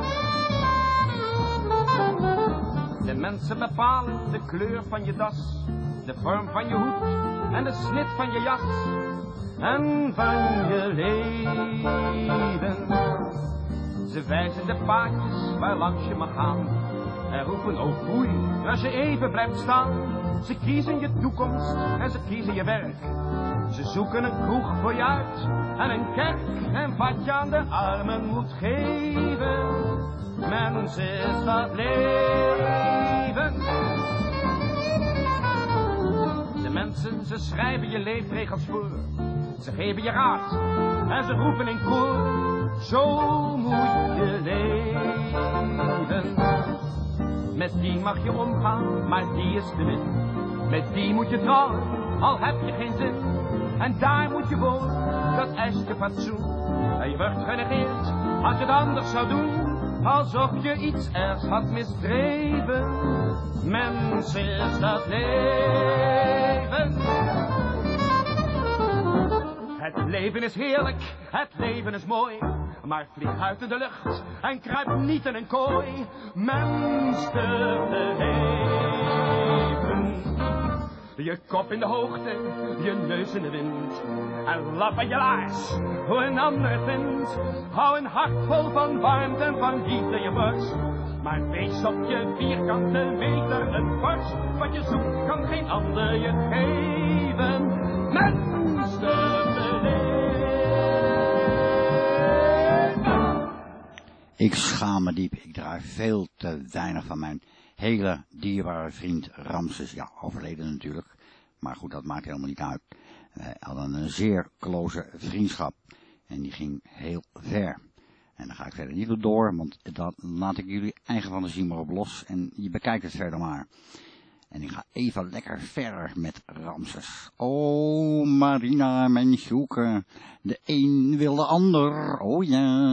De mensen bepalen de kleur van je das, de vorm van je hoed en de snit van je jas en van je leven. Ze wijzen de paadjes waar langs je mag gaan en roepen oh foei als je even blijft staan. Ze kiezen je toekomst en ze kiezen je werk. Ze zoeken een kroeg voor je uit en een kerk en wat je aan de armen moet geven. Mens is dat leven. De mensen, ze schrijven je leefregels voor. Ze geven je raad en ze roepen in koor. Zo moet je leven. Met die mag je omgaan, maar die is te min. Met die moet je trouwen, al heb je geen zin. En daar moet je wonen, dat eist je fatsoen. En je wordt genegeerd als je het anders zou doen. Alsof je iets ergs had misdreven. Mens is dat leven. Het leven is heerlijk, het leven is mooi. Maar vlieg uit in de lucht en kruip niet in een kooi. Mens te leven. Je kop in de hoogte, je neus in de wind. En lap aan je laars, hoe een ander het vindt. Hou een hart vol van warmte en van liefde je borst. Maar wees op je vierkante meter een borst. Wat je zoekt kan geen ander je geven. Mens te leven. Ik schaam me diep, ik draai veel te weinig van mijn hele dierbare vriend Ramses. Ja, overleden natuurlijk. Maar goed, dat maakt helemaal niet uit. Wij hadden een zeer close vriendschap. En die ging heel ver. En daar ga ik verder niet op door, want dat laat ik jullie eigen fantasie maar op los. En je bekijkt het verder maar. En ik ga even lekker verder met Ramses. Oh, Marina, mijn zoeken. De een wil de ander, oh ja.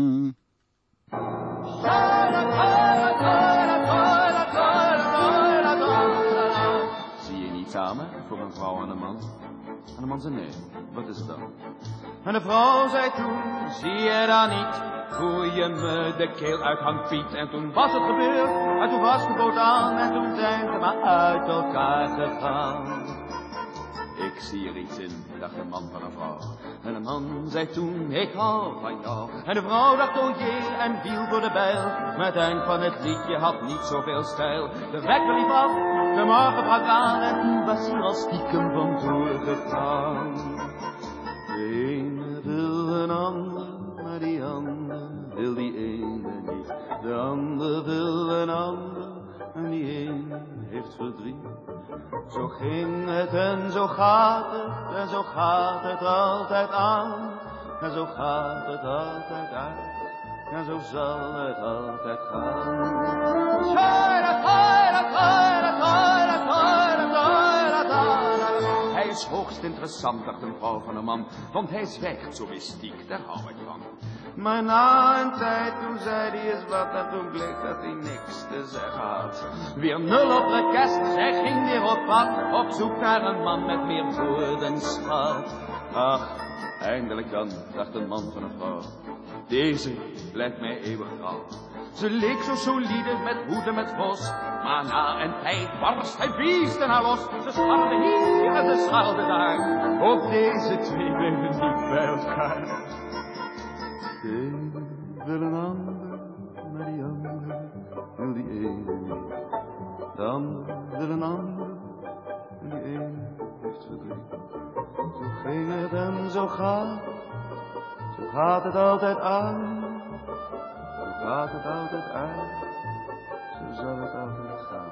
Zie je niet samen voor een vrouw en een man? En de man zei nee, wat is het dan? En de vrouw zei toen, zie je dan niet hoe je me de keel uithangt, Piet? En toen was het gebeurd, en toen was de boot aan, en toen zijn ze maar uit elkaar gegaan. Ik zie er iets in, dacht de man van een vrouw. En de man zei toen, ik hou van jou. En de vrouw dacht, oh jee, en viel voor de bijl. Maar het eind van het liedje had niet zoveel stijl. De wekker liep af, de morgen brak aan, en toen was hij al stiekem vandoor gegaan. De ene wil een ander, maar die ander wil die ene niet. De ander wil een ander, en die ene heeft verdriet. Zo ging het en zo gaat het, en zo gaat het altijd aan. En zo gaat het altijd uit, en zo zal het altijd gaan. Hij is hoogst interessant, dacht een vrouw van een man, want hij zwijgt zo mystiek, daar hou ik van. Maar na een tijd, toen zei hij eens wat, en toen bleek dat hij niks te zeggen had. Weer nul op rekest, zij ging weer op pad, op zoek naar een man met meer woordenschat. Ach, eindelijk dan, dacht een man van een vrouw, deze blijft mij eeuwig trouw. Ze leek zo solide, met hoeden, met vos, maar na een tijd barst hij biest en haar los. Ze scharrelde hier en ze scharrelde daar, ook deze twee bleven niet bij elkaar. De ene wil een ander, maar die ander wil die ene niet. De ander wil een ander, en die ene heeft verdriet. Zo ging het en zo gaat het altijd aan. Zo gaat het altijd uit, zo zal het altijd gaan.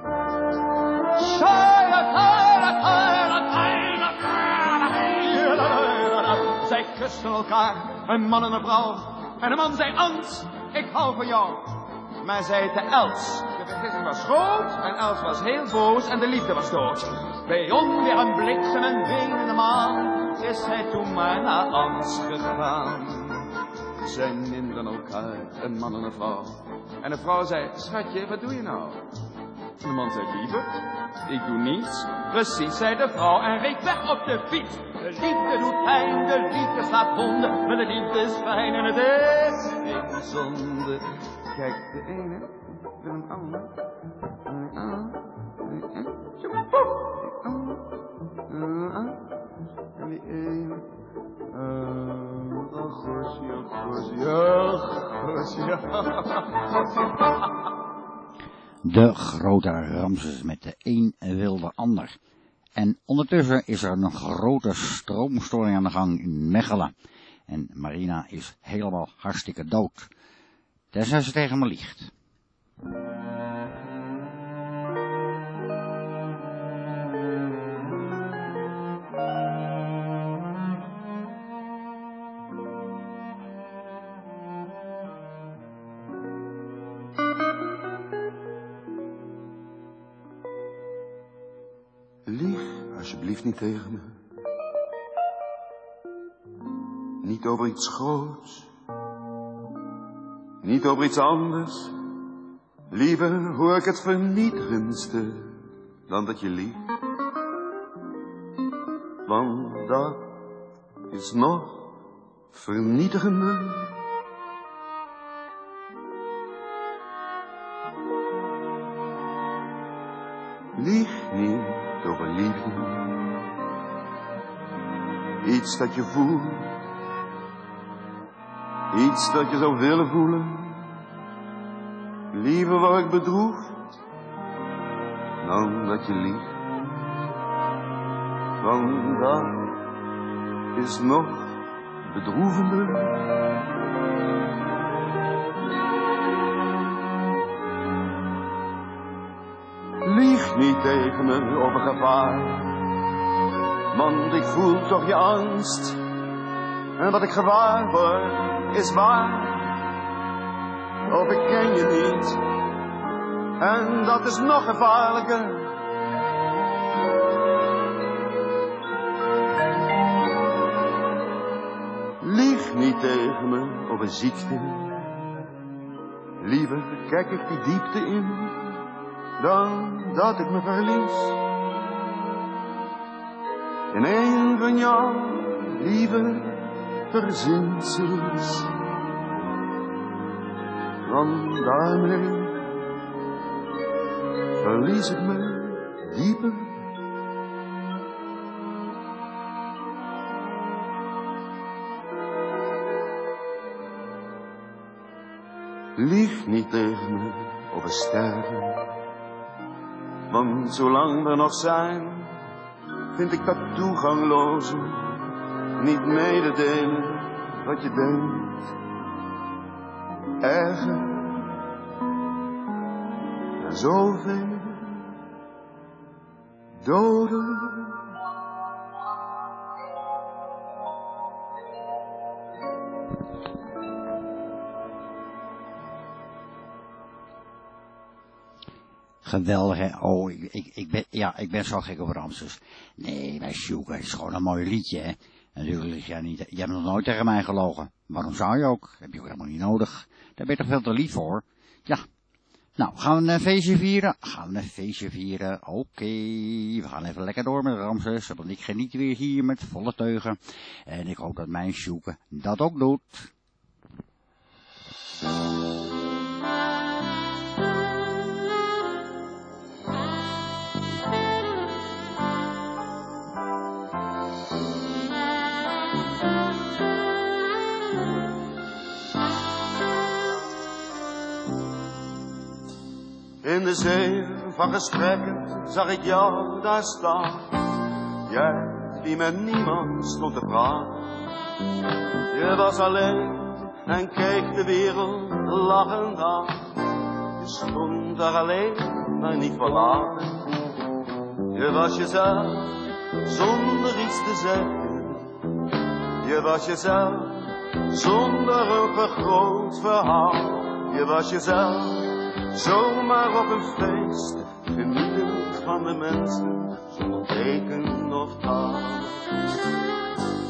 Zij kusten elkaar, een man en een vrouw. En de man zei, Ans, ik hou van jou. Maar zei te Els, de vergissing was groot en Els was heel boos en de liefde was dood. Bij onweer een bliksem en weenende maan is hij toen maar naar Ans gegaan. zijn minder dan elkaar, een man en een vrouw. En de vrouw zei, schatje, wat doe je nou? En de man zei, lieverd, ik doe niets. Precies, zei de vrouw en reed weg op de fiets. De liefde doet pijn, de liefde slaat wonden, maar de liefde is fijn en het is geen zonde. Kijk, de ene wil een ander. En die ene, De grote Ramses met de een wil de ander. En ondertussen is er een grote stroomstoring aan de gang in Mechelen. En Marina is helemaal hartstikke dood. Tenzij ze tegen me liegt. Lieg alsjeblieft niet tegen me. Niet over iets groots. Niet over iets anders. Liever hoor ik het vernietigendste dan dat je liegt. Want dat is nog vernietigender. Lieg niet over liefde. Iets dat je voelt. Iets dat je zou willen voelen. Liever word ik bedroefd dan dat je liegt. Want dat is nog bedroevender. Lieg niet tegen me over gevaar, want ik voel toch je angst. En wat ik gewaar word is waar. Of ik ken je niet, en dat is nog gevaarlijker. Lieg niet tegen me over ziekte. Liever kijk ik die diepte in, dan dat ik me verlies in een van jouw lieve verzinsels. Want daarmee verlies ik me dieper. Lieg niet tegen me over sterven. Want zolang we nog zijn, vind ik dat toegangloze niet mededelen wat je denkt. Erger en zoveel doden. Geweldig, hè? Oh, ik ben zo gek op Ramses. Nee, bij Sjoeke, het is gewoon een mooi liedje, hè? Natuurlijk, je hebt nog nooit tegen mij gelogen. Waarom zou je ook? Heb je ook helemaal niet nodig. Daar ben je toch veel te lief voor? Ja. Nou, gaan we een feestje vieren? Oké, we gaan even lekker door met Ramses, want ik geniet weer hier met volle teugen. En ik hoop dat mijn Sjoeke dat ook doet. In de zee van gesprekken zag ik jou daar staan. Jij die met niemand stond te praten. Je was alleen en keek de wereld lachend aan. Je stond daar alleen, maar niet verlaten. Je was jezelf, zonder iets te zeggen. Je was jezelf, zonder een vergroot verhaal. Je was jezelf, zomaar op een feest, genietend van de mensen, zonder teken of taal.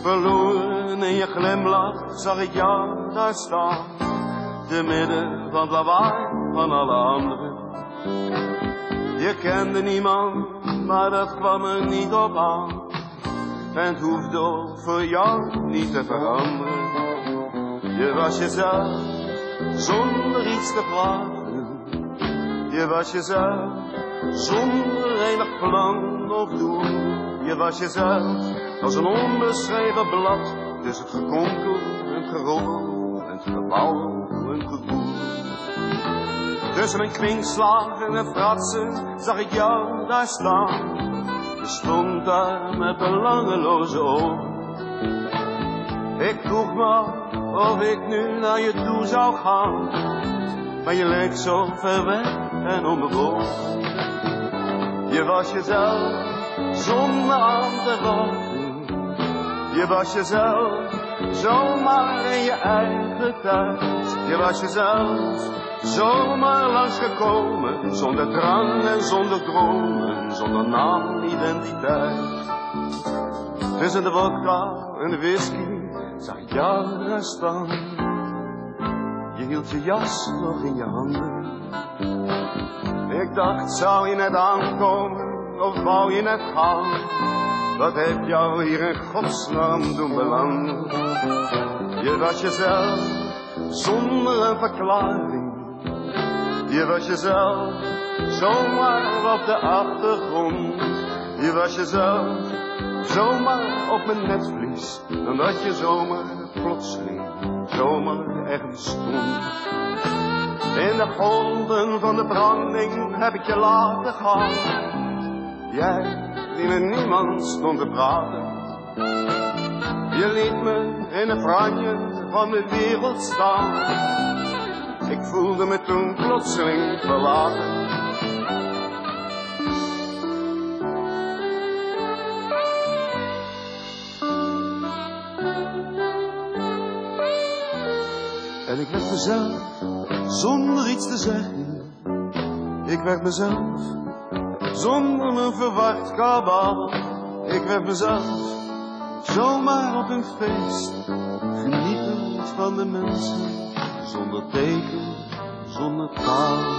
Verloren in je glimlach zag ik jou daar staan, te midden van het lawaai van alle anderen. Je kende niemand, maar dat kwam er niet op aan. En het hoefde ook voor jou niet te veranderen. Je was jezelf, zonder iets te vragen. Je was jezelf, zonder enig plan of doel. Je was jezelf, als een onbeschreven blad, tussen het gekonkel en het gerommel en het gebouw en het gevoel. Tussen mijn kwinkslagen en fratsen zag ik jou daar staan. Je stond daar met belangeloze ogen. Ik vroeg me af of ik nu naar je toe zou gaan, maar je leek zo ver weg en onbewogen. Je was jezelf, zonder aan te raken. Je was jezelf, zomaar in je eigen tijd. Je was jezelf, zomaar langsgekomen, zonder drang en zonder dromen, zonder naam, identiteit. Tussen de vodka en de whisky zag ik jou daar staan. Je hield je jas nog in je handen. Ik dacht, zou je net aankomen of wou je net gaan? Wat heeft jou hier in godsnaam doen belanden? Je was jezelf, zonder een verklaring. Je was jezelf, zomaar op de achtergrond. Je was jezelf, zomaar op mijn netvlies. Dan dat je zomaar plotseling, zomaar ergens stond. In de golven van de branding heb ik je laten gaan. Jij, die met niemand stond te praten. Je liet me in een franje van de wereld staan. Ik voelde me toen plotseling verlaten. En ik werd mezelf, zonder iets te zeggen. Ik werd mezelf, zonder een verward kabaal. Ik werd mezelf, zomaar op een feest, genietend van de mensen, zonder teken, zonder taal.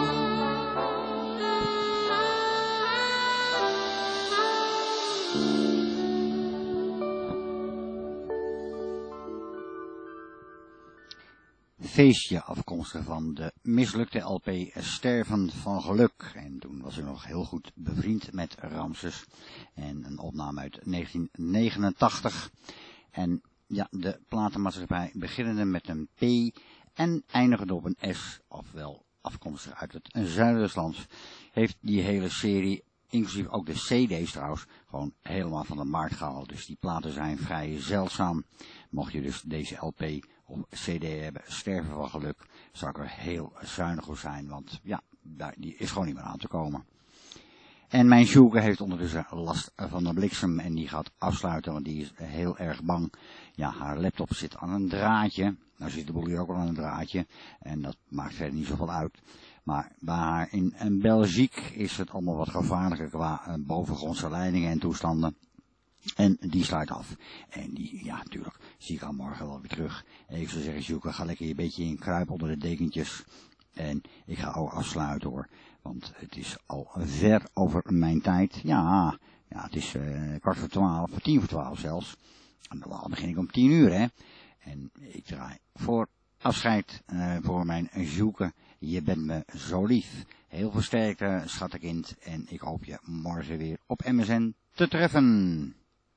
Feestje, afkomstig van de mislukte LP Sterven van Geluk. En toen was ik nog heel goed bevriend met Ramses. En een opname uit 1989. En ja, de platenmaatschappij beginnende met een P en eindigende op een S, ofwel afkomstig uit het Zuidersland, heeft die hele serie, inclusief ook de CD's trouwens, gewoon helemaal van de markt gehaald. Dus die platen zijn vrij zeldzaam. Mocht je dus deze LP op CD hebben, Sterven van Geluk, zou ik er heel zuinig op zijn, want ja, die is gewoon niet meer aan te komen. En mijn Sjoeke heeft ondertussen last van de bliksem en die gaat afsluiten, want die is heel erg bang. Ja, haar laptop zit aan een draadje. Nou zit de boel hier ook al aan een draadje en dat maakt verder niet zoveel uit. Maar bij haar in België is het allemaal wat gevaarlijker qua bovengrondse leidingen en toestanden. En die sluit af. En die, ja natuurlijk, zie ik haar morgen wel weer terug. En ik zou zeggen, Sjoeke, ga lekker een beetje in kruip onder de dekentjes. En ik ga ook afsluiten hoor. Want het is al ver over mijn tijd. Ja het is 11:45, 10:45 zelfs. En dan begin ik om 10:00 hè. En ik draai voor afscheid voor mijn Sjoeke. Je bent me zo lief. Heel veel sterkte, schattenkind. En ik hoop je morgen weer op MSN te treffen.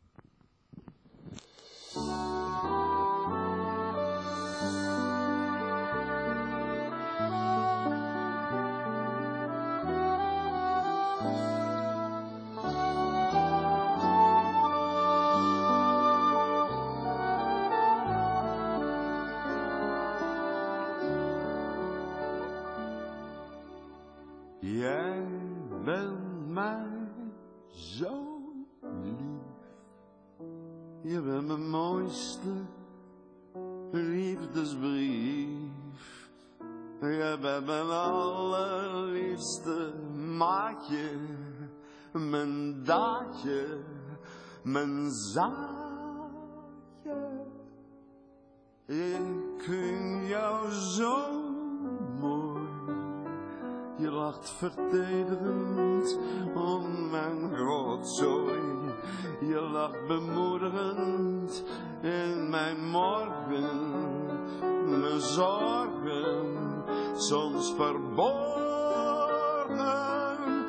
Jij bent mij zo lief. Je bent mijn mooiste liefdesbrief. Jij bent mijn allerliefste maatje, mijn daadje, mijn zaadje. Ik vind jou zo mooi. Je lacht verdedigend om mijn rotzooi. Je lacht bemoedigend in mijn morgen. Mijn zorgen, soms verborgen.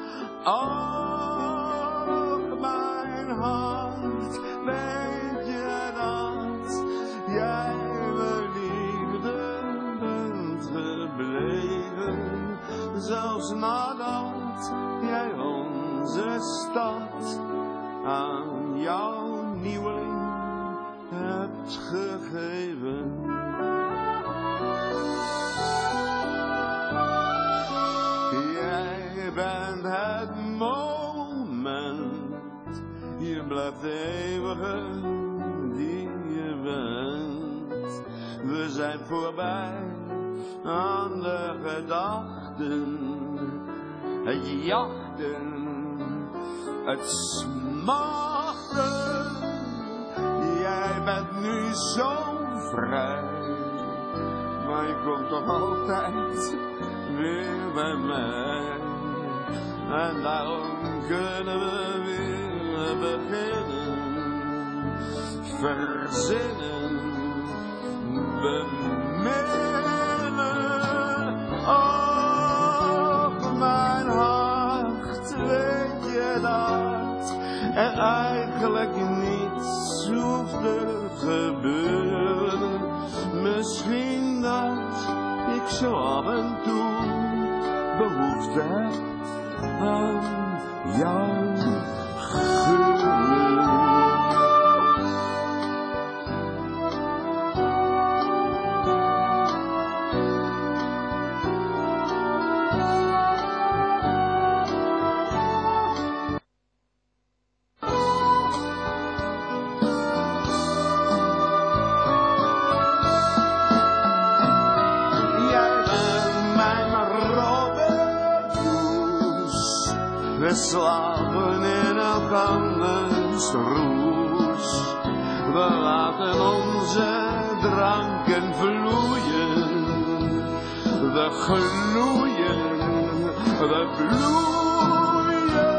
Ach, mijn hart, weet je dat jij mijn liefde bent gebleven, zelfs nadat jij onze stad aan jouw nieuweling hebt gegeven. Jij bent het moment, je blijft de eeuwige die je bent. We zijn voorbij aan de gedachten, het jachten, het smachten. Jij bent nu zo vrij, maar je komt toch altijd weer bij mij. En daarom kunnen we weer beginnen, verzinnen, beminnen. Och, mijn hart, weet je dat er eigenlijk niets hoeft te gebeuren. Misschien dat ik zo af en toe behoefte heb aan jouw geur. We slapen in elkanders roes. We laten onze dranken vloeien. We gloeien, we bloeien.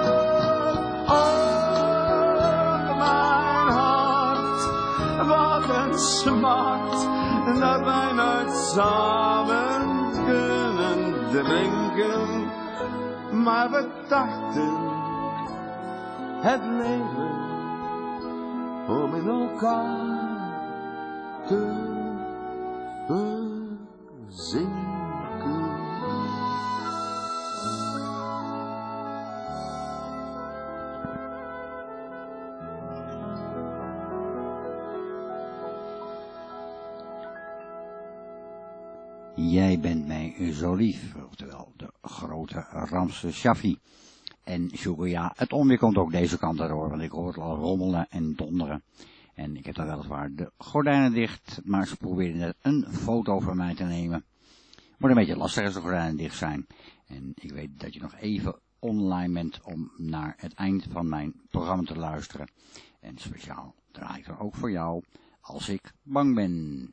Oh, mijn hart, wat een smart dat wij nooit samen kunnen drinken. Maar we dachten het leven om in elkaar te verzinken. Jij bent mij zo lief, oftewel de grote Ramse Shaffi. En Shugoya, het onweer komt ook deze kant door, want ik hoor het al rommelen en donderen. En ik heb dan weliswaar de gordijnen dicht, maar ze probeerden net een foto van mij te nemen. Wordt een beetje lastig als de gordijnen dicht zijn. En ik weet dat je nog even online bent om naar het eind van mijn programma te luisteren. En speciaal draai ik er ook voor jou, als ik bang ben.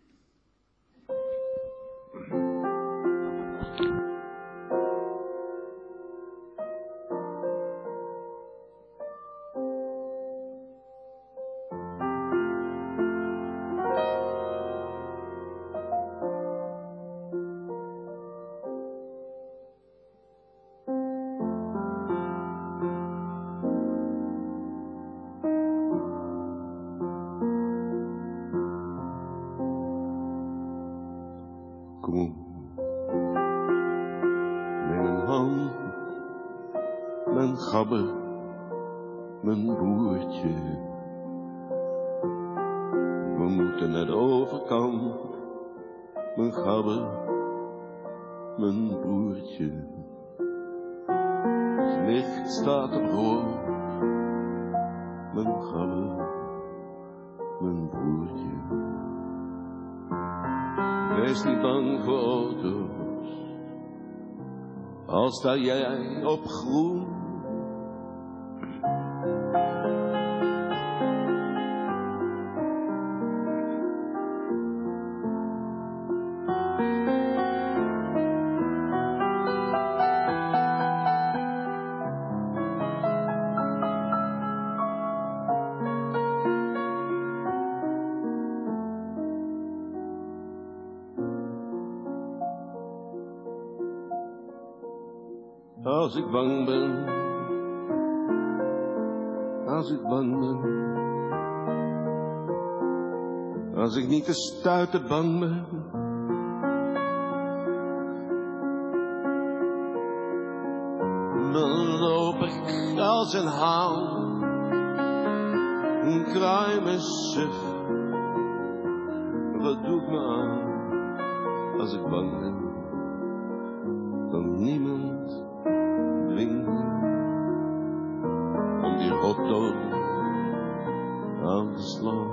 Gabber, mijn broertje. We moeten naar de overkant, mijn gabber, mijn broertje. Het licht staat op rood, mijn gabber, mijn broertje. Wees niet bang voor auto's, al sta jij op groen. Als ik bang ben, als ik bang ben, als ik niet te stuiten bang ben, dan loop ik als een haan, een kraai me suf. Wat doet me aan als ik bang ben? Dan niemand dwingt me om die hotdog aan te slaan.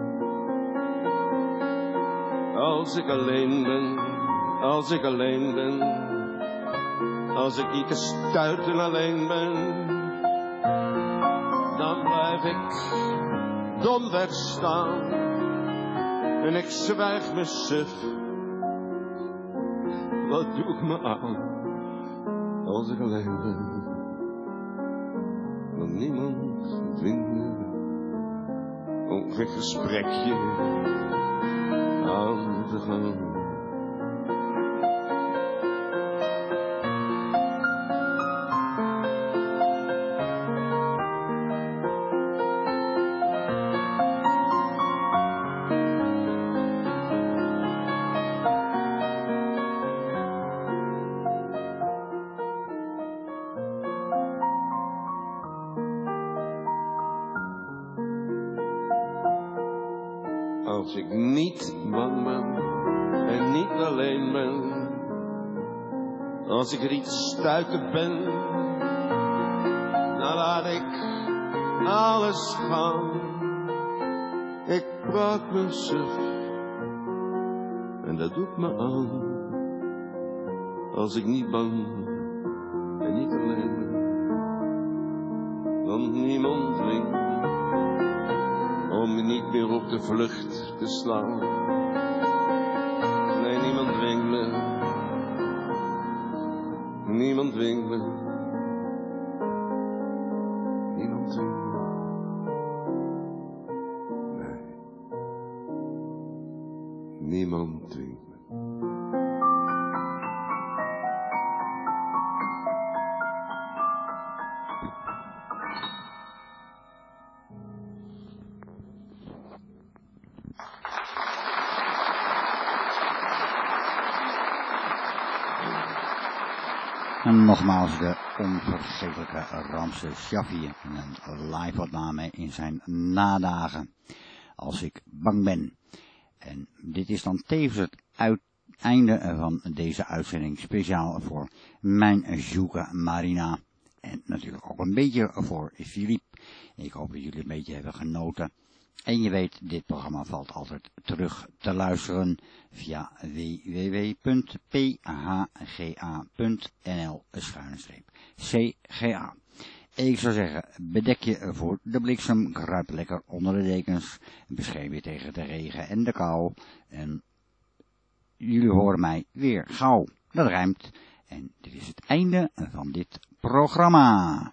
Als ik alleen ben, als ik alleen ben, als ik niet te stuiten alleen ben, dan blijf ik domweg staan en ik zwijg me suf. Wat doe ik me aan als ik alleen ben? Want niemand dwingt me om geen gesprekje aan te gaan. Als ik niet bang ben en niet alleen ben, als ik er niet te stuiten ben, dan laat ik alles gaan. Ik praat me suf en dat doet me aan. Als ik niet bang en niet alleen ben, want niemand dwingt me om me niet meer op de vlucht te slaan. Nee, niemand dwingt me. Niemand dwingt me. Niemand dwingt me. Nee. Niemand dwingt me. En nogmaals de onvergetelijke Ramses Shaffi en een live opname in zijn nadagen, Als ik bang ben. En dit is dan tevens het einde van deze uitzending speciaal voor mijn Joeke Marina. En natuurlijk ook een beetje voor Philippe. Ik hoop dat jullie een beetje hebben genoten. En je weet, dit programma valt altijd terug te luisteren via www.phga.nl/CGA. Ik zou zeggen, bedek je voor de bliksem, kruip lekker onder de dekens, bescherm je tegen de regen en de kou. En jullie horen mij weer gauw, dat rijmt. En dit is het einde van dit programma.